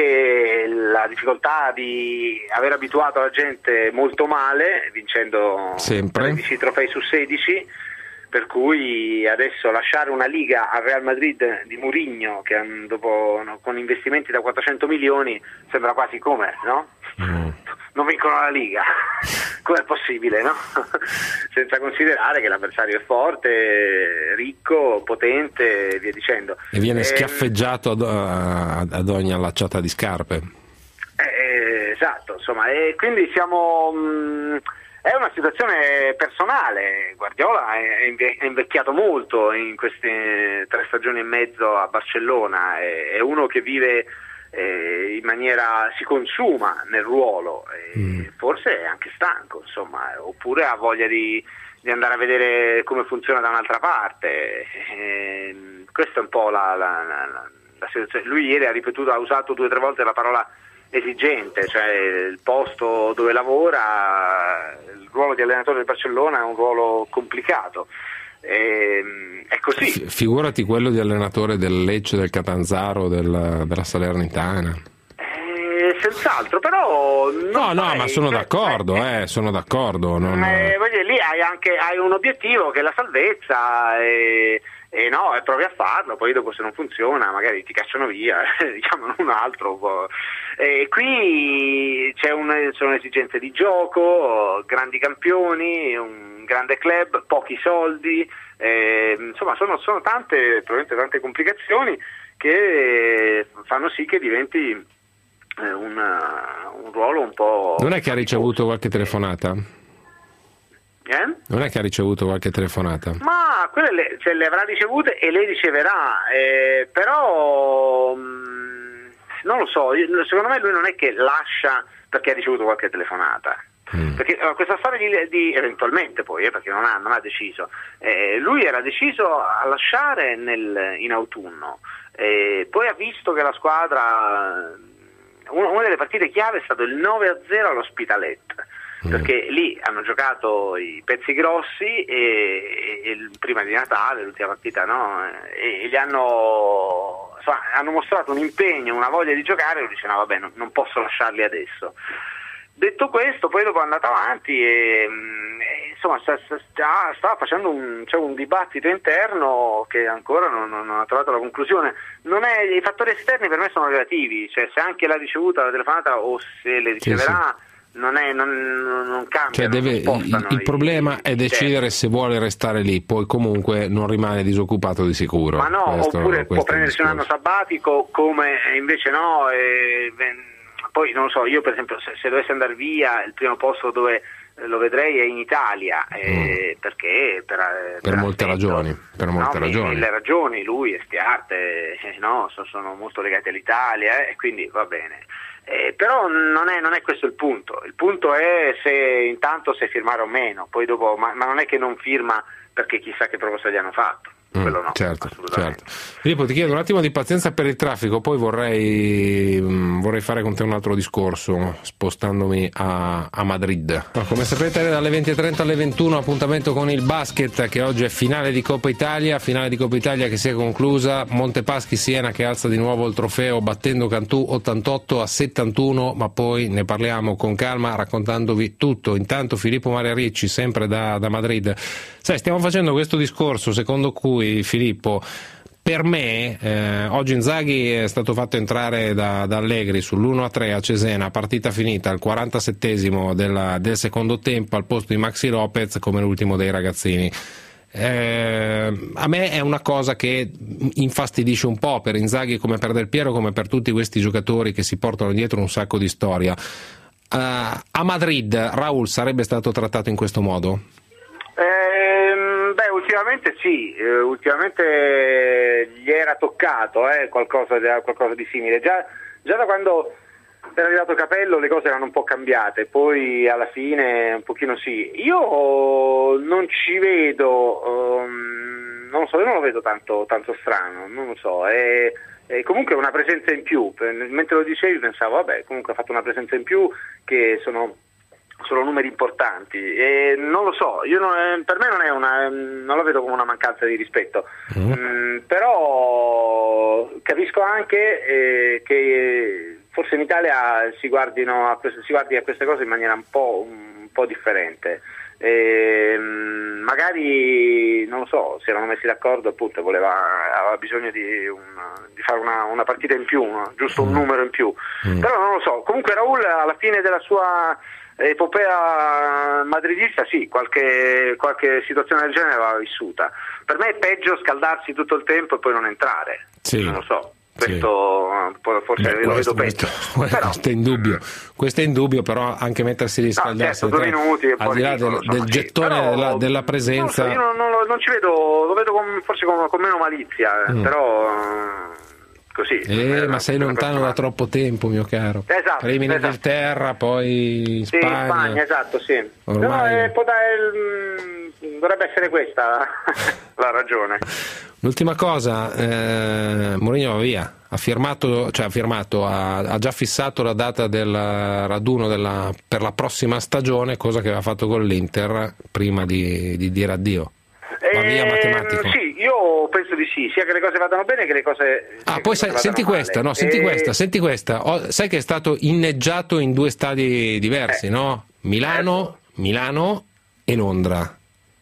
e la difficoltà di aver abituato la gente molto male, vincendo sempre tredici trofei su sedici, per cui adesso lasciare una Liga al Real Madrid di Mourinho, che dopo, no, con investimenti da quattrocento milioni, sembra quasi come, no? Mm. Non vincono la Liga, com'è possibile, no? Senza considerare che l'avversario è forte, ricco, potente e via dicendo. E viene e, schiaffeggiato ad, ad ogni allacciata di scarpe. Eh, esatto, insomma, e quindi siamo... Mh, È una situazione personale. Guardiola è invecchiato molto in queste tre stagioni e mezzo a Barcellona, è uno che vive in maniera, si consuma nel ruolo, mm. forse è anche stanco, insomma, oppure ha voglia di, di andare a vedere come funziona da un'altra parte. E questa è un po' la, la, la, la situazione. Lui ieri ha ripetuto, ha usato due o tre volte la parola esigente, cioè il posto dove lavora, il ruolo di allenatore del Barcellona è un ruolo complicato, e, è così. F- figurati quello di allenatore del Lecce, del Catanzaro, del, della Salernitana. Eh, senz'altro, però non no no farei, ma sono cioè, d'accordo eh, eh, sono d'accordo non... eh, voglio dire, lì hai anche hai un obiettivo che è la salvezza, e E no, e provi a farlo, poi dopo se non funziona magari ti cacciano via, diciamo un altro. E qui c'è un, sono esigenze di gioco, grandi campioni, un grande club, pochi soldi, eh, insomma sono, sono tante, probabilmente tante complicazioni che fanno sì che diventi eh, un, un ruolo un po'... Non è che ha ricevuto qualche telefonata? Eh? Non è che ha ricevuto qualche telefonata? Ma quelle le, cioè, le avrà ricevute e le riceverà, eh, però mh, non lo so, secondo me lui non è che lascia perché ha ricevuto qualche telefonata, mm. perché uh, questa storia di, di eventualmente poi, eh, perché non ha, non ha deciso, eh, lui era deciso a lasciare nel, in autunno, eh, poi ha visto che la squadra, una, una delle partite chiave è stato il nove a zero all'Hospitalet, perché lì hanno giocato i pezzi grossi e, e, e prima di Natale, l'ultima partita, no? E, e gli hanno, insomma, hanno mostrato un impegno, una voglia di giocare, e lui dice no vabbè, non, non posso lasciarli adesso. Detto questo, poi dopo è andato avanti e, e insomma sta, sta, stava facendo un, cioè un dibattito interno che ancora non, non, non ha trovato la conclusione. Non è, i fattori esterni per me sono relativi, cioè se anche l'ha ricevuta la telefonata o se le riceverà, sì, sì. Non, è, non, non cambia, cioè deve, il, il problema è decidere se vuole restare lì, poi comunque non rimane disoccupato di sicuro. Ma no, questo, oppure può prendersi un anno sabbatico, come invece no, e, poi non lo so, io per esempio se, se dovesse andare via, il primo posto dove lo vedrei è in Italia, eh, mm. perché per, per, per molte aspetto, ragioni per molte no, ragioni mille ragioni, lui e Stiarte eh, no, sono, sono molto legati all'Italia, eh, e quindi va bene. Eh, però non è, non è questo il punto, il punto è se intanto se firmare o meno, poi dopo, ma, ma non è che non firma perché chissà che proposta gli hanno fatto, quello no, certo, certo. Filippo, ti chiedo un attimo di pazienza per il traffico, poi vorrei, mh, vorrei fare con te un altro discorso spostandomi a, a Madrid. No, come sapete dalle venti e trenta alle ventuno appuntamento con il basket, che oggi è finale di Coppa Italia, finale di Coppa Italia che si è conclusa, Montepaschi Siena che alza di nuovo il trofeo battendo Cantù ottantotto a settantuno, ma poi ne parliamo con calma raccontandovi tutto. Intanto Filippo Maria Ricci sempre da, da Madrid. Sai, stiamo facendo questo discorso secondo cui, Filippo, per me eh, oggi Inzaghi è stato fatto entrare da, da Allegri sull'uno a tre a Cesena, partita finita al quarantasettesimo della, del secondo tempo al posto di Maxi Lopez come l'ultimo dei ragazzini. Eh, a me è una cosa che infastidisce un po' per Inzaghi come per Del Piero, come per tutti questi giocatori che si portano dietro un sacco di storia. Uh, a Madrid Raul sarebbe stato trattato in questo modo? Eh, beh, ultimamente sì, eh, ultimamente gli era toccato eh, qualcosa, di, qualcosa di simile. Già, già da quando era arrivato Capello le cose erano un po' cambiate, poi alla fine un pochino sì. Io non ci vedo, um, non lo so, io non lo vedo tanto, tanto strano, non lo so, è, è comunque una presenza in più. Mentre lo dicevi pensavo, vabbè, comunque ha fatto una presenza in più che sono... sono numeri importanti e non lo so, io non, per me non è una, non lo vedo come una mancanza di rispetto, mm. Mm, però capisco anche eh, che forse in Italia si guardino a queste, si guardi a queste cose in maniera un po', un po' differente. E, magari non lo so, si erano messi d'accordo, appunto voleva, aveva bisogno di, un, di fare una, una partita in più, no? Giusto un numero in più, mm. però non lo so. Comunque Raul alla fine della sua epopea madridista sì, qualche, qualche situazione del genere l'aveva vissuta. Per me è peggio scaldarsi tutto il tempo e poi non entrare, sì. Non lo so. Questo sì. Forse Beh, lo questo, vedo peggio. Questo, questo è indubbio, questo è indubbio, però anche mettersi di scaldarsi, no, certo, due minuti al di là del, del gettone sì. della, della presenza. Non so, io non, non, non ci vedo, lo vedo con, forse con, con meno malizia, mm. però così. Eh, ma sei lontano da troppo tempo, mio caro. Esatto, prima in esatto. Inghilterra, poi in sì, Spagna. in Spagna, esatto, sì. Ormai... No, eh, può dare, dovrebbe essere questa la ragione. L'ultima cosa, eh, Mourinho va via, ha firmato, cioè ha firmato, ha, ha già fissato la data del raduno della, per la prossima stagione, cosa che aveva fatto con l'Inter prima di, di dire addio. Va via eh, matematico. Sì, io penso di sì, sia che le cose vadano bene che le cose. Ah, poi sai, senti male. questa, no, senti e... questa, senti questa. Oh, sai che è stato inneggiato in due stadi diversi, eh. no? Milano, eh. Milano e Londra.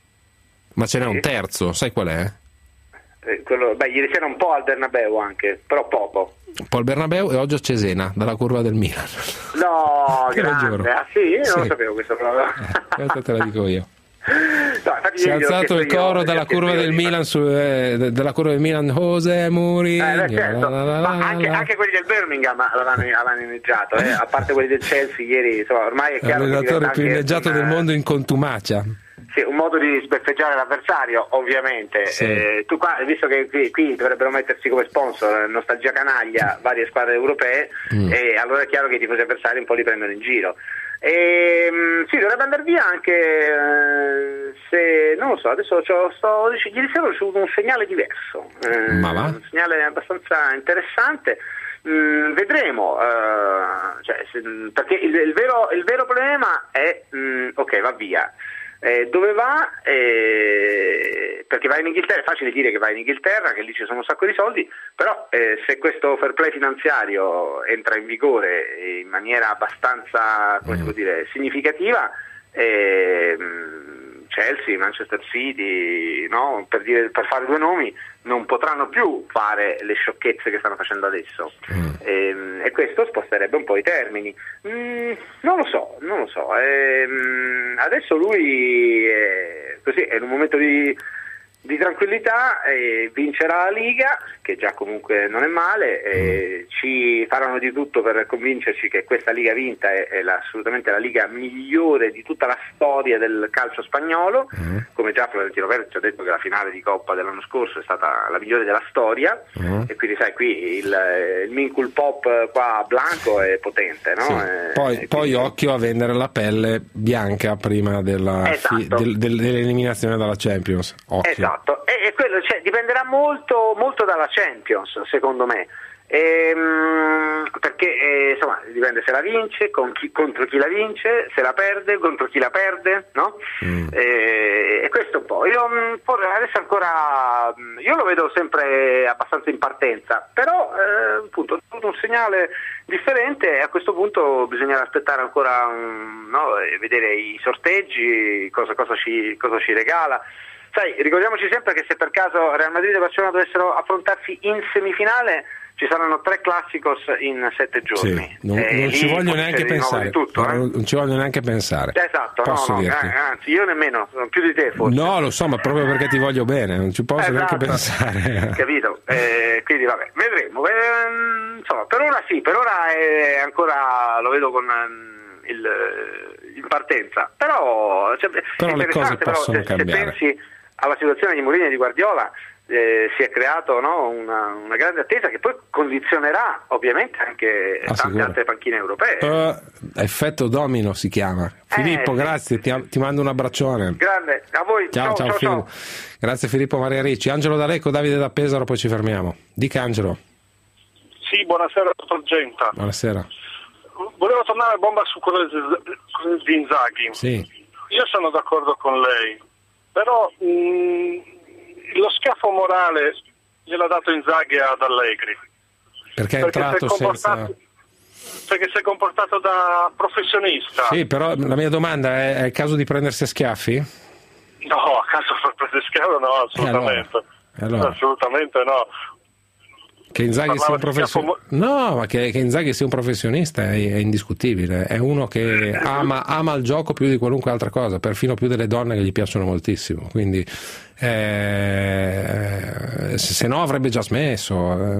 Ma ce n'è sì. un terzo, sai qual è? Eh, quello, beh, ieri sera un po' al Bernabeu anche, però poco. Un po' al Bernabeu e oggi a Cesena, dalla curva del Milan. No, grande. Ah sì, io sì. non lo sapevo questo proprio. Eh, questa te la dico io. No, si è alzato il coro io, dalla curva del Milan su, eh, della curva del Milan José Mourinho eh, certo. la, la, la, ma anche, anche quelli del Birmingham l'avranno, l'avranno inneggiato eh? A parte quelli del Chelsea ieri, insomma, ormai è chiaro l'allenatore più inneggiato un, del mondo in contumacia. Sì, un modo di sbeffeggiare l'avversario, ovviamente. Sì. Eh, tu qua, visto che qui, qui dovrebbero mettersi come sponsor Nostalgia Canaglia varie squadre europee, mm. e allora è chiaro che i tifosi avversari un po' li prendono in giro. E, sì, dovrebbe andare via anche eh, se non lo so, adesso sto ieri sera ho ricevuto un segnale diverso, eh, Ma va? un segnale abbastanza interessante. Mm, vedremo, uh, cioè, se, perché il, il, vero, il vero problema è mm, ok, va via. Eh, dove va? Eh, perché va in Inghilterra, è facile dire che va in Inghilterra, che lì ci sono un sacco di soldi, però eh, se questo fair play finanziario entra in vigore in maniera abbastanza, come si può dire, significativa, eh, Chelsea, Manchester City, no? per, dire, per fare due nomi, non potranno più fare le sciocchezze che stanno facendo adesso, mm. e, e questo sposterebbe un po' i termini. Mm, non lo so, non lo so. E, adesso lui è, così, è in un momento di, di tranquillità, e vincerà la Liga, che già comunque non è male, e ci faranno di tutto per convincerci che questa Liga vinta è, è la, assolutamente la Liga migliore di tutta la storia del calcio spagnolo, mm. come già Florentino Perez ci ha detto che la finale di Coppa dell'anno scorso è stata la migliore della storia, mm. e quindi sai qui il, il Mincul Pop qua Blanco è potente, no? Sì. E, poi, e poi quindi... occhio a vendere la pelle bianca prima della esatto. fi, del, del, dell'eliminazione dalla Champions, occhio. Esatto, e, e quello cioè, dipenderà molto, molto dalla Champions, secondo me, ehm, perché eh, insomma dipende se la vince, con chi, contro chi la vince, se la perde, contro chi la perde, no? Mm. E, e questo un po'. Io adesso ancora io lo vedo sempre abbastanza in partenza, però eh, appunto ho avuto un segnale differente e a questo punto bisognerà aspettare ancora um, no, e vedere i sorteggi, cosa, cosa, ci, cosa ci regala. sai, ricordiamoci sempre che se per caso Real Madrid e Barcellona dovessero affrontarsi in semifinale ci saranno tre classicos in sette giorni. Sì, non, eh, non ci voglio neanche pensare. Tutto, eh? Non ci voglio neanche pensare. Esatto, posso no, no, dirti. eh, anzi io nemmeno, più di te forse. No, lo so, ma proprio perché ti voglio bene, non ci posso esatto. neanche pensare. Capito? Eh, quindi vabbè, vedremo. Eh, insomma, per ora sì, per ora è ancora lo vedo con eh, il in partenza. Però, cioè, però le cose però, possono se, cambiare. Se pensi alla situazione di Mourinho e di Guardiola, Eh, si è creato no, una, una grande attesa che poi condizionerà ovviamente anche ah, tante sicuro. altre panchine europee. Uh, effetto domino si chiama. Filippo, eh, grazie, ti, ti mando un abbraccione. Grande, a voi. Ciao, ciao, ciao, ciao. Grazie Filippo Maria Ricci. Angelo D'Alecco, Davide da Pesaro, poi ci fermiamo. Dica Angelo. Sì, buonasera dottor Genta. Buonasera. Volevo tornare a bomba su quello di Inzaghi. Sì. Io sono d'accordo con lei, però mh, lo schiaffo morale gliel'ha dato Inzaghi ad Allegri. Perché è perché entrato si è senza... Perché si è comportato da professionista. Sì, però la mia domanda è, è il caso di prendersi a schiaffi? No, a caso per prendere schiaffo no, assolutamente. E allora? E allora? Assolutamente no. Che Inzaghi sia un professionista, schiaffo... no, ma che, che Inzaghi sia un professionista è, è indiscutibile. È uno che ama, ama il gioco più di qualunque altra cosa, perfino più delle donne che gli piacciono moltissimo. Quindi, eh, se no, avrebbe già smesso.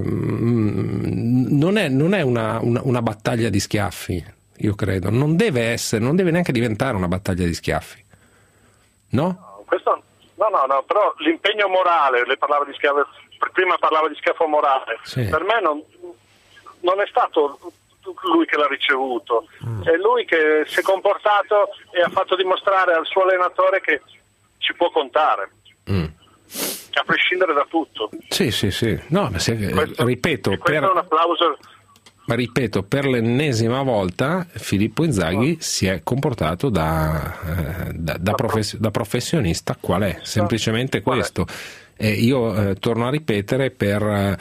Non è, non è una, una, una battaglia di schiaffi, io credo. Non deve essere, non deve neanche diventare una battaglia di schiaffi, no? No, questo, no, no, no, però l'impegno morale, lei parlava di schiaffo. Prima parlava di schiaffo morale, sì. Per me non, non è stato lui che l'ha ricevuto, mm. È lui che si è comportato e ha fatto dimostrare al suo allenatore che ci può contare, mm. a prescindere da tutto. Sì, sì, sì. No, ma se, questo, ripeto, questo per, è un applauso. Ma ripeto, per l'ennesima volta Filippo Inzaghi oh. si è comportato da, eh, da, da, profes- da professionista, qual è? Semplicemente qual questo. È? E io eh, torno a ripetere per, eh,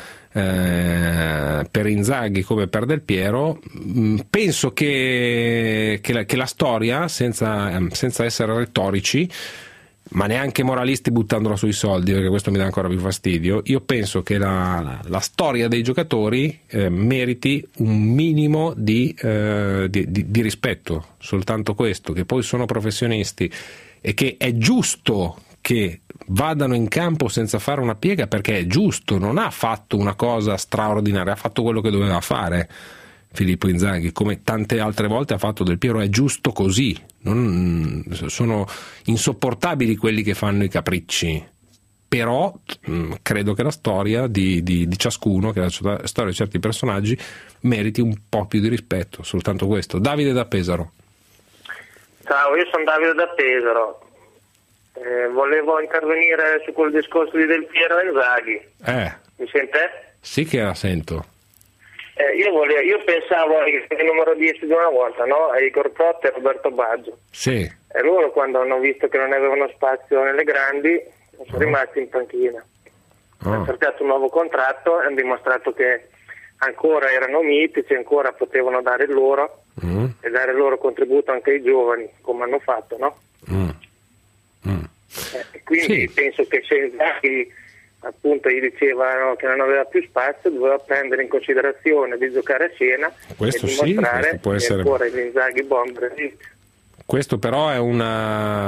per Inzaghi come per Del Piero, mh, penso che, che, la, che la storia, senza, senza essere retorici, ma neanche moralisti buttandola sui soldi, perché questo mi dà ancora più fastidio, io penso che la, la, la storia dei giocatori eh, meriti un minimo di, eh, di, di, di rispetto, soltanto questo, che poi sono professionisti e che è giusto che vadano in campo senza fare una piega, perché è giusto, non ha fatto una cosa straordinaria, ha fatto quello che doveva fare Filippo Inzaghi, come tante altre volte ha fatto Del Piero, è giusto così. Non, sono insopportabili quelli che fanno i capricci, però mh, credo che la storia di, di, di ciascuno, che la storia di certi personaggi meriti un po' più di rispetto, soltanto questo. Davide da Pesaro. Ciao, io sono Davide da Pesaro. Eh, volevo intervenire su quel discorso di Del Piero e Inzaghi. Eh. Mi sente? Sì che la sento. Eh, io, volevo, io pensavo al numero dieci di una volta, no? A Igor Protte e Roberto Baggio. Sì. E loro, quando hanno visto che non avevano spazio nelle grandi, sono oh. rimasti in panchina. Oh. Hanno cercato un nuovo contratto e hanno dimostrato che ancora erano mitici, ancora potevano dare il loro mm. e dare il loro contributo anche ai giovani, come hanno fatto, no? Mm. Mm. Eh, quindi sì. Penso che se Inzaghi appunto gli dicevano che non aveva più spazio, doveva prendere in considerazione di giocare a Siena questo e dimostrare sì, questo può che essere... ancora l'Inzaghi bomber. Questo però è, una,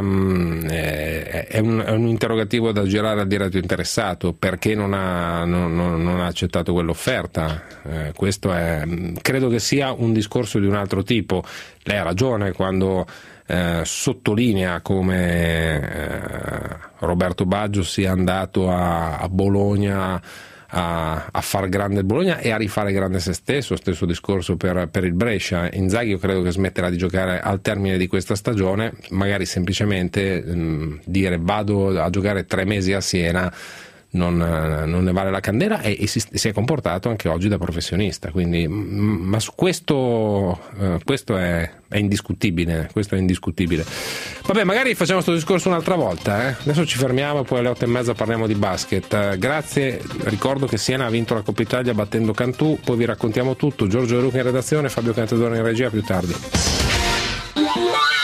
è, un, è un interrogativo da girare al diretto interessato, perché non ha, non, non ha accettato quell'offerta. Eh, questo è, credo che sia un discorso di un altro tipo. Lei ha ragione quando eh, sottolinea come eh, Roberto Baggio sia andato a, a Bologna a, a far grande il Bologna e a rifare grande se stesso. Stesso discorso per, per il Brescia. Inzaghi io credo che smetterà di giocare al termine di questa stagione, magari semplicemente mh, dire vado a giocare tre mesi a Siena non, non ne vale la candela, e, e si, si è comportato anche oggi da professionista, quindi mh, ma su questo eh, questo è, è indiscutibile questo è indiscutibile. Vabbè, magari facciamo questo discorso un'altra volta, eh? Adesso ci fermiamo, poi alle otto e mezza parliamo di basket. Eh, grazie, ricordo che Siena ha vinto la Coppa Italia battendo Cantù, poi vi raccontiamo tutto. Giorgio De Luca in redazione, Fabio Cantadore in regia. Più tardi.